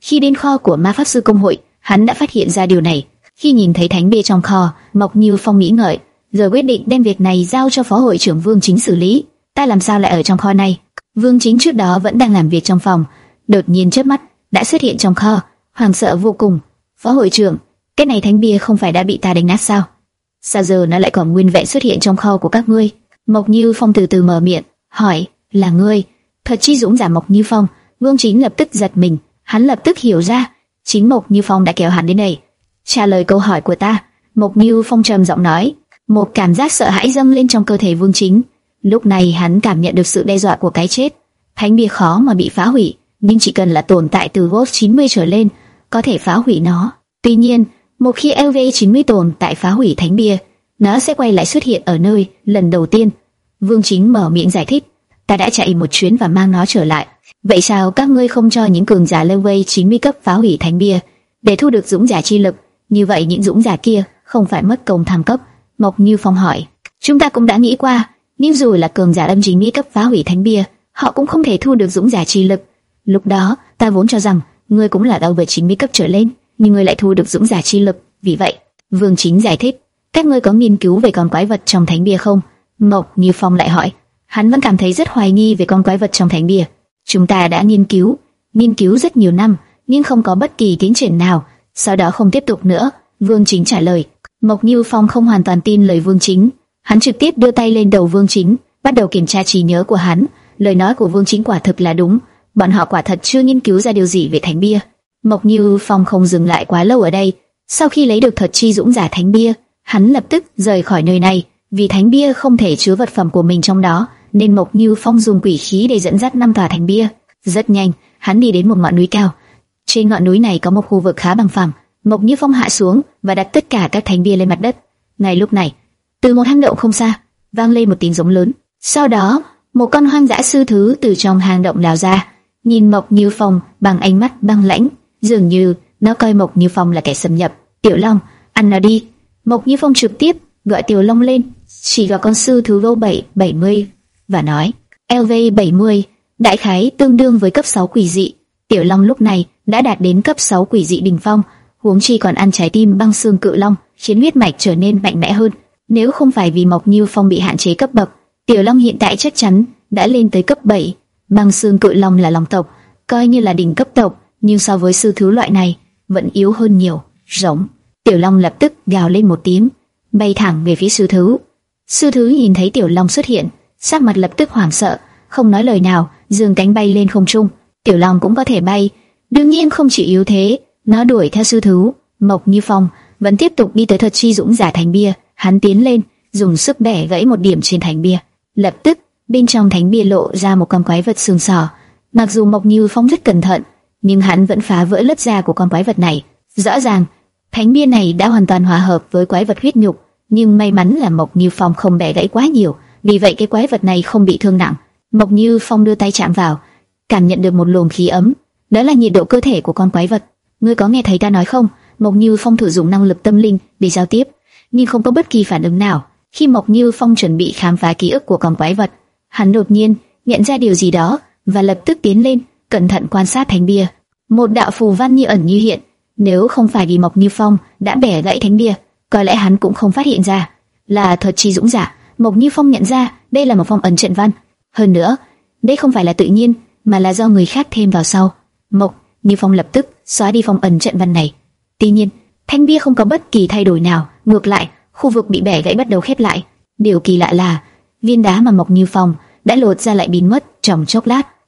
Khi đến kho của ma pháp sư công hội, hắn đã phát hiện ra điều này. Khi nhìn thấy thánh bia trong kho, Mộc Như Phong nghĩ ngợi, rồi quyết định đem việc này giao cho phó hội trưởng Vương Chính xử lý. Ta làm sao lại ở trong kho này? Vương Chính trước đó vẫn đang làm việc trong phòng, đột nhiên chớp mắt đã xuất hiện trong kho, hoảng sợ vô cùng. Phó hội trưởng, cái này thánh bia không phải đã bị ta đánh nát sao? Sao giờ nó lại còn nguyên vẹn xuất hiện trong kho của các ngươi? Mộc Như Phong từ từ mở miệng hỏi, là ngươi? Thật chi dũng giả Mộc Như Phong. Vương Chính lập tức giật mình, hắn lập tức hiểu ra, chính Mộc Như Phong đã kéo hắn đến đây. Trả lời câu hỏi của ta. Mộc Như Phong trầm giọng nói. Một cảm giác sợ hãi dâng lên trong cơ thể Vương Chính. Lúc này hắn cảm nhận được sự đe dọa của cái chết. Thánh bia khó mà bị phá hủy, nhưng chỉ cần là tồn tại từ Ghost chín mươi trở lên, có thể phá hủy nó. Tuy nhiên, một khi L V chín mươi tồn tại phá hủy thánh bia, nó sẽ quay lại xuất hiện ở nơi lần đầu tiên. Vương Chính mở miệng giải thích. Ta đã chạy một chuyến và mang nó trở lại. Vậy sao các ngươi không cho những cường giả level chín mươi cấp phá hủy thánh bia để thu được dũng giả chi lực? Như vậy những dũng giả kia không phải mất công thăng cấp? Mộc Như Phong hỏi. Chúng ta cũng đã nghĩ qua, nhưng dù là cường giả âm chín mươi cấp phá hủy thánh bia, họ cũng không thể thu được dũng giả chi lực. Lúc đó ta vốn cho rằng ngươi cũng là level chín mươi cấp trở lên, nhưng ngươi lại thu được dũng giả chi lực. Vì vậy, Vương Chính giải thích, các ngươi có nghiên cứu về con quái vật trong thánh bia không? Mộc Như Phong lại hỏi. Hắn vẫn cảm thấy rất hoài nghi về con quái vật trong thánh bia. Chúng ta đã nghiên cứu, nghiên cứu rất nhiều năm, nhưng không có bất kỳ tiến triển nào. Sau đó không tiếp tục nữa. Vương Chính trả lời. Mộc Như Phong không hoàn toàn tin lời Vương Chính. Hắn trực tiếp đưa tay lên đầu Vương Chính, bắt đầu kiểm tra trí nhớ của hắn. Lời nói của Vương Chính quả thực là đúng. Bọn họ quả thật chưa nghiên cứu ra điều gì về thánh bia. Mộc Như Phong không dừng lại quá lâu ở đây. Sau khi lấy được thuật chi dũng giả thánh bia, hắn lập tức rời khỏi nơi này. Vì thánh bia không thể chứa vật phẩm của mình trong đó, nên Mộc Như Phong dùng quỷ khí để dẫn dắt năm tòa thánh bia. Rất nhanh, hắn đi đến một ngọn núi cao. Trên ngọn núi này có một khu vực khá bằng phẳng. Mộc Như Phong hạ xuống và đặt tất cả các thánh bia lên mặt đất. Ngay lúc này, từ một hang động không xa, vang lên một tiếng giống lớn. Sau đó, một con hoang dã sư thứ từ trong hang động lao ra, nhìn Mộc Như Phong bằng ánh mắt băng lãnh, dường như nó coi Mộc Như Phong là kẻ xâm nhập. Tiểu Long, ăn nó đi. Mộc Như Phong trực tiếp gọi Tiểu Long lên, chỉ vào con sư thứ vô bảy bảy mươi và nói, L V bảy mươi, đại khái tương đương với cấp sáu quỷ dị. Tiểu Long lúc này đã đạt đến cấp sáu quỷ dị đỉnh phong, huống chi còn ăn trái tim băng xương cự long, khiến huyết mạch trở nên mạnh mẽ hơn. Nếu không phải vì Mộc Như Phong bị hạn chế cấp bậc, Tiểu Long hiện tại chắc chắn đã lên tới cấp bảy. Băng xương cự long là long tộc, coi như là đỉnh cấp tộc, nhưng so với sư thứ loại này vẫn yếu hơn nhiều. Giống. Tiểu Long lập tức gào lên một tiếng, bay thẳng về phía sư thứ. Sư thứ nhìn thấy Tiểu Long xuất hiện, sắc mặt lập tức hoảng sợ, không nói lời nào, giương cánh bay lên không trung. Tiểu Long cũng có thể bay, đương nhiên không chỉ yếu thế, nó đuổi theo sư thứ. Mộc Như Phong vẫn tiếp tục đi tới thuật chi dũng giả thánh bia, hắn tiến lên, dùng sức bẻ gãy một điểm trên thánh bia. Lập tức, bên trong thánh bia lộ ra một con quái vật xương sọ. Mặc dù Mộc Như Phong rất cẩn thận, nhưng hắn vẫn phá vỡ lớp da của con quái vật này. Rõ ràng, thánh bia này đã hoàn toàn hòa hợp với quái vật huyết nhục, nhưng may mắn là Mộc Như Phong không bẻ gãy quá nhiều, vì vậy cái quái vật này không bị thương nặng. Mộc Như Phong đưa tay chạm vào, cảm nhận được một luồng khí ấm, đó là nhiệt độ cơ thể của con quái vật. Ngươi có nghe thấy ta nói không? Mộc Như Phong thử dùng năng lực tâm linh để giao tiếp, nhưng không có bất kỳ phản ứng nào. Khi Mộc Như Phong chuẩn bị khám phá ký ức của con quái vật, hắn đột nhiên nhận ra điều gì đó và lập tức tiến lên, cẩn thận quan sát thánh bia. Một đạo phù văn như ẩn như hiện. Nếu không phải vì Mộc Như Phong đã bẻ gãy thánh bia, có lẽ hắn cũng không phát hiện ra. Là thuật chi dũng giả. Mộc Như Phong nhận ra đây là một phong ấn trận văn. Hơn nữa, đây không phải là tự nhiên, mà là do người khác thêm vào sau. Mộc Như Phong lập tức xóa đi phong ấn trận văn này. Tuy nhiên, thanh bia không có bất kỳ thay đổi nào, ngược lại, khu vực bị bẻ gãy bắt đầu khép lại. Điều kỳ lạ là viên đá mà Mộc Như Phong đã lột ra lại biến mất trong chốc lát.